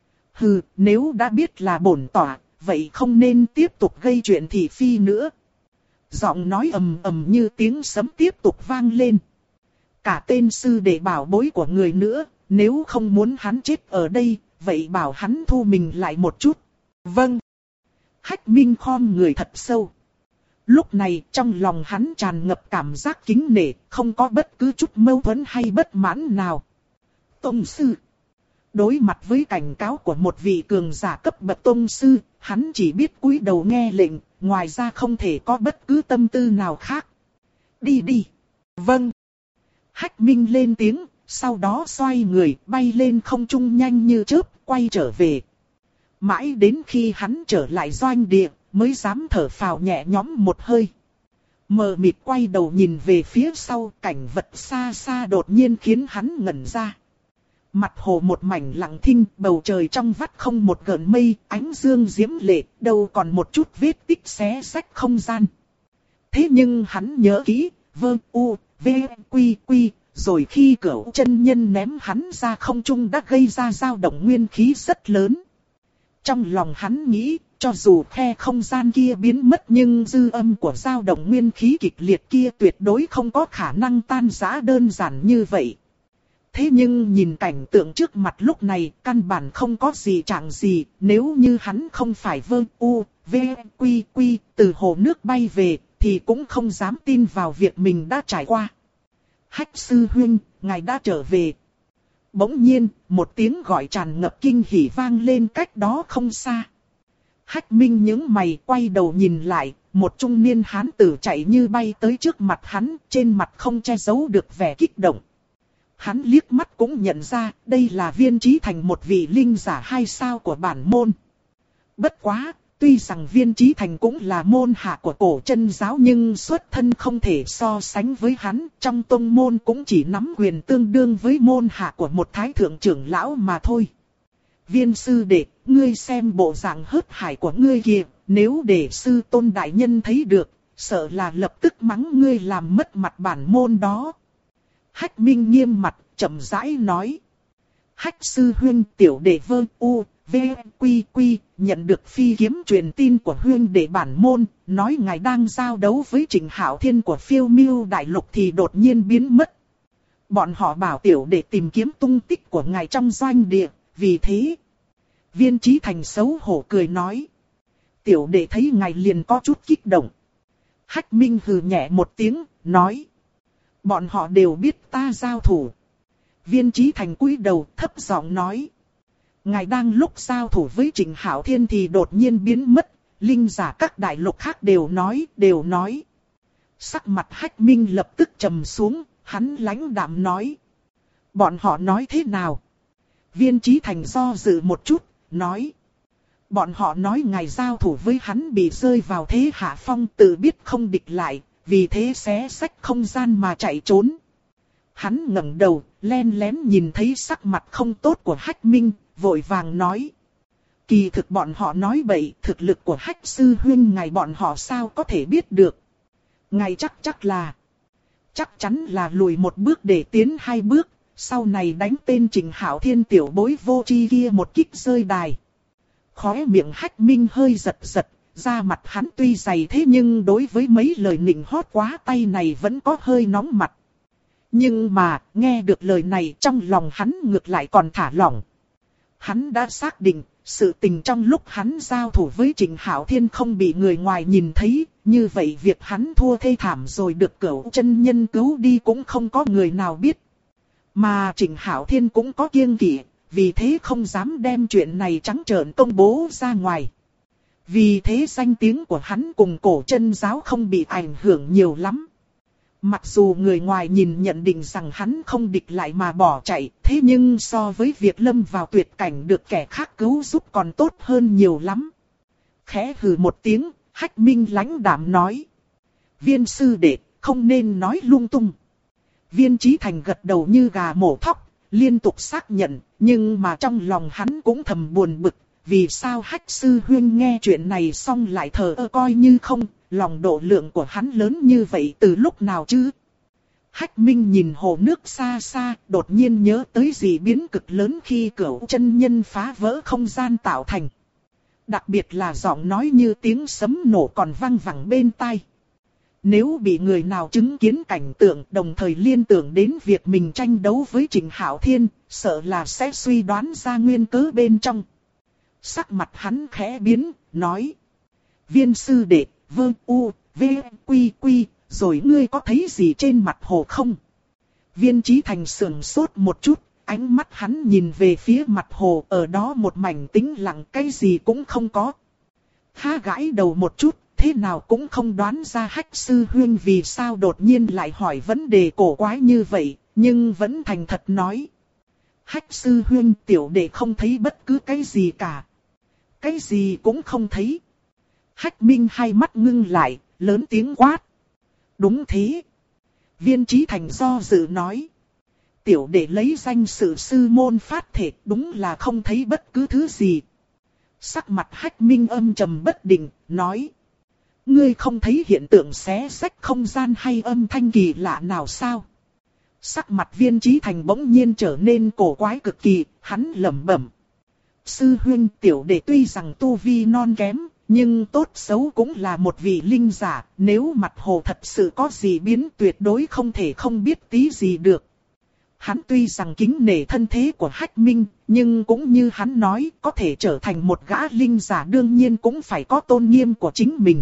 Hừ, nếu đã biết là bổn tỏa, vậy không nên tiếp tục gây chuyện thị phi nữa. Giọng nói ầm ầm như tiếng sấm tiếp tục vang lên. Cả tên sư đệ bảo bối của người nữa, nếu không muốn hắn chết ở đây, vậy bảo hắn thu mình lại một chút. Vâng. Hách Minh khom người thật sâu. Lúc này trong lòng hắn tràn ngập cảm giác kính nể, không có bất cứ chút mâu thuẫn hay bất mãn nào. Tông sư. Đối mặt với cảnh cáo của một vị cường giả cấp bậc tông sư, hắn chỉ biết cúi đầu nghe lệnh, ngoài ra không thể có bất cứ tâm tư nào khác. Đi đi. Vâng. Hách Minh lên tiếng, sau đó xoay người bay lên không trung nhanh như chớp, quay trở về. Mãi đến khi hắn trở lại doanh địa, mới dám thở phào nhẹ nhõm một hơi. Mờ mịt quay đầu nhìn về phía sau, cảnh vật xa xa đột nhiên khiến hắn ngẩn ra. Mặt hồ một mảnh lặng thinh, bầu trời trong vắt không một gợn mây, ánh dương diễm lệ, đâu còn một chút vết tích xé rách không gian. Thế nhưng hắn nhớ kỹ, quy, rồi khi Cửu chân nhân ném hắn ra không trung đã gây ra dao động nguyên khí rất lớn. Trong lòng hắn nghĩ, cho dù khe không gian kia biến mất nhưng dư âm của dao động nguyên khí kịch liệt kia tuyệt đối không có khả năng tan rã đơn giản như vậy. Thế nhưng nhìn cảnh tượng trước mặt lúc này, căn bản không có gì trạng gì, nếu như hắn không phải quy từ hồ nước bay về, thì cũng không dám tin vào việc mình đã trải qua. Hách sư huynh, ngài đã trở về. Bỗng nhiên, một tiếng gọi tràn ngập kinh hỉ vang lên cách đó không xa. Hách Minh nhướng mày quay đầu nhìn lại, một trung niên hán tử chạy như bay tới trước mặt hắn, trên mặt không che giấu được vẻ kích động. Hắn liếc mắt cũng nhận ra, đây là Viên Chí Thành, một vị linh giả 2 sao của bản môn. Bất quá, tuy rằng Viên Chí Thành cũng là môn hạ của Cổ Chân giáo nhưng xuất thân không thể so sánh với hắn, trong tông môn cũng chỉ nắm quyền tương đương với môn hạ của một thái thượng trưởng lão mà thôi. Viên sư đệ, ngươi xem bộ dạng hớt hải của ngươi kìa, nếu để sư tôn đại nhân thấy được, sợ là lập tức mắng ngươi làm mất mặt bản môn đó. Hách Minh nghiêm mặt, chậm rãi nói. Hách sư huynh, tiểu đệ quy nhận được phi kiếm truyền tin của huynh đệ bản môn, nói ngài đang giao đấu với Trịnh Hạo Thiên của Phiêu Miêu Đại Lục thì đột nhiên biến mất. Bọn họ bảo tiểu đệ tìm kiếm tung tích của ngài trong doanh địa, vì thế. Viên Chí Thành xấu hổ cười nói. Tiểu đệ thấy ngài liền có chút kích động. Hách Minh hừ nhẹ một tiếng, nói. Bọn họ đều biết ta giao thủ. Viên Chí Thành cúi đầu thấp giọng nói. Ngài đang lúc giao thủ với Trịnh Hạo Thiên thì đột nhiên biến mất. Linh giả các đại lục khác đều nói. Sắc mặt Hách Minh lập tức trầm xuống, hắn lãnh đạm nói. Bọn họ nói thế nào? Viên Chí Thành do dự một chút, nói. Bọn họ nói ngài giao thủ với hắn bị rơi vào thế hạ phong, tự biết không địch lại, vì thế xé rách không gian mà chạy trốn. Hắn ngẩng đầu, len lén nhìn thấy sắc mặt không tốt của Hách Minh, vội vàng nói. Kỳ thực bọn họ nói bậy, thực lực của Hách sư huynh ngài bọn họ sao có thể biết được. Ngài chắc chắn là lùi một bước để tiến 2 bước, sau này đánh tên Trịnh Hạo Thiên tiểu bối vô tri kia một kích rơi đài. Khóe miệng Hách Minh hơi giật giật, da mặt hắn tuy dày thế nhưng đối với mấy lời nịnh hót quá tay này vẫn có hơi nóng mặt. Nhưng mà, nghe được lời này trong lòng hắn ngược lại còn thả lỏng. Hắn đã xác định, sự tình trong lúc hắn giao thủ với Trịnh Hạo Thiên không bị người ngoài nhìn thấy, như vậy việc hắn thua thê thảm rồi được Cửu chân nhân cứu đi cũng không có người nào biết. Mà Trịnh Hạo Thiên cũng có kiêng kỵ, vì thế không dám đem chuyện này trắng trợn công bố ra ngoài. Vì thế danh tiếng của hắn cùng Cổ Chân giáo không bị ảnh hưởng nhiều lắm. Mặc dù người ngoài nhìn nhận định rằng hắn không địch lại mà bỏ chạy, thế nhưng so với việc lâm vào tuyệt cảnh được kẻ khác cứu giúp còn tốt hơn nhiều lắm. Khẽ hừ một tiếng, Hách Minh lãnh đạm nói. Viên sư đệ, không nên nói lung tung. Viên Chí Thành gật đầu như gà mổ thóc, liên tục xác nhận, nhưng mà trong lòng hắn cũng thầm buồn bực. Vì sao Hách sư huynh nghe chuyện này xong lại thờ ơ coi như không, lòng độ lượng của hắn lớn như vậy từ lúc nào chứ? Hách Minh nhìn hồ nước xa xa, đột nhiên nhớ tới dị biến cực lớn khi Cửu chân nhân phá vỡ không gian tạo thành. Đặc biệt là giọng nói như tiếng sấm nổ còn vang vẳng bên tai. Nếu bị người nào chứng kiến cảnh tượng đồng thời liên tưởng đến việc mình tranh đấu với Trịnh Hạo Thiên, sợ là sẽ suy đoán ra nguyên cớ bên trong. Sắc mặt hắn khẽ biến, nói. Viên sư đệ, Vâng U, V, Quy Quy, rồi ngươi có thấy gì trên mặt hồ không? Viên Chí Thành sững sốt một chút, ánh mắt hắn nhìn về phía mặt hồ, ở đó một mảnh tĩnh lặng, cái gì cũng không có. Há gãi đầu một chút, thế nào cũng không đoán ra Hách sư huynh vì sao đột nhiên lại hỏi vấn đề cổ quái như vậy, nhưng vẫn thành thật nói. Hách sư huynh, tiểu đệ không thấy bất cứ cái gì cả. Cái gì cũng không thấy. Hách Minh hai mắt ngưng lại, lớn tiếng quát. Đúng thế. Viên Chí Thành do dự nói. Tiểu đệ lấy danh sự sư môn phát thể, đúng là không thấy bất cứ thứ gì. Sắc mặt Hách Minh âm trầm bất định, nói. Ngươi không thấy hiện tượng xé rách không gian hay âm thanh kỳ lạ nào sao? Sắc mặt Viên Chí Thành bỗng nhiên trở nên cổ quái cực kỳ, hắn lẩm bẩm. Sư huynh, tiểu đệ tuy rằng tu vi non kém, nhưng tốt xấu cũng là một vị linh giả, nếu mặt hồ thật sự có gì biến tuyệt đối không thể không biết tí gì được. Hắn tuy rằng kính nể thân thế của Hách Minh, nhưng cũng như hắn nói, có thể trở thành một gã linh giả đương nhiên cũng phải có tôn nghiêm của chính mình.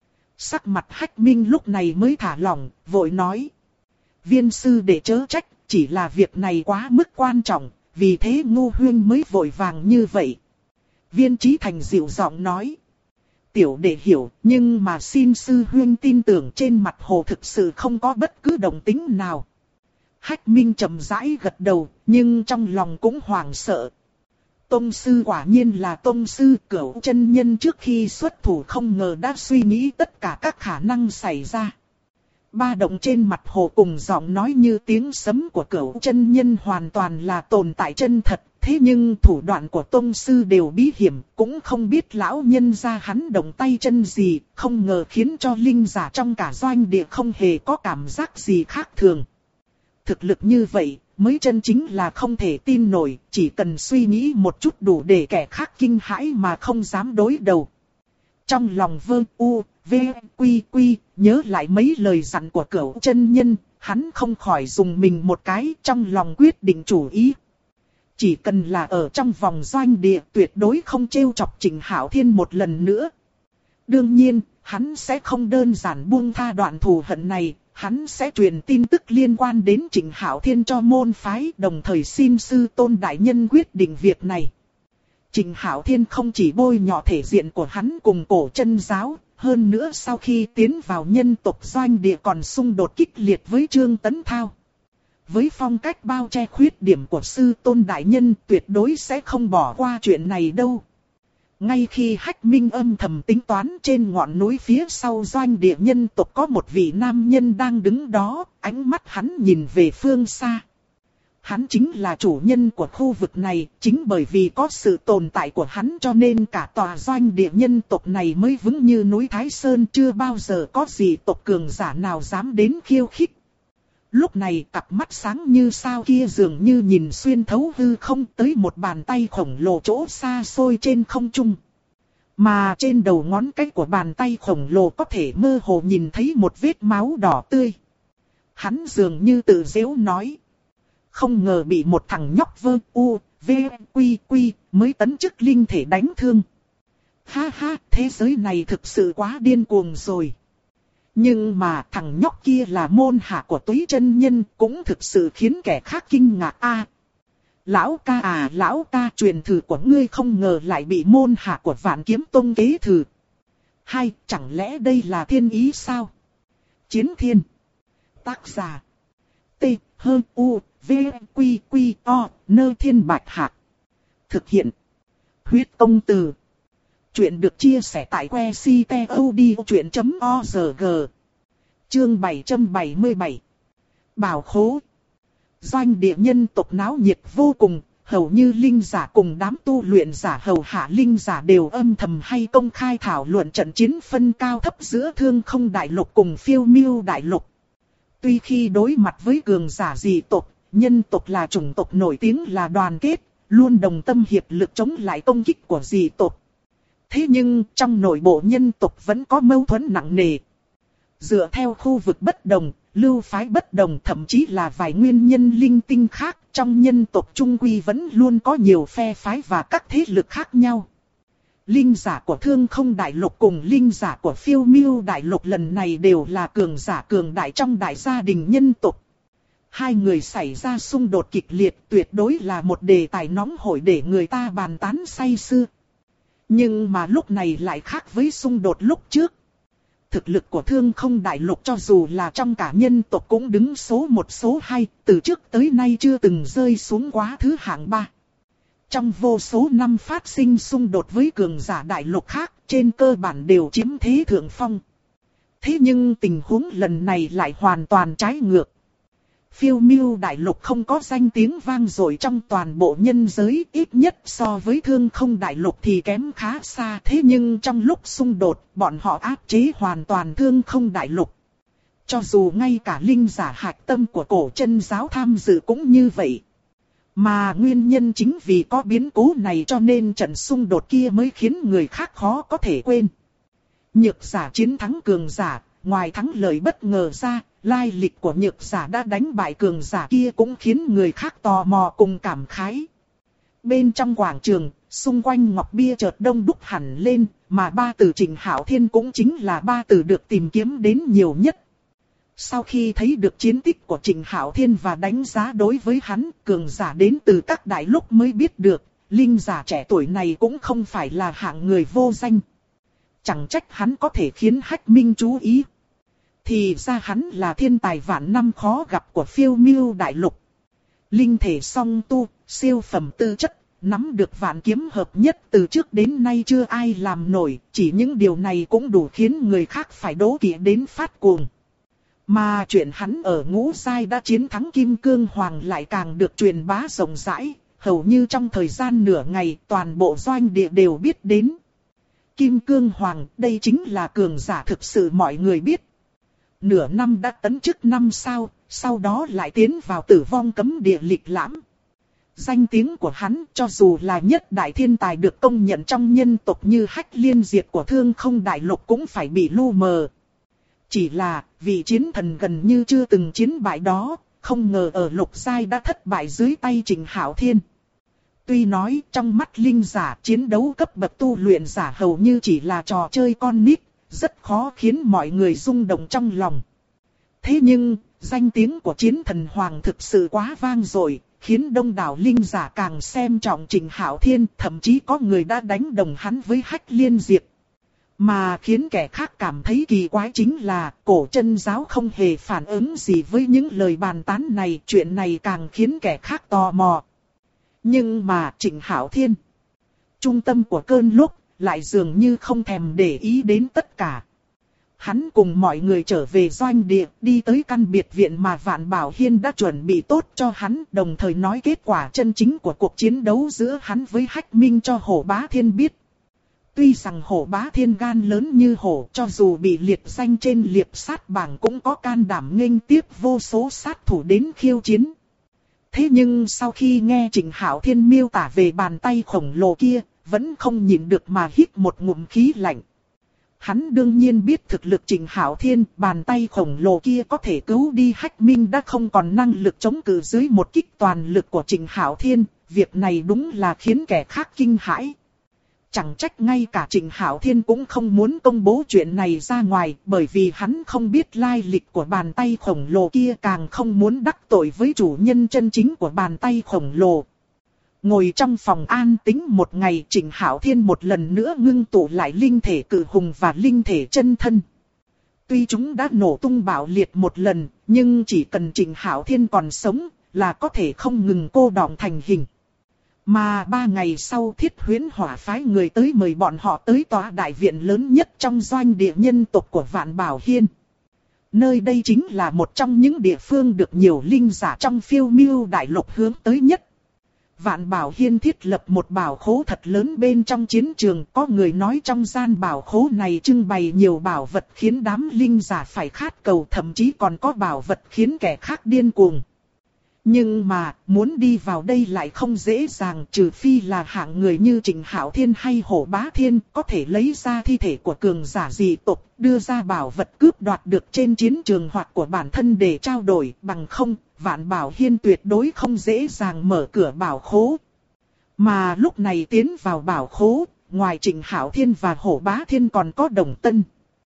Sắc mặt Hách Minh lúc này mới thả lỏng, vội nói. Viên sư đệ chớ trách, chỉ là việc này quá mức quan trọng, vì thế Ngô huynh mới vội vàng như vậy. Viên Chí Thành dịu giọng nói. Tiểu đệ hiểu, nhưng mà xin sư huynh tin tưởng trên mặt hồ thực sự không có bất cứ động tĩnh nào. Hách Minh chậm rãi gật đầu, nhưng trong lòng cũng hoảng sợ. Tông sư quả nhiên là tông sư, Cửu chân nhân trước khi xuất thủ không ngờ đã suy nghĩ tất cả các khả năng xảy ra. Ba động trên mặt hồ cùng giọng nói như tiếng sấm của Cửu chân nhân hoàn toàn là tồn tại chân thật. Thế nhưng thủ đoạn của tông sư đều bí hiểm, cũng không biết lão nhân gia hắn động tay chân gì, không ngờ khiến cho linh giả trong cả doanh địa không hề có cảm giác gì khác thường. Thực lực như vậy, mới chân chính là không thể tin nổi, chỉ cần suy nghĩ một chút đủ để kẻ khác kinh hãi mà không dám đối đầu. Trong lòng Vương U, V, Quy Quy, nhớ lại mấy lời dặn của Cửu chân nhân, hắn không khỏi dùng mình một cái, trong lòng quyết định chủ ý. Chỉ cần là ở trong vòng doanh địa tuyệt đối không trêu chọc Trịnh Hạo Thiên một lần nữa. Đương nhiên, hắn sẽ không đơn giản buông tha đoạn thù hận này, hắn sẽ truyền tin tức liên quan đến Trịnh Hạo Thiên cho môn phái, đồng thời xin sư tôn đại nhân quyết định việc này. Trịnh Hạo Thiên không chỉ bôi nhọ thể diện của hắn cùng Cổ Chân giáo, hơn nữa sau khi tiến vào nhân tộc doanh địa còn xung đột kích liệt với Trương Tấn Thao. Với phong cách bao che khuyết điểm của sư tôn đại nhân tuyệt đối sẽ không bỏ qua chuyện này đâu. Ngay khi Hách Minh âm thầm tính toán trên ngọn núi phía sau doanh địa nhân tộc có một vị nam nhân đang đứng đó, ánh mắt hắn nhìn về phương xa. Hắn chính là chủ nhân của khu vực này, chính bởi vì có sự tồn tại của hắn cho nên cả tòa doanh địa nhân tộc này mới vững như núi Thái Sơn, chưa bao giờ có gì tộc cường giả nào dám đến khiêu khích. Lúc này cặp mắt sáng như sao kia dường như nhìn xuyên thấu hư không tới một bàn tay khổng lồ chỗ xa xôi trên không trung. Mà trên đầu ngón cái của bàn tay khổng lồ có thể mơ hồ nhìn thấy một vết máu đỏ tươi. Hắn dường như tự giễu nói. Không ngờ bị một thằng nhóc Vương U, V, Quy Quy mới tấn chức linh thể đánh thương. Ha ha, thế giới này thực sự quá điên cuồng rồi. Nhưng mà thằng nhóc kia là môn hạ của Túy chân nhân cũng thực sự khiến kẻ khác kinh ngạc a. Lão ca à, lão ca, truyền thử của ngươi không ngờ lại bị môn hạ của Vạn Kiếm Tông kế thừa. Hay chẳng lẽ đây là thiên ý sao? Chiến Thiên. Tác giả. T, H, U, V, Quy, Quy, O, Nơ Thiên Bạch Hạc. Thực hiện. Huyết Công Từ. Chuyện được chia sẻ tại website.odchuyện.org. Chương 777. Bảo khố. Doanh địa nhân tộc náo nhiệt vô cùng, hầu như linh giả cùng đám tu luyện giả hầu hạ linh giả đều âm thầm hay công khai thảo luận trận chiến phân cao thấp giữa Thương Không Đại Lục cùng Phiêu Miêu Đại Lục. Tuy khi đối mặt với cường giả dị tộc, nhân tộc là chủng tộc nổi tiếng là đoàn kết, luôn đồng tâm hiệp lực chống lại công kích của dị tộc. Thế nhưng trong nội bộ nhân tộc vẫn có mâu thuẫn nặng nề. Dựa theo khu vực bất đồng, lưu phái bất đồng, thậm chí là vài nguyên nhân linh tinh khác, trong nhân tộc trung quy vẫn luôn có nhiều phe phái và các thế lực khác nhau. Linh giả của Thương Không Đại Lục cùng linh giả của Phiêu Miêu Đại Lục lần này đều là cường giả cường đại trong đại gia đình nhân tộc. Hai người xảy ra xung đột kịch liệt tuyệt đối là một đề tài nóng hổi để người ta bàn tán say sưa. Nhưng mà lúc này lại khác với xung đột lúc trước. Thực lực của Thương Không Đại Lục cho dù là trong cả nhân tộc cũng đứng số 1 số 2, từ trước tới nay chưa từng rơi xuống quá thứ hạng 3. Trong vô số năm phát sinh xung đột với cường giả đại lục khác, trên cơ bản đều chiếm thế thượng phong. Thế nhưng tình huống lần này lại hoàn toàn trái ngược. Phiêu Miêu Đại Lục không có danh tiếng vang dội trong toàn bộ nhân giới, ít nhất so với Thương Không Đại Lục thì kém khá xa. Thế nhưng trong lúc xung đột, bọn họ áp chế hoàn toàn Thương Không Đại Lục. Cho dù ngay cả linh giả hạch tâm của cổ chân giáo tham dự cũng như vậy. Mà nguyên nhân chính vì có biến cố này cho nên trận xung đột kia mới khiến người khác khó có thể quên. Nhược giả chiến thắng cường giả, ngoài thắng lợi bất ngờ ra, lai lịch của nhược giả đã đánh bại cường giả kia cũng khiến người khác tò mò cùng cảm khái. Bên trong quảng trường, xung quanh ngọc bia chợt đông đúc hẳn lên, mà ba từ Trịnh Hạo Thiên cũng chính là ba từ được tìm kiếm đến nhiều nhất. Sau khi thấy được chiến tích của Trịnh Hạo Thiên và đánh giá đối với hắn, cường giả đến từ các đại lục mới biết được, linh giả trẻ tuổi này cũng không phải là hạng người vô danh. Chẳng trách hắn có thể khiến Hách Minh chú ý. Thì ra hắn là thiên tài vạn năm khó gặp của Phiêu Miêu Đại Lục. Linh thể song tu, siêu phẩm tư chất, nắm được vạn kiếm hợp nhất từ trước đến nay chưa ai làm nổi, chỉ những điều này cũng đủ khiến người khác phải đố kỵ đến phát cuồng. Mà chuyện hắn ở ngũ giai đã chiến thắng Kim Cương Hoàng lại càng được truyền bá rộng rãi, hầu như trong thời gian nửa ngày toàn bộ doanh địa đều biết đến. Kim Cương Hoàng, đây chính là cường giả thực sự mọi người biết. Nửa năm đã tấn chức 5 sao, sau đó lại tiến vào tử vong cấm địa lịch lãm. Danh tiếng của hắn cho dù là nhất đại thiên tài được công nhận trong nhân tộc như Hách Liên Diệt của Thương Không Đại Lục cũng phải bị lu mờ. Chỉ là vị chiến thần gần như chưa từng chiến bại đó, không ngờ ở lục giai đã thất bại dưới tay Trịnh Hạo Thiên. Tuy nói trong mắt linh giả chiến đấu cấp bậc tu luyện giả hầu như chỉ là trò chơi con nít, rất khó khiến mọi người rung động trong lòng. Thế nhưng, danh tiếng của chiến thần hoàng thực sự quá vang dội, khiến đông đảo linh giả càng xem trọng Trịnh Hạo Thiên, thậm chí có người đã đánh đồng hắn với Hách Liên Diệt. Mà khiến kẻ khác cảm thấy kỳ quái chính là cổ chân giáo không hề phản ứng gì với những lời bàn tán này, chuyện này càng khiến kẻ khác tò mò. Nhưng mà Trịnh Hạo Thiên, trung tâm của cơn lốc, lại dường như không thèm để ý đến tất cả. Hắn cùng mọi người trở về doanh địa, đi tới căn biệt viện mà Vạn Bảo Hiên đã chuẩn bị tốt cho hắn, đồng thời nói kết quả chân chính của cuộc chiến đấu giữa hắn với Hách Minh cho Hổ Bá Thiên biết. Tuy rằng Hổ Bá Thiên gan lớn như hổ, cho dù bị liệt danh trên liệp sát bảng cũng có can đảm nghênh tiếp vô số sát thủ đến khiêu chiến. Thế nhưng sau khi nghe Trịnh Hạo Thiên miêu tả về bàn tay khổng lồ kia, vẫn không nhịn được mà hít một ngụm khí lạnh. Hắn đương nhiên biết thực lực Trịnh Hạo Thiên, bàn tay khổng lồ kia có thể cứu đi Hách Minh đã không còn năng lực chống cự dưới một kích toàn lực của Trịnh Hạo Thiên, việc này đúng là khiến kẻ khác kinh hãi. Chẳng trách ngay cả Trịnh Hạo Thiên cũng không muốn công bố chuyện này ra ngoài, bởi vì hắn không biết lai lịch của bàn tay khổng lồ kia, càng không muốn đắc tội với chủ nhân chân chính của bàn tay khổng lồ. Ngồi trong phòng an tĩnh một ngày, Trịnh Hạo Thiên một lần nữa ngưng tụ lại linh thể cự hùng và linh thể chân thân. Tuy chúng đã nổ tung bạo liệt một lần, nhưng chỉ cần Trịnh Hạo Thiên còn sống là có thể không ngừng cô đọng thành hình. Mà 3 ngày sau Thiết Huyễn Hỏa phái người tới mời bọn họ tới tòa đại viện lớn nhất trong doanh địa nhân tộc của Vạn Bảo Hiên. Nơi đây chính là một trong những địa phương được nhiều linh giả trong Phiêu Miêu Đại Lục hướng tới nhất. Vạn Bảo Hiên thiết lập một bảo khố thật lớn bên trong chiến trường, có người nói trong gian bảo khố này trưng bày nhiều bảo vật khiến đám linh giả phải khát cầu, thậm chí còn có bảo vật khiến kẻ khác điên cuồng. Nhưng mà, muốn đi vào đây lại không dễ dàng, trừ phi là hạng người như Trịnh Hạo Thiên hay Hổ Bá Thiên có thể lấy ra thi thể của cường giả dị tộc, đưa ra bảo vật cướp đoạt được trên chiến trường hoặc của bản thân để trao đổi, bằng không, Vạn Bảo Hiên tuyệt đối không dễ dàng mở cửa bảo khố. Mà lúc này tiến vào bảo khố, ngoài Trịnh Hạo Thiên và Hổ Bá Thiên còn có Đồng Tân.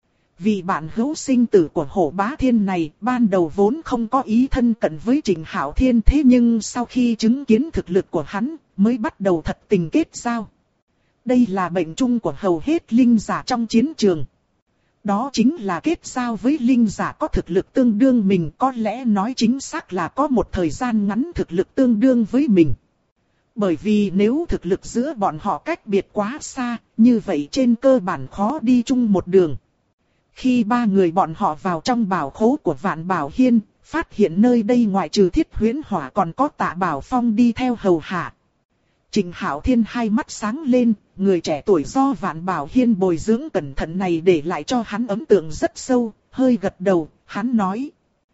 Vì bạn hữu sinh tử của Hổ Bá Thiên này ban đầu vốn không có ý thân cận với Trịnh Hạo Thiên, thế nhưng sau khi chứng kiến thực lực của hắn mới bắt đầu thật tình kết giao. Đây là bệnh chung của hầu hết linh giả trong chiến trường. Đó chính là kết giao với linh giả có thực lực tương đương mình, có lẽ nói chính xác là có một thời gian ngắn thực lực tương đương với mình. Bởi vì nếu thực lực giữa bọn họ cách biệt quá xa, như vậy trên cơ bản khó đi chung một đường. Khi ba người bọn họ vào trong bảo khố của Vạn Bảo Hiên, phát hiện nơi đây ngoại trừ Thiết Huyễn Hỏa còn có Tạ Bảo Phong đi theo hầu hạ. Trịnh Hạo Thiên hai mắt sáng lên, người trẻ tuổi do Vạn Bảo Hiên bồi dưỡng cẩn thận này để lại cho hắn ấn tượng rất sâu, hơi gật đầu, hắn nói.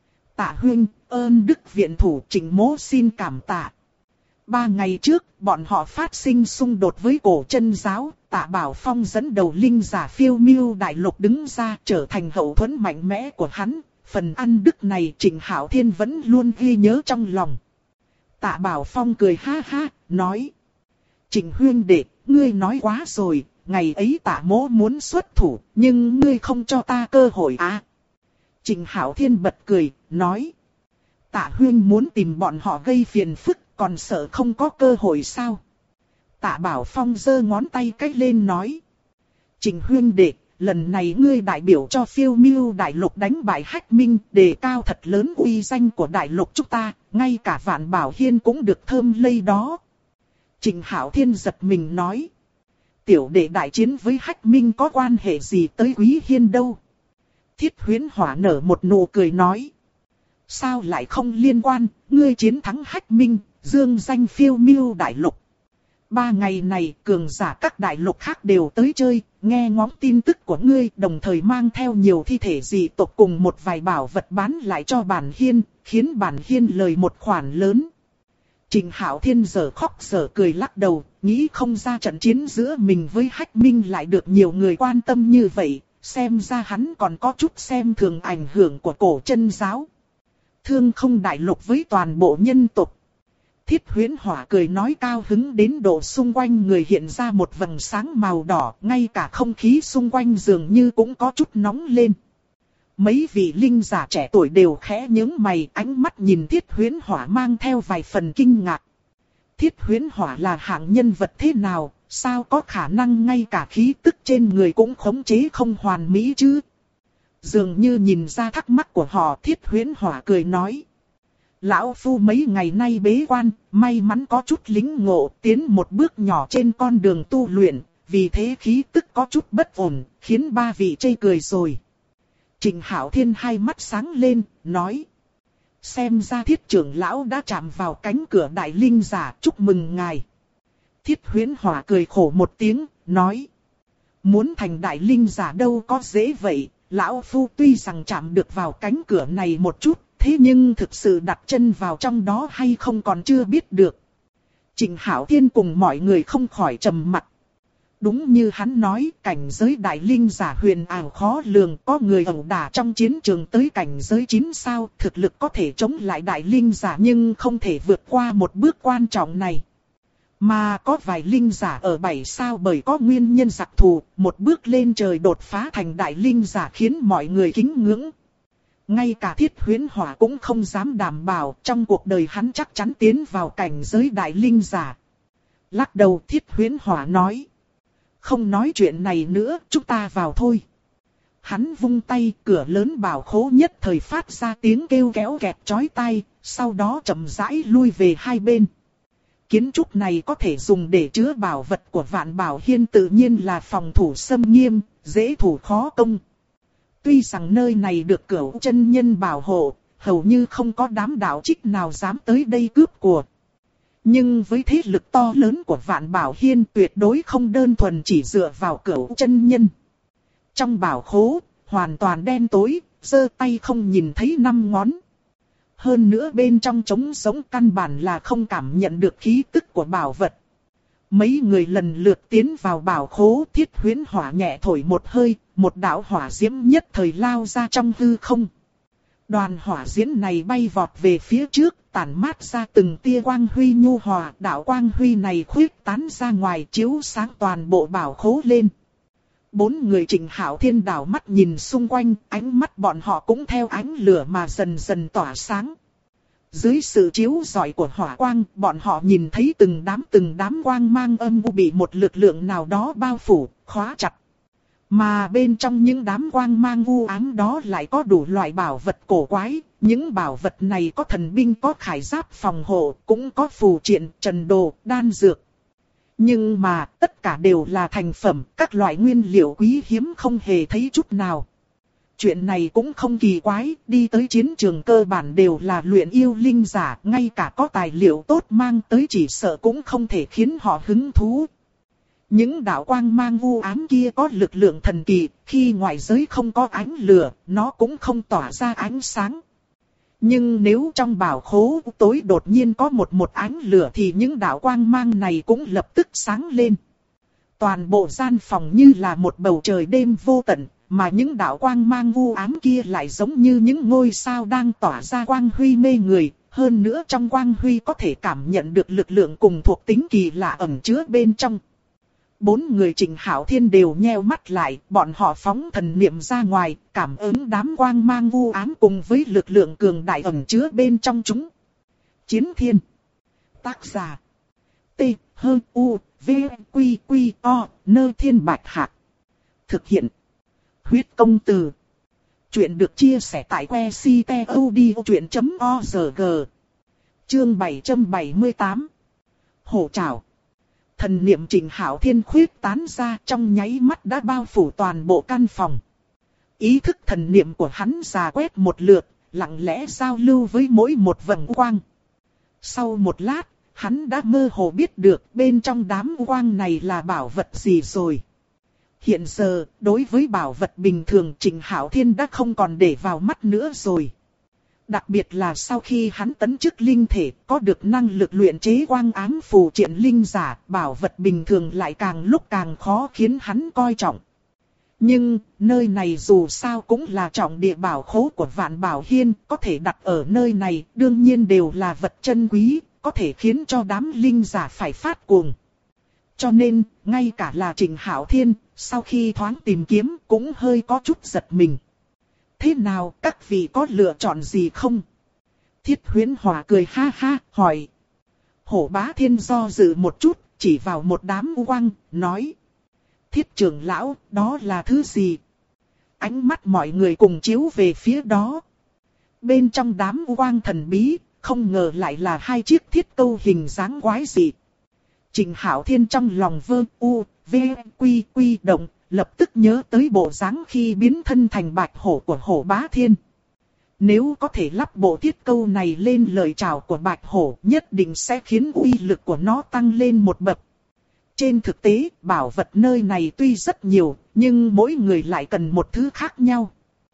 Tạ huynh, ơn đức viện thủ, Trịnh mỗ xin cảm tạ. 3 ngày trước, bọn họ phát sinh xung đột với Cổ Chân giáo, Tạ Bảo Phong dẫn đầu linh giả Phiêu Miêu Đại Lục đứng ra trở thành hậu thuẫn mạnh mẽ của hắn, phần ăn đức này Trịnh Hạo Thiên vẫn luôn ghi nhớ trong lòng. Tạ Bảo Phong cười ha ha, nói. Trịnh huynh đệ, ngươi nói quá rồi, ngày ấy Tạ mỗ muốn xuất thủ, nhưng ngươi không cho ta cơ hội à. Trịnh Hạo Thiên bật cười, nói. Tạ huynh muốn tìm bọn họ gây phiền phức, còn sợ không có cơ hội sao? Tạ Bảo Phong giơ ngón tay cách lên nói. Trịnh huynh đệ, lần này ngươi đại biểu cho Phiêu Miêu Đại Lục đánh bại Hách Minh, đề cao thật lớn uy danh của Đại Lục chúng ta, ngay cả Vạn Bảo Hiên cũng được thơm lây đó. Trịnh Hạo Thiên giật mình nói. Tiểu đệ đại chiến với Hách Minh có quan hệ gì tới Quý Hiên đâu? Thiết Huyễn Hỏa nở một nụ cười nói. Sao lại không liên quan, ngươi chiến thắng Hách Minh, dương danh Phiêu Miêu Đại Lục. 3 ngày này cường giả các đại lục khác đều tới chơi, nghe ngóng tin tức của ngươi, đồng thời mang theo nhiều thi thể dị tộc cùng một vài bảo vật bán lại cho bản hiên, khiến bản hiên lời một khoản lớn. Trịnh Hạo Thiên giờ khóc giờ cười lắc đầu, nghĩ không ra trận chiến giữa mình với Hách Minh lại được nhiều người quan tâm như vậy, xem ra hắn còn có chút xem thường ảnh hưởng của Cổ Chân giáo. Thương không đại lục với toàn bộ nhân tộc. Thiết Huyễn Hỏa cười nói cao hứng đến độ xung quanh người hiện ra một vầng sáng màu đỏ, ngay cả không khí xung quanh dường như cũng có chút nóng lên. Mấy vị linh giả trẻ tuổi đều khẽ nhướng mày, ánh mắt nhìn Thiết Huyễn Hỏa mang theo vài phần kinh ngạc. Thiết Huyễn Hỏa là hạng nhân vật thế nào, sao có khả năng ngay cả khí tức trên người cũng khống chế không hoàn mỹ chứ? Dường như nhìn ra thắc mắc của họ, Thiết Huyễn Hỏa cười nói. Lão Phu mấy ngày nay bế quan, may mắn có chút lính ngộ, tiến một bước nhỏ trên con đường tu luyện, vì thế khí tức có chút bất ổn, khiến ba vị chê cười rồi. Trịnh Hạo Thiên hai mắt sáng lên, nói. Xem ra Thiết trưởng lão đã chạm vào cánh cửa đại linh giả, chúc mừng ngài. Thiết Huyễn Hỏa cười khổ một tiếng, nói. Muốn thành đại linh giả đâu có dễ vậy, lão Phu tuy rằng chạm được vào cánh cửa này một chút, thế nhưng thực sự đặt chân vào trong đó hay không còn chưa biết được. Trịnh Hạo Thiên cùng mọi người không khỏi trầm mặt. Đúng như hắn nói, cảnh giới đại linh giả huyền ảo khó lường, có người ẩu đả trong chiến trường tới cảnh giới 9 sao, thực lực có thể chống lại đại linh giả nhưng không thể vượt qua một bước quan trọng này. Mà có vài linh giả ở 7 sao bởi có nguyên nhân đặc thù, một bước lên trời đột phá thành đại linh giả khiến mọi người kính ngưỡng. Ngay cả Thiết Huyễn Hỏa cũng không dám đảm bảo trong cuộc đời hắn chắc chắn tiến vào cảnh giới đại linh giả. Lắc đầu Thiết Huyễn Hỏa nói. Không nói chuyện này nữa, chúng ta vào thôi. Hắn vung tay, cửa lớn bảo khố nhất thời phát ra tiếng kêu kéo kẹt chói tai, sau đó chậm rãi lui về hai bên. Kiến trúc này có thể dùng để chứa bảo vật của Vạn Bảo Hiên, tự nhiên là phòng thủ xâm nghiêm, dễ thủ khó công. Tuy rằng nơi này được Cửu chân nhân bảo hộ, hầu như không có đám đạo trích nào dám tới đây cướp của. Nhưng với thế lực to lớn của Vạn Bảo Hiên tuyệt đối không đơn thuần chỉ dựa vào Cửu chân nhân. Trong bảo khố, hoàn toàn đen tối, giơ tay không nhìn thấy 5 ngón. Hơn nữa bên trong trống giống căn bản là không cảm nhận được khí tức của bảo vật. Mấy người lần lượt tiến vào bảo khố, Thiết Huyễn Hỏa nhẹ thổi một hơi, một đạo hỏa diễm nhất thời lao ra trong hư không. Đoàn hỏa diễm này bay vọt về phía trước, tản mát ra từng tia quang huy nhu hòa. Đạo quang huy này khuyết tán ra ngoài chiếu sáng toàn bộ bảo khố lên. 4 người Trịnh Hạo Thiên đảo mắt nhìn xung quanh, ánh mắt bọn họ cũng theo ánh lửa mà dần dần tỏa sáng. Dưới sự chiếu rọi của hỏa quang, bọn họ nhìn thấy từng đám quang mang âm u bị một lực lượng nào đó bao phủ, khóa chặt. Mà bên trong những đám quang mang u ám đó lại có đủ loại bảo vật cổ quái. Những bảo vật này có thần binh, có khải giáp phòng hộ, cũng có phù triện, trần đồ, đan dược. Nhưng mà tất cả đều là thành phẩm, các loại nguyên liệu quý hiếm không hề thấy chút nào. Chuyện này cũng không kỳ quái, đi tới chiến trường cơ bản đều là luyện yêu linh giả, ngay cả có tài liệu tốt mang tới chỉ sợ cũng không thể khiến họ hứng thú. Những đạo quang mang u ám kia có lực lượng thần kỳ, khi ngoại giới không có ánh lửa, nó cũng không tỏa ra ánh sáng. Nhưng nếu trong bảo khố tối đột nhiên có một ánh lửa thì những đạo quang mang này cũng lập tức sáng lên. Toàn bộ gian phòng như là một bầu trời đêm vô tận, mà những đạo quang mang u ám kia lại giống như những ngôi sao đang tỏa ra quang huy mê người. Hơn nữa trong quang huy có thể cảm nhận được lực lượng cùng thuộc tính kỳ lạ ẩn chứa bên trong. 4 người Trịnh Hạo Thiên đều nheo mắt lại, bọn họ phóng thần niệm ra ngoài, cảm ứng đám quang mang u ám cùng với lực lượng cường đại ẩn chứa bên trong chúng. Chiến Thiên. Tác giả. T. H. U. V. Q. Q. O. Nơ Thiên Bạch Hạc. Thực hiện. Huyết công từ. Chuyện được chia sẻ tại que ctod.org. Chương 778. Hổ trảo. Thần niệm Trịnh Hạo Thiên khuyết tán ra trong nháy mắt đã bao phủ toàn bộ căn phòng. Ý thức thần niệm của hắn rà quét một lượt, lặng lẽ giao lưu với mỗi một vầng quang. Sau một lát, hắn đã mơ hồ biết được bên trong đám quang này là bảo vật gì rồi. Hiện giờ, đối với bảo vật bình thường Trịnh Hạo Thiên đã không còn để vào mắt nữa rồi. Đặc biệt là sau khi hắn tấn chức linh thể, có được năng lực luyện chế quang ám phù triện linh giả, bảo vật bình thường lại càng lúc càng khó khiến hắn coi trọng. Nhưng, nơi này dù sao cũng là trọng địa bảo khố của Vạn Bảo Hiên, có thể đặt ở nơi này, đương nhiên đều là vật chân quý, có thể khiến cho đám linh giả phải phát cuồng. Cho nên, ngay cả là Trịnh Hạo Thiên, sau khi thoáng tìm kiếm cũng hơi có chút giật mình. Thế nào, các vị có lựa chọn gì không? Thiết Huyễn Hỏa cười ha ha, hỏi. Hổ Bá Thiên do dự một chút, chỉ vào một đám quang, nói. Thiết trưởng lão, đó là thứ gì? Ánh mắt mọi người cùng chiếu về phía đó. Bên trong đám quang thần bí, không ngờ lại là 2 chiếc thiết câu hình dáng quái dị. Trịnh Hạo Thiên trong lòng vơ u, v, quy quy động, lập tức nhớ tới bộ dáng khi biến thân thành bạch hổ của Hổ Bá Thiên. Nếu có thể lắp bộ thiết câu này lên lời chào của bạch hổ, nhất định sẽ khiến uy lực của nó tăng lên một bậc. Trên thực tế, bảo vật nơi này tuy rất nhiều, nhưng mỗi người lại cần một thứ khác nhau.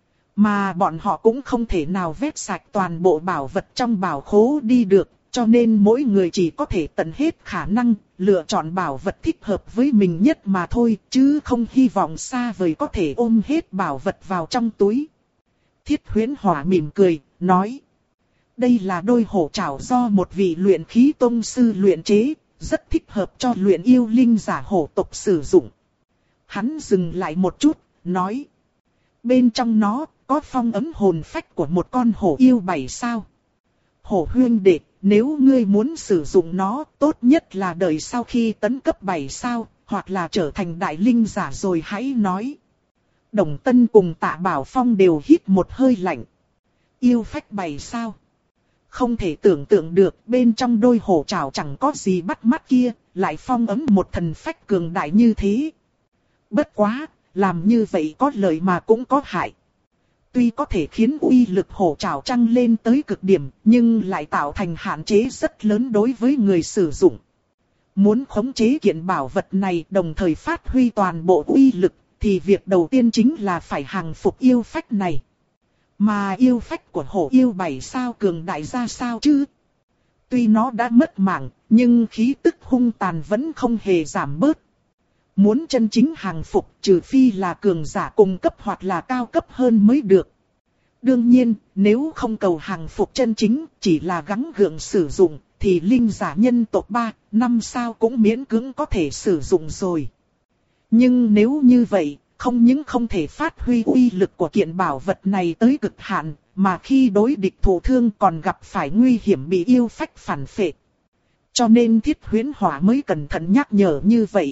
Mà bọn họ cũng không thể nào vét sạch toàn bộ bảo vật trong bảo khố đi được, cho nên mỗi người chỉ có thể tận hết khả năng, lựa chọn bảo vật thích hợp với mình nhất mà thôi, chứ không hy vọng xa vời có thể ôm hết bảo vật vào trong túi. Thiết Huyễn Hỏa mỉm cười, nói. Đây là đôi hổ trảo do một vị luyện khí tông sư luyện chế, rất thích hợp cho luyện yêu linh giả hổ tộc sử dụng. Hắn dừng lại một chút, nói. Bên trong nó, có phong ấn hồn phách của một con hổ yêu 7 sao. Hổ huynh đệ, nếu ngươi muốn sử dụng nó, tốt nhất là đợi sau khi tấn cấp 7 sao, hoặc là trở thành đại linh giả rồi hãy nói. Đồng Tân cùng Tạ Bảo Phong đều hít một hơi lạnh. Yêu phách 7 sao? Không thể tưởng tượng được bên trong đôi hổ trảo chẳng có gì bắt mắt kia, lại phong ấn một thần phách cường đại như thế. Bất quá, làm như vậy có lợi mà cũng có hại. Tuy có thể khiến uy lực hổ trảo tăng lên tới cực điểm, nhưng lại tạo thành hạn chế rất lớn đối với người sử dụng. Muốn khống chế kiện bảo vật này đồng thời phát huy toàn bộ uy lực, thì việc đầu tiên chính là phải hàng phục yêu phách này. Mà yêu phách của hổ yêu 7 sao cường đại ra sao chứ? Tuy nó đã mất mạng, nhưng khí tức hung tàn vẫn không hề giảm bớt. Muốn chân chính hàng phục trừ phi là cường giả cùng cấp hoặc là cao cấp hơn mới được. Đương nhiên, nếu không cầu hàng phục chân chính, chỉ là gắng gượng sử dụng, thì linh giả nhân tộc 3, 5 sao cũng miễn cưỡng có thể sử dụng rồi. Nhưng nếu như vậy, không những không thể phát huy uy lực của kiện bảo vật này tới cực hạn, mà khi đối địch thụ thương còn gặp phải nguy hiểm bị yêu phách phản phệ. Cho nên Thiết Huyễn Hỏa mới cẩn thận nhắc nhở như vậy.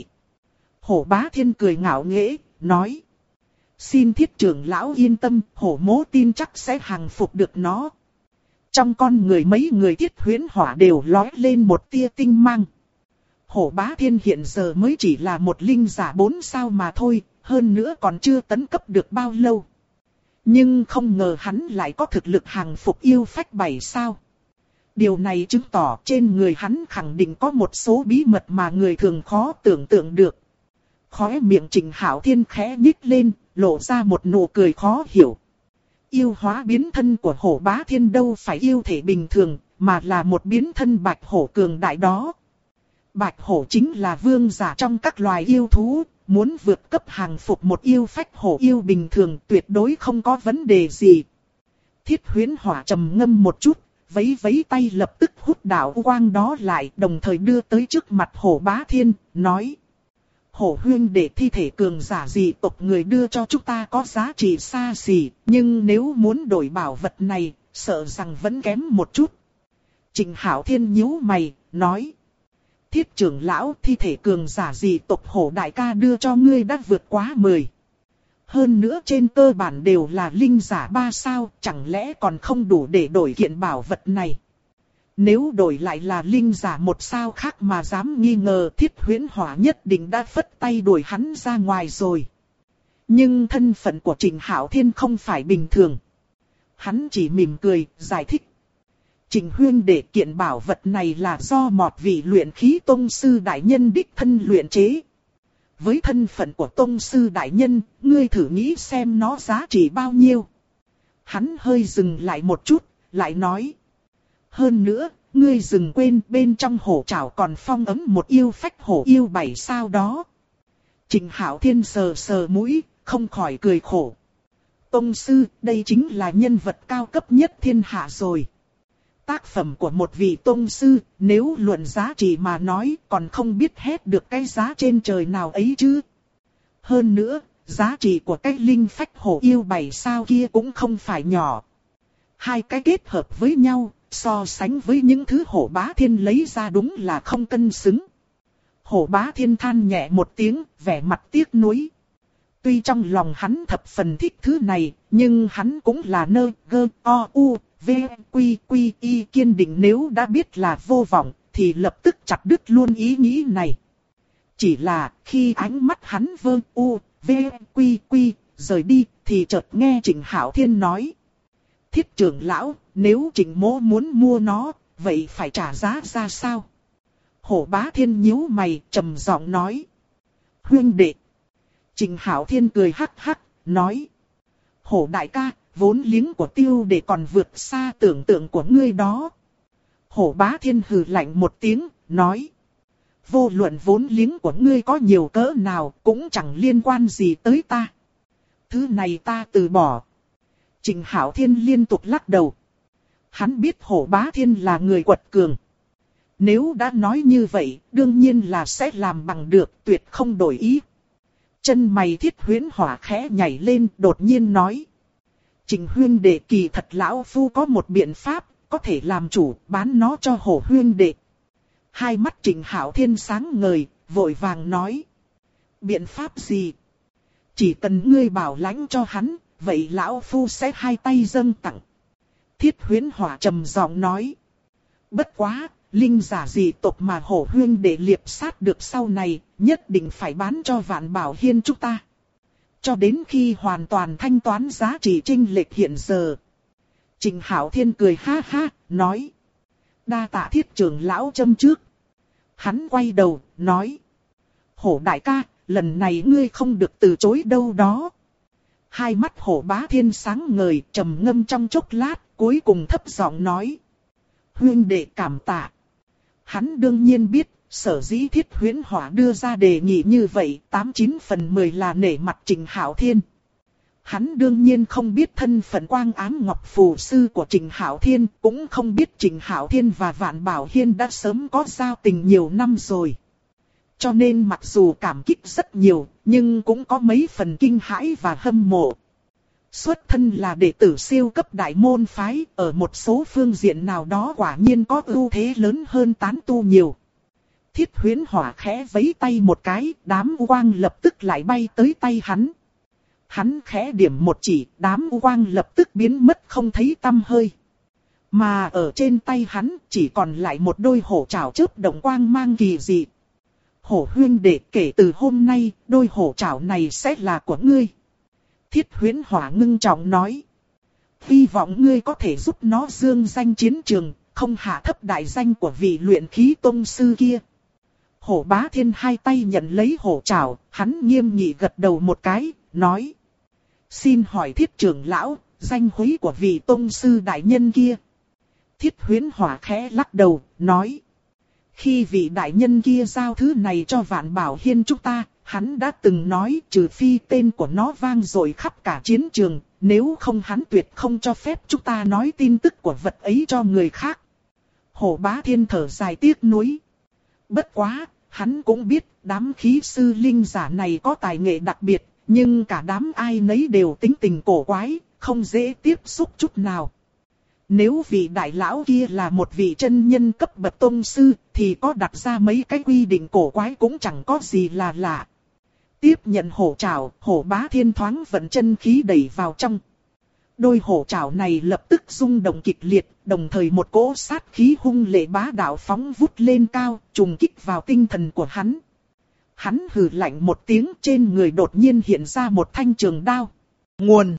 Hổ Bá Thiên cười ngạo nghễ, nói. Xin Thiết trưởng lão yên tâm, hổ mỗ tin chắc sẽ hàng phục được nó. Trong con người mấy người Thiết Huyễn Hỏa đều lóe lên một tia tinh mang. Hổ Bá Thiên hiện giờ mới chỉ là một linh giả 4 sao mà thôi, hơn nữa còn chưa tấn cấp được bao lâu. Nhưng không ngờ hắn lại có thực lực hàng phục yêu phách 7 sao. Điều này chứng tỏ trên người hắn khẳng định có một số bí mật mà người thường khó tưởng tượng được. Khóe miệng Trình Hạo Thiên khẽ nhích lên, lộ ra một nụ cười khó hiểu. Yêu hóa biến thân của Hổ Bá Thiên đâu phải yêu thể bình thường, mà là một biến thân bạch hổ cường đại đó. Bạch hổ chính là vương giả trong các loài yêu thú, muốn vượt cấp hàng phục một yêu phách hổ yêu bình thường tuyệt đối không có vấn đề gì. Thiết Huyễn Hỏa trầm ngâm một chút, vẫy vẫy tay lập tức hút đạo quang đó lại, đồng thời đưa tới trước mặt Hổ Bá Thiên, nói. Hổ huyên để thi thể cường giả dị tộc người đưa cho chúng ta có giá trị xa xỉ, nhưng nếu muốn đổi bảo vật này, sợ rằng vẫn kém một chút. Trình Hạo Thiên nhíu mày, nói. Thiết trưởng lão, thi thể cường giả dị tộc Hổ đại ca đưa cho ngươi đã vượt quá 10. Hơn nữa trên cơ bản đều là linh giả 3 sao, chẳng lẽ còn không đủ để đổi kiện bảo vật này. Nếu đổi lại là linh giả 1 sao khác mà dám nghi ngờ, Thiết Huyễn Hỏa nhất định đã phất tay đuổi hắn ra ngoài rồi. Nhưng thân phận của Trình Hạo Thiên không phải bình thường. Hắn chỉ mỉm cười, giải thích. Trình huyên để kiện bảo vật này là do một vị luyện khí tông sư đại nhân đích thân luyện chế. Với thân phận của tông sư đại nhân, ngươi thử nghĩ xem nó giá trị bao nhiêu. Hắn hơi dừng lại một chút, lại nói. Hơn nữa, ngươi đừng quên bên trong hổ trảo còn phong ấn một yêu phách hổ yêu 7 sao đó. Trình Hạo Thiên sờ sờ mũi, không khỏi cười khổ. Tông sư, đây chính là nhân vật cao cấp nhất thiên hạ rồi. Tác phẩm của một vị tông sư, nếu luận giá trị mà nói còn không biết hết được cái giá trên trời nào ấy chứ. Hơn nữa, giá trị của cái linh phách hổ yêu 7 sao kia cũng không phải nhỏ. Hai cái kết hợp với nhau, so sánh với những thứ Hổ Bá Thiên lấy ra đúng là không cân xứng. Hổ Bá Thiên than nhẹ một tiếng, vẻ mặt tiếc nuối. Tuy trong lòng hắn thập phần thích thứ này, nhưng hắn cũng là y kiên định nếu đã biết là vô vọng, thì lập tức chặt đứt luôn ý nghĩ này. Chỉ là khi ánh mắt hắn rời đi, thì chợt nghe Trình Hạo Thiên nói. Thiết trưởng lão, nếu Trình mỗ muốn mua nó, vậy phải trả giá ra sao? Hổ Bá Thiên nhíu mày, trầm giọng nói. Huynh đệ. Trình Hạo Thiên cười hắc hắc, nói. Hổ đại ca, vốn liếng của Tiêu Đệ còn vượt xa tưởng tượng của ngươi đó. Hổ Bá Thiên hừ lạnh một tiếng, nói. Vô luận vốn liếng của ngươi có nhiều cỡ nào, cũng chẳng liên quan gì tới ta. Thứ này ta từ bỏ. Trình Hạo Thiên liên tục lắc đầu. Hắn biết Hổ Bá Thiên là người quật cường. Nếu đã nói như vậy, đương nhiên là sẽ làm bằng được, tuyệt không đổi ý. Chân mày Thiết Huyễn Hỏa khẽ nhảy lên, đột nhiên nói. Trình huyên đệ, kỳ thật lão phu có một biện pháp, có thể làm chủ, bán nó cho Hổ huyên đệ. Hai mắt Trình Hạo Thiên sáng ngời, vội vàng nói. Biện pháp gì? Chỉ cần ngươi bảo lãnh cho hắn, vậy lão phu sẽ hai tay dâng tặng. Thiết Huyễn Hỏa trầm giọng nói. Bất quá, linh giả dị tộc mà Hổ huyên đệ liệp sát được sau này, nhất định phải bán cho Vạn Bảo Hiên chúng ta. Cho đến khi hoàn toàn thanh toán giá trị chênh lệch hiện giờ. Trình Hạo Thiên cười ha ha, nói. Đa tạ Thiết trưởng lão châm trước. Hắn quay đầu, nói. Hổ đại ca, lần này ngươi không được từ chối đâu đó. Hai mắt Hổ Bá Thiên sáng ngời, trầm ngâm trong chốc lát, cuối cùng thấp giọng nói. Huynh đệ cảm tạ. Hắn đương nhiên biết, sở dĩ Thiết Huyễn Hỏa đưa ra đề nghị như vậy, 89 phần 10 là nể mặt Trình Hạo Thiên. Hắn đương nhiên không biết thân phận Quang Ám Ngọc Phù Sư của Trịnh Hạo Thiên, cũng không biết Trịnh Hạo Thiên và Vạn Bảo Hiên đã sớm có giao tình nhiều năm rồi. Cho nên mặc dù cảm kích rất nhiều, nhưng cũng có mấy phần kinh hãi và hâm mộ. Xuất thân là đệ tử siêu cấp đại môn phái, ở một số phương diện nào đó quả nhiên có ưu thế lớn hơn tán tu nhiều. Thiết Huyễn Hỏa khẽ vẫy tay một cái, đám u quang lập tức lại bay tới tay hắn. Hắn khẽ điểm một chỉ, đám u quang lập tức biến mất không thấy tăm hơi. Mà ở trên tay hắn chỉ còn lại một đôi hổ trảo chớp động quang mang kỳ dị. Hổ huynh đệ, kể từ hôm nay, đôi hổ trảo này sẽ là của ngươi. Thiết Huyễn Hỏa ngưng trọng nói. Hy vọng ngươi có thể giúp nó dương danh chiến trường, không hạ thấp đại danh của vị luyện khí tông sư kia. Hổ Bá Thiên hai tay nhận lấy hổ trảo, hắn nghiêm nghị gật đầu một cái, nói. Xin hỏi Thiết trưởng lão, danh húy của vị tông sư đại nhân kia. Thiết Huyễn Hỏa khẽ lắc đầu, nói. Khi vị đại nhân kia giao thứ này cho Vạn Bảo Hiên chúng ta, hắn đã từng nói trừ phi tên của nó vang dội khắp cả chiến trường, nếu không hắn tuyệt không cho phép chúng ta nói tin tức của vật ấy cho người khác. Hổ Bá Thiên thở dài tiếc nuối. Bất quá, hắn cũng biết đám khí sư linh giả này có tài nghệ đặc biệt, nhưng cả đám ai nấy đều tính tình cổ quái, không dễ tiếp xúc chút nào. Nếu vị đại lão kia là một vị chân nhân cấp bậc tông sư, thì có đặt ra mấy cái quy định cổ quái cũng chẳng có gì là lạ. Tiếp nhận hổ trảo, Hổ Bá Thiên thoáng vận chân khí đẩy vào trong. Đôi hổ trảo này lập tức rung động kịch liệt, đồng thời một cỗ sát khí hung lệ bá đạo phóng vút lên cao, trùng kích vào tinh thần của hắn. Hắn hừ lạnh một tiếng, trên người đột nhiên hiện ra một thanh trường đao. Nguồn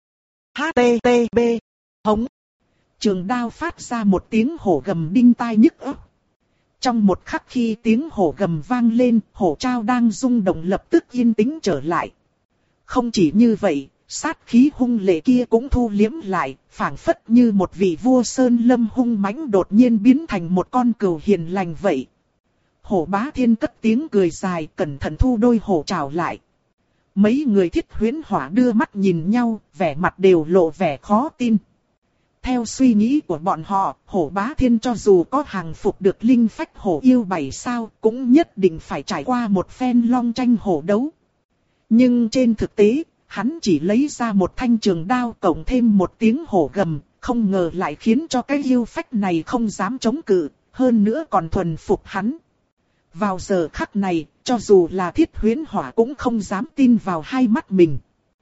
HTTP hống. Trường đao phát ra một tiếng hổ gầm đinh tai nhức óc. Trong một khắc khi tiếng hổ gầm vang lên, hổ trao đang rung động lập tức yên tĩnh trở lại. Không chỉ như vậy, sát khí hung lệ kia cũng thu liếm lại, phảng phất như một vị vua sơn lâm hung mãnh đột nhiên biến thành một con cừu hiền lành vậy. Hổ Bá Thiên cất tiếng cười dài, cẩn thận thu đôi hổ trảo lại. Mấy người Thiết Huyễn Hỏa đưa mắt nhìn nhau, vẻ mặt đều lộ vẻ khó tin. Theo suy nghĩ của bọn họ, Hổ Bá Thiên cho dù có hàng phục được linh phách hổ yêu 7 sao, cũng nhất định phải trải qua một phen long tranh hổ đấu. Nhưng trên thực tế, hắn chỉ lấy ra một thanh trường đao cộng thêm một tiếng hổ gầm, không ngờ lại khiến cho cái yêu phách này không dám chống cự, hơn nữa còn thuần phục hắn. Vào giờ khắc này, cho dù là Thiết Huyễn Hỏa cũng không dám tin vào hai mắt mình.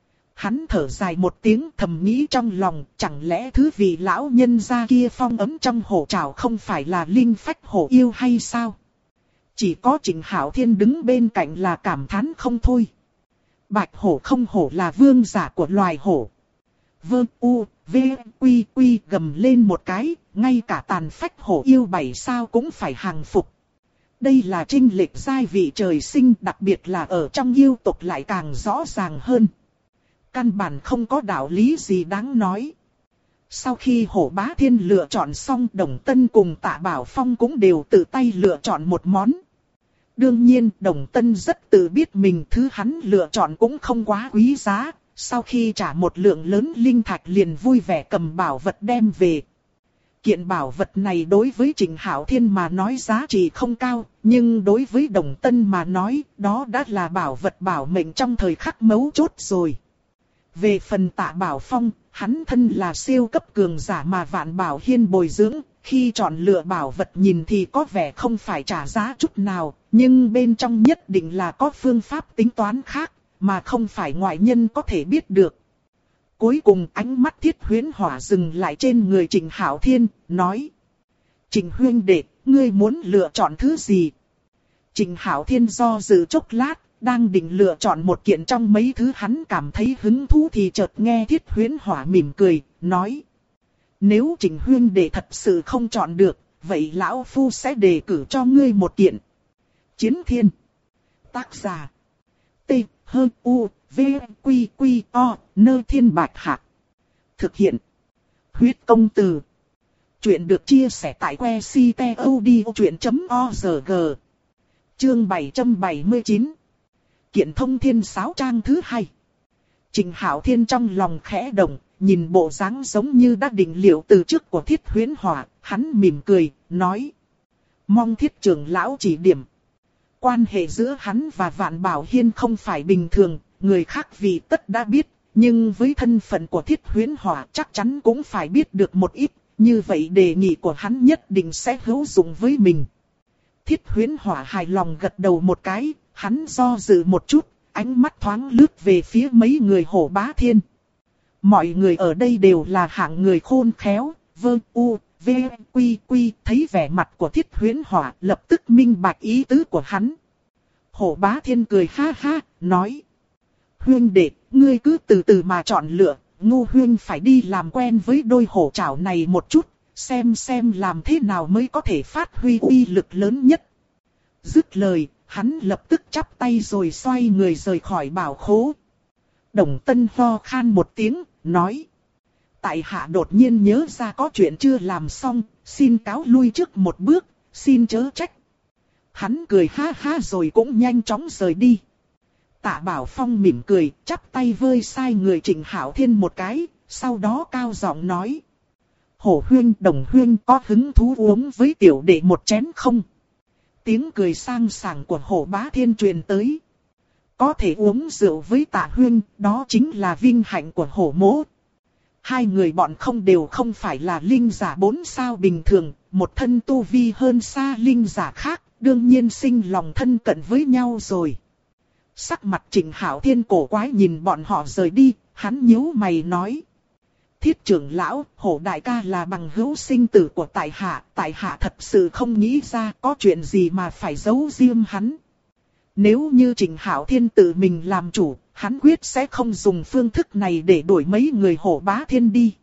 Hắn thở dài một tiếng thầm nghĩ trong lòng, chẳng lẽ thứ vị lão nhân gia kia phong ấm trong hổ trảo không phải là linh phách hổ yêu hay sao? Chỉ có Trịnh Hạo Thiên đứng bên cạnh là cảm thán không thôi. Bạch hổ không hổ là vương giả của loài hổ. Vương U, V, Quy Quy gầm lên một cái, ngay cả tàn phách hổ yêu 7 sao cũng phải hàng phục. Đây là chênh lệch giai vị trời sinh, đặc biệt là ở trong yêu tộc lại càng rõ ràng hơn. Căn bản không có đạo lý gì đáng nói. Sau khi Hổ Bá Thiên lựa chọn xong, Đồng Tân cùng Tạ Bảo Phong cũng đều tự tay lựa chọn một món. Đương nhiên, Đồng Tân rất tự biết mình thứ hắn lựa chọn cũng không quá quý giá. Sau khi trả một lượng lớn linh thạch liền vui vẻ cầm bảo vật đem về. Kiện bảo vật này đối với Trịnh Hạo Thiên mà nói giá trị không cao, nhưng đối với Đồng Tân mà nói, đó đã là bảo vật bảo mệnh trong thời khắc mấu chốt rồi. Về phần Tạ Bảo Phong, hắn thân là siêu cấp cường giả mà Vạn Bảo Hiên bồi dưỡng, khi chọn lựa bảo vật nhìn thì có vẻ không phải trả giá chút nào, nhưng bên trong nhất định là có phương pháp tính toán khác, mà không phải ngoại nhân có thể biết được. Cuối cùng ánh mắt Thiết Huyễn Hỏa dừng lại trên người Trịnh Hạo Thiên, nói. Trịnh huynh đệ, ngươi muốn lựa chọn thứ gì? Trịnh Hạo Thiên do dự chốc lát, đang định lựa chọn một kiện trong mấy thứ hắn cảm thấy hứng thú thì chợt nghe Thiết Huyễn Hỏa mỉm cười, nói. Nếu Trịnh huynh đệ thật sự không chọn được, vậy lão phu sẽ đề cử cho ngươi một kiện. Chiến Thiên. Tác giả. T, H, U, V, Quy, Quy, O, Nơ Thiên Bạch Hạc. Thực hiện. Huyết công từ. Chuyện được chia sẻ tại que ctod.org. Chương 779. Kiện thông thiên sáo trang thứ 2. Trịnh Hạo Thiên trong lòng khẽ động, nhìn bộ dáng giống như đã định liệu từ trước của Thiết Huyễn Hỏa, hắn mỉm cười, nói. Mong Thiết trưởng lão chỉ điểm. Quan hệ giữa hắn và Vạn Bảo Hiên không phải bình thường, người khác vì tất đã biết, nhưng với thân phận của Thiết Huyễn Hỏa chắc chắn cũng phải biết được một ít, như vậy đề nghị của hắn nhất định sẽ hữu dụng với mình. Thiết Huyễn Hỏa hài lòng gật đầu một cái, hắn do dự một chút, ánh mắt thoáng lướt về phía mấy người Hổ Bá Thiên. Mọi người ở đây đều là hạng người khôn khéo, quy thấy vẻ mặt của Thiết Huyễn Hỏa lập tức minh bạch ý tứ của hắn. Hổ Bá Thiên cười ha ha, nói. Huyên đệ, ngươi cứ từ từ mà chọn lựa, Ngô Huyên phải đi làm quen với đôi hổ trảo này một chút, xem làm thế nào mới có thể phát huy uy lực lớn nhất. Dứt lời, hắn lập tức chắp tay rồi xoay người rời khỏi bảo khố. Đồng Tân ho khan một tiếng, nói. Tại hạ đột nhiên nhớ ra có chuyện chưa làm xong, xin cáo lui trước một bước, xin chớ trách. Hắn cười ha ha rồi cũng nhanh chóng rời đi. Tạ Bảo Phong mỉm cười, chắp tay vơi sai người Trịnh Hạo Thiên một cái, sau đó cao giọng nói. Hổ huyên, Đồng huyên có hứng thú uống với tiểu đệ một chén không? Tiếng cười sang sảng của Hổ Bá Thiên truyền tới. Có thể uống rượu với Tạ huyên, đó chính là vinh hạnh của Hổ mỗ. Hai người bọn không đều không phải là linh giả 4 sao bình thường, một thân tu vi hơn xa linh giả khác, đương nhiên sinh lòng thân cận với nhau rồi. Sắc mặt Trịnh Hạo Thiên cổ quái nhìn bọn họ rời đi, hắn nhíu mày nói. Thiết trưởng lão, Hổ đại ca là bằng hữu sinh tử của tại hạ thật sự không nghĩ ra có chuyện gì mà phải giấu riêng hắn. Nếu như Trịnh Hạo Thiên tự mình làm chủ, hắn quyết sẽ không dùng phương thức này để đuổi mấy người Hổ Bá Thiên đi.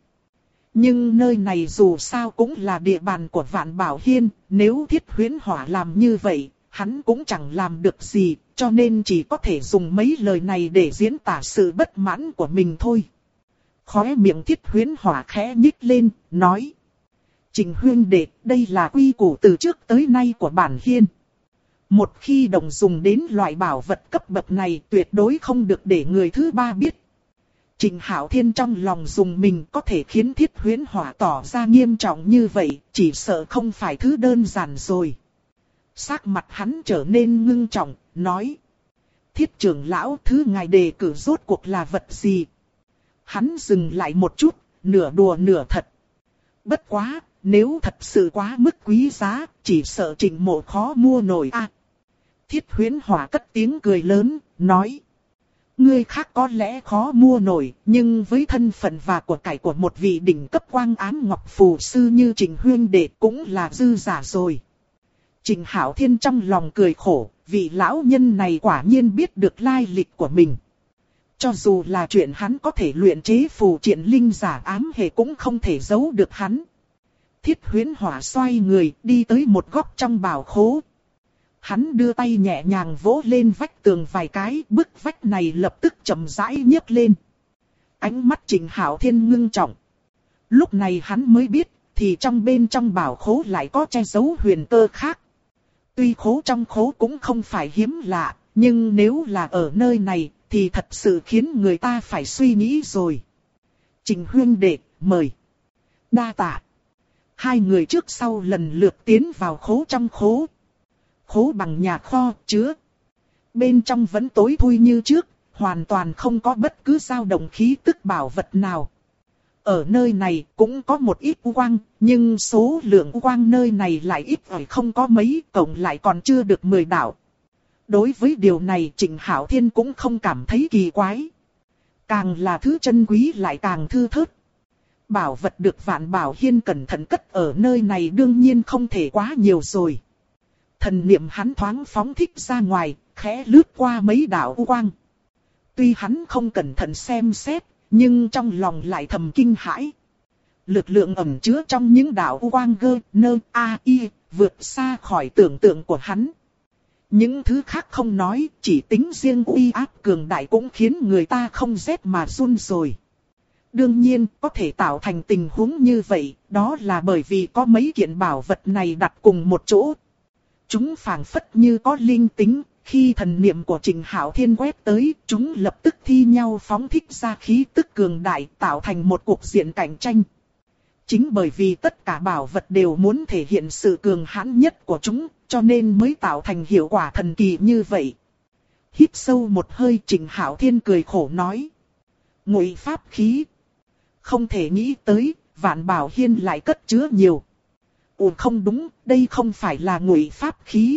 Nhưng nơi này dù sao cũng là địa bàn của Vạn Bảo Hiên, nếu Thiết Huyễn Hỏa làm như vậy, hắn cũng chẳng làm được gì, cho nên chỉ có thể dùng mấy lời này để diễn tả sự bất mãn của mình thôi. Khóe miệng Thiết Huyễn Hỏa khẽ nhích lên, nói. Trịnh huyên đệ, đây là quy củ từ trước tới nay của bản hiên. Một khi đồng dùng đến loại bảo vật cấp bậc này tuyệt đối không được để người thứ ba biết. Trịnh Hạo Thiên trong lòng dùng mình có thể khiến Thiết Huyễn Hỏa tỏ ra nghiêm trọng như vậy, chỉ sợ không phải thứ đơn giản rồi. Sắc mặt hắn trở nên ngưng trọng, nói. Thiết trưởng lão, thứ ngài đề cử rốt cuộc là vật gì? Hắn dừng lại một chút, nửa đùa nửa thật. Bất quá, nếu thật sự quá mức quý giá, chỉ sợ Trịnh mộ khó mua nổi a. Thiết Huyễn Hỏa cất tiếng cười lớn, nói. Ngươi khác có lẽ khó mua nổi, nhưng với thân phận và của cải của một vị đỉnh cấp quang ám ngọc phù sư như Trịnh huyên đệ cũng là dư giả rồi. Trịnh Hạo Thiên trong lòng cười khổ, vị lão nhân này quả nhiên biết được lai lịch của mình. Cho dù là chuyện hắn có thể luyện chế phù triện linh giả ám hệ cũng không thể giấu được hắn. Thiết Huyễn Hỏa xoay người đi tới một góc trong bảo khố. Hắn đưa tay nhẹ nhàng vỗ lên vách tường vài cái, bức vách này lập tức chậm rãi nhấc lên. Ánh mắt Trịnh Hạo Thiên ngưng trọng. Lúc này hắn mới biết, thì bên trong bảo khố lại có che giấu huyền cơ khác. Tuy khố trong khố cũng không phải hiếm lạ, nhưng nếu là ở nơi này, thì thật sự khiến người ta phải suy nghĩ rồi. Trịnh huyên đệ, mời. Đa tạ. Hai người trước sau lần lượt tiến vào khố trong khố. Khố bằng nhà kho, chứa. Bên trong vẫn tối thui như trước, hoàn toàn không có bất cứ dao động khí tức bảo vật nào. Ở nơi này cũng có một ít u quang, nhưng số lượng u quang nơi này lại ít ỏi không có mấy, cộng lại còn chưa được 10 đạo. Đối với điều này Trịnh Hạo Thiên cũng không cảm thấy kỳ quái. Càng là thứ chân quý lại càng thư thớt. Bảo vật được Vạn Bảo Hiên cẩn thận cất ở nơi này đương nhiên không thể quá nhiều rồi. Thần niệm hắn thoáng phóng thích ra ngoài, khẽ lướt qua mấy đạo u quang. Tuy hắn không cẩn thận xem xét, nhưng trong lòng lại thầm kinh hãi. Lực lượng ẩn chứa trong những đạo u quang vượt xa khỏi tưởng tượng của hắn. Những thứ khác không nói, chỉ tính riêng uy áp cường đại cũng khiến người ta không rét mà run rồi. Đương nhiên, có thể tạo thành tình huống như vậy, đó là bởi vì có mấy kiện bảo vật này đặt cùng một chỗ. Chúng phảng phất như có linh tính, khi thần niệm của Trịnh Hạo Thiên quét tới, chúng lập tức thi nhau phóng thích ra khí tức cường đại, tạo thành một cuộc diện cạnh tranh. Chính bởi vì tất cả bảo vật đều muốn thể hiện sự cường hãn nhất của chúng, cho nên mới tạo thành hiệu quả thần kỳ như vậy. Hít sâu một hơi, Trịnh Hạo Thiên cười khổ nói. Ngụy pháp khí. Không thể nghĩ tới, Vạn Bảo Hiên lại cất chứa nhiều. Không đúng, đây không phải là ngụy pháp khí.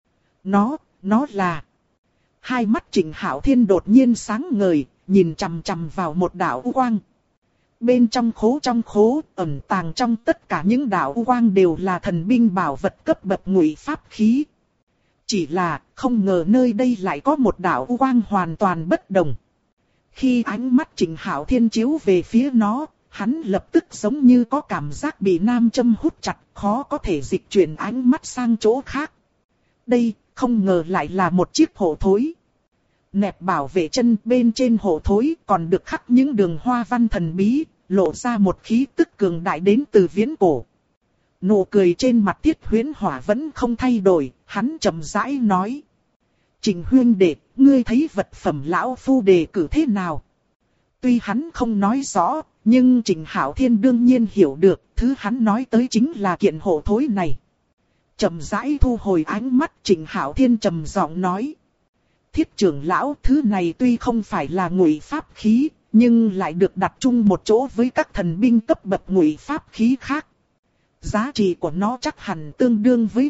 Nó là... Hai mắt Trịnh Hạo Thiên đột nhiên sáng ngời, nhìn chằm chằm vào một đạo u quang. Bên trong khố, ẩn tàng trong tất cả những đạo u quang đều là thần binh bảo vật cấp bậc ngụy pháp khí. Chỉ là, không ngờ nơi đây lại có một đạo u quang hoàn toàn bất đồng. Khi ánh mắt Trịnh Hạo Thiên chiếu về phía nó, hắn lập tức giống như có cảm giác bị nam châm hút chặt, khó có thể dịch chuyển ánh mắt sang chỗ khác. Đây, không ngờ lại là một chiếc hộ thối. Nẹp bảo vệ chân bên trên hộ thối còn được khắc những đường hoa văn thần bí, lộ ra một khí tức cường đại đến từ viễn cổ. Nụ cười trên mặt Tiết Huyễn Hỏa vẫn không thay đổi, hắn chậm rãi nói. Trịnh huynh đệ, ngươi thấy vật phẩm lão phu đề cử thế nào? Tuy hắn không nói rõ, nhưng Trịnh Hạo Thiên đương nhiên hiểu được, thứ hắn nói tới chính là kiện hộ thối này. Chậm rãi thu hồi ánh mắt, Trịnh Hạo Thiên trầm giọng nói. Thiết trưởng lão, thứ này tuy không phải là ngụy pháp khí, nhưng lại được đặt chung một chỗ với các thần binh cấp bậc ngụy pháp khí khác. Giá trị của nó chắc hẳn tương đương với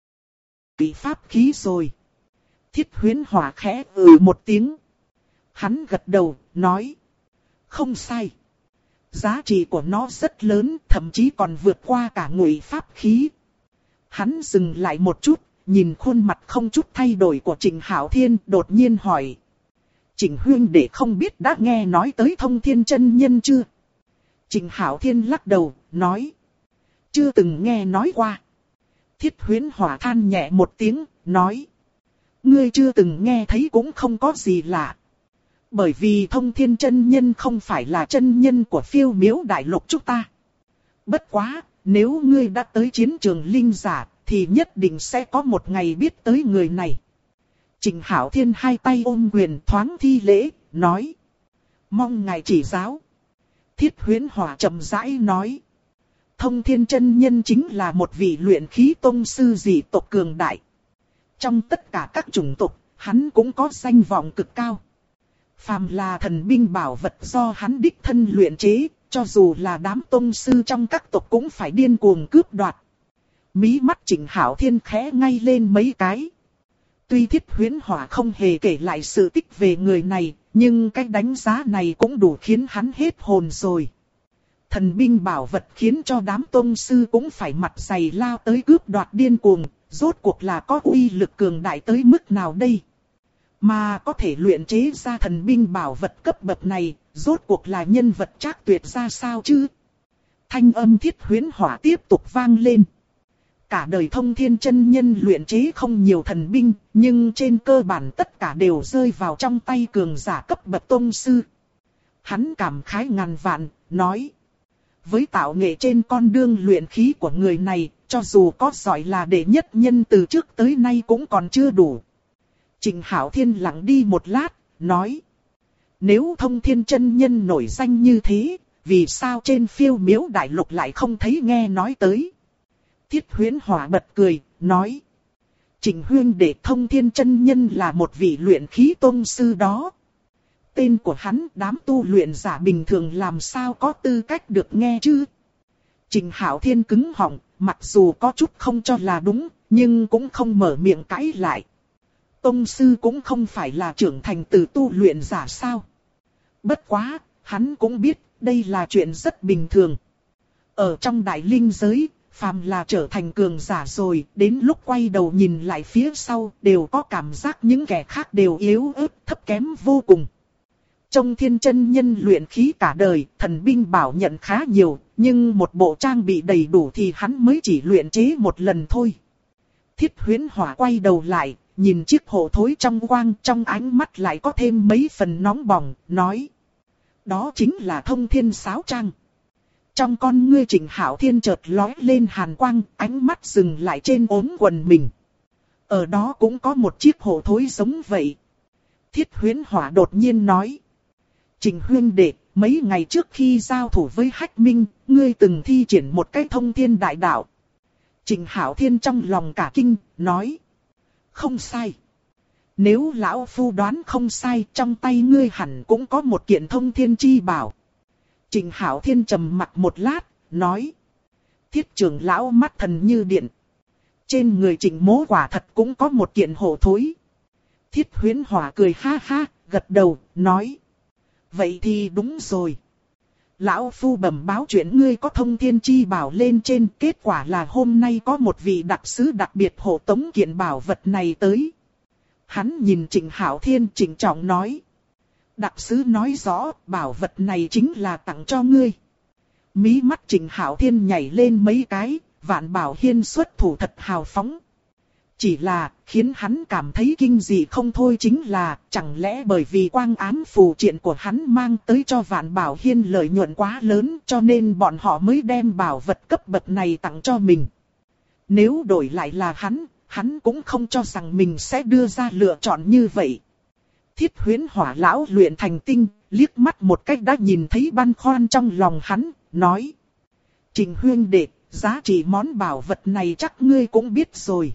ngụy pháp khí rồi. Thiết Huyễn Hỏa khẽ một tiếng. Hắn gật đầu, nói. Không sai. Giá trị của nó rất lớn, thậm chí còn vượt qua cả ngụy pháp khí. Hắn dừng lại một chút, nhìn khuôn mặt không chút thay đổi của Trịnh Hạo Thiên, đột nhiên hỏi. Trịnh huynh đệ không biết đã nghe nói tới Thông Thiên chân nhân chưa? Trịnh Hạo Thiên lắc đầu, nói. Chưa từng nghe nói qua. Thiết Huyễn Hỏa than nhẹ một tiếng, nói. Ngươi chưa từng nghe thấy cũng không có gì lạ. Bởi vì Thông Thiên chân nhân không phải là chân nhân của Phiêu Miếu Đại Lục chúng ta. Bất quá, nếu ngươi đã tới chiến trường linh giả, thì nhất định sẽ có một ngày biết tới người này. Trịnh Hạo Thiên hai tay ôm quyền thoáng thi lễ, nói. Mong ngài chỉ giáo. Thiết Huyễn Hỏa chậm rãi nói. Thông Thiên chân nhân chính là một vị luyện khí tông sư dị tộc cường đại. Trong tất cả các chủng tộc, hắn cũng có danh vọng cực cao. Phàm là thần binh bảo vật do hắn đích thân luyện chế, cho dù là đám tông sư trong các tộc cũng phải điên cuồng cướp đoạt. Mí mắt Trịnh Hạo Thiên khẽ ngay lên mấy cái. Tuy Thiết Huyễn Hỏa không hề kể lại sự tích về người này, nhưng cái đánh giá này cũng đủ khiến hắn hết hồn rồi. Thần binh bảo vật khiến cho đám tông sư cũng phải mặt dày lao tới cướp đoạt điên cuồng, rốt cuộc là có uy lực cường đại tới mức nào đây? Mà có thể luyện chế ra thần binh bảo vật cấp bậc này, rốt cuộc là nhân vật trác tuyệt ra sao chứ? Thanh âm Thiết Huyễn Hỏa tiếp tục vang lên. Cả đời Thông Thiên chân nhân luyện chế không nhiều thần binh, nhưng trên cơ bản tất cả đều rơi vào trong tay cường giả cấp bậc tông sư. Hắn cảm khái ngàn vạn, nói. Với tạo nghệ trên con đường luyện khí của người này, cho dù có giỏi là đệ nhất nhân từ trước tới nay cũng còn chưa đủ. Trịnh Hạo Thiên lặng đi một lát, nói. Nếu Thông Thiên chân nhân nổi danh như thế, vì sao trên Phiêu Miếu Đại Lục lại không thấy nghe nói tới? Thiết Huyễn Hỏa bật cười, nói. Trịnh huynh đệ, Thông Thiên chân nhân là một vị luyện khí tông sư đó. Tên của hắn đám tu luyện giả bình thường làm sao có tư cách được nghe chứ? Trịnh Hạo Thiên cứng họng, mặc dù có chút không cho là đúng, nhưng cũng không mở miệng cãi lại. Tông sư cũng không phải là trưởng thành từ tu luyện giả sao? Bất quá, hắn cũng biết, đây là chuyện rất bình thường. Ở trong đại linh giới, phàm là trở thành cường giả rồi, đến lúc quay đầu nhìn lại phía sau, đều có cảm giác những kẻ khác đều yếu ớt, thấp kém vô cùng. Trong Thiên chân nhân luyện khí cả đời, thần binh bảo nhận khá nhiều, nhưng một bộ trang bị đầy đủ thì hắn mới chỉ luyện chế một lần thôi. Thiết Huyễn Hỏa quay đầu lại, nhìn chiếc hộ thối trong quang, trong ánh mắt lại có thêm mấy phần nóng bỏng, nói. Đó chính là Thông Thiên sáo trang. Trong con ngươi Trịnh Hạo Thiên chợt lóe lên hàn quang, ánh mắt dừng lại trên ốm quần mình. Ở đó cũng có một chiếc hổ thối giống vậy. Thiết Huyễn Hỏa đột nhiên nói. Trình huynh đệ, mấy ngày trước khi giao thủ với Hách Minh, ngươi từng thi triển một cái thông thiên đại đạo. Trình Hạo Thiên trong lòng cả kinh, nói. Không sai. Nếu lão phu đoán không sai, trong tay ngươi hẳn cũng có một kiện thông thiên chi bảo. Trình Hạo Thiên trầm mặt một lát, nói. Thiết trưởng lão mắt thần như điện. Trên người Trình mỗ quả thật cũng có một kiện hổ thối. Thiết Huyễn Hỏa cười ha ha, gật đầu, nói. Vậy thì đúng rồi. Lão phu bẩm báo chuyện ngươi có thông thiên chi bảo lên trên, kết quả là hôm nay có một vị đặc sứ đặc biệt hộ tống kiện bảo vật này tới. Hắn nhìn Trình Hạo Thiên trịnh trọng nói. Đặc sứ nói rõ, bảo vật này chính là tặng cho ngươi. Mí mắt Trình Hạo Thiên nhảy lên mấy cái, Vạn Bảo Hiên xuất thủ thật hào phóng. Chỉ là, khiến hắn cảm thấy kinh dị không thôi chính là, chẳng lẽ bởi vì quang ám phù triện của hắn mang tới cho Vạn Bảo Hiên lợi nhuận quá lớn cho nên bọn họ mới đem bảo vật cấp bậc này tặng cho mình. Nếu đổi lại là hắn cũng không cho rằng mình sẽ đưa ra lựa chọn như vậy. Thiết Huyễn Hỏa lão luyện thành tinh, liếc mắt một cách đã nhìn thấy băn khoăn trong lòng hắn, nói. Trình huynh đệ, giá trị món bảo vật này chắc ngươi cũng biết rồi.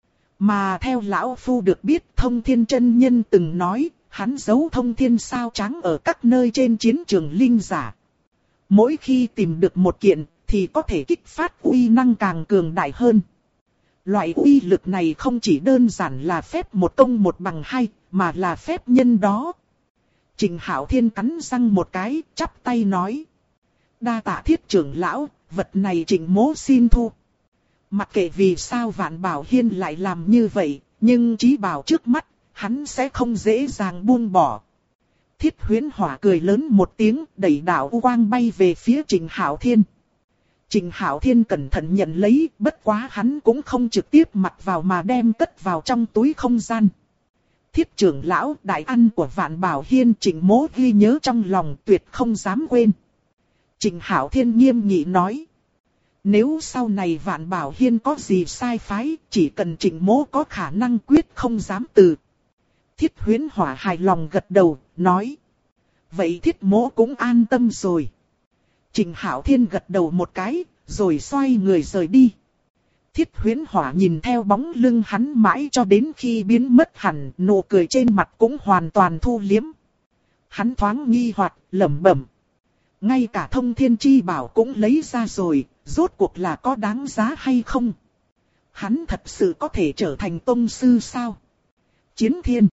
Mà theo lão phu được biết, Thông Thiên chân nhân từng nói, hắn giấu thông thiên sao trắng ở các nơi trên chiến trường linh giả. Mỗi khi tìm được một kiện, thì có thể kích phát uy năng càng cường đại hơn. Loại uy lực này không chỉ đơn giản là phép một công một bằng hai, mà là phép nhân đó. Trình Hạo Thiên cắn răng một cái, chắp tay nói. Đa tạ Thiết trưởng lão, vật này Trình mỗ xin thu. Mặc kệ vì sao Vạn Bảo Hiên lại làm như vậy, nhưng chí bảo trước mắt, hắn sẽ không dễ dàng buông bỏ. Thiết Huyễn Hỏa cười lớn một tiếng, đẩy đạo u quang bay về phía Trình Hạo Thiên. Trình Hạo Thiên cẩn thận nhận lấy, bất quá hắn cũng không trực tiếp mặc vào mà đem cất vào trong túi không gian. Thiết trưởng lão, đại ăn của Vạn Bảo Hiên Trình mỗ ghi nhớ trong lòng, tuyệt không dám quên. Trình Hạo Thiên nghiêm nghị nói. Nếu sau này Vạn Bảo Hiên có gì sai phái, chỉ cần Trình mỗ có khả năng quyết không dám từ. Thiết Huyễn Hỏa hài lòng gật đầu, nói. Vậy Thiết mỗ cũng an tâm rồi. Trình Hạo Thiên gật đầu một cái, rồi xoay người rời đi. Thiết Huyễn Hỏa nhìn theo bóng lưng hắn mãi cho đến khi biến mất hẳn, nụ cười trên mặt cũng hoàn toàn thu liếm. Hắn thoáng nghi hoặc, lẩm bẩm. Ngay cả thông thiên chi bảo cũng lấy ra rồi, rốt cuộc là có đáng giá hay không? Hắn thật sự có thể trở thành tông sư sao? Chiến thiên.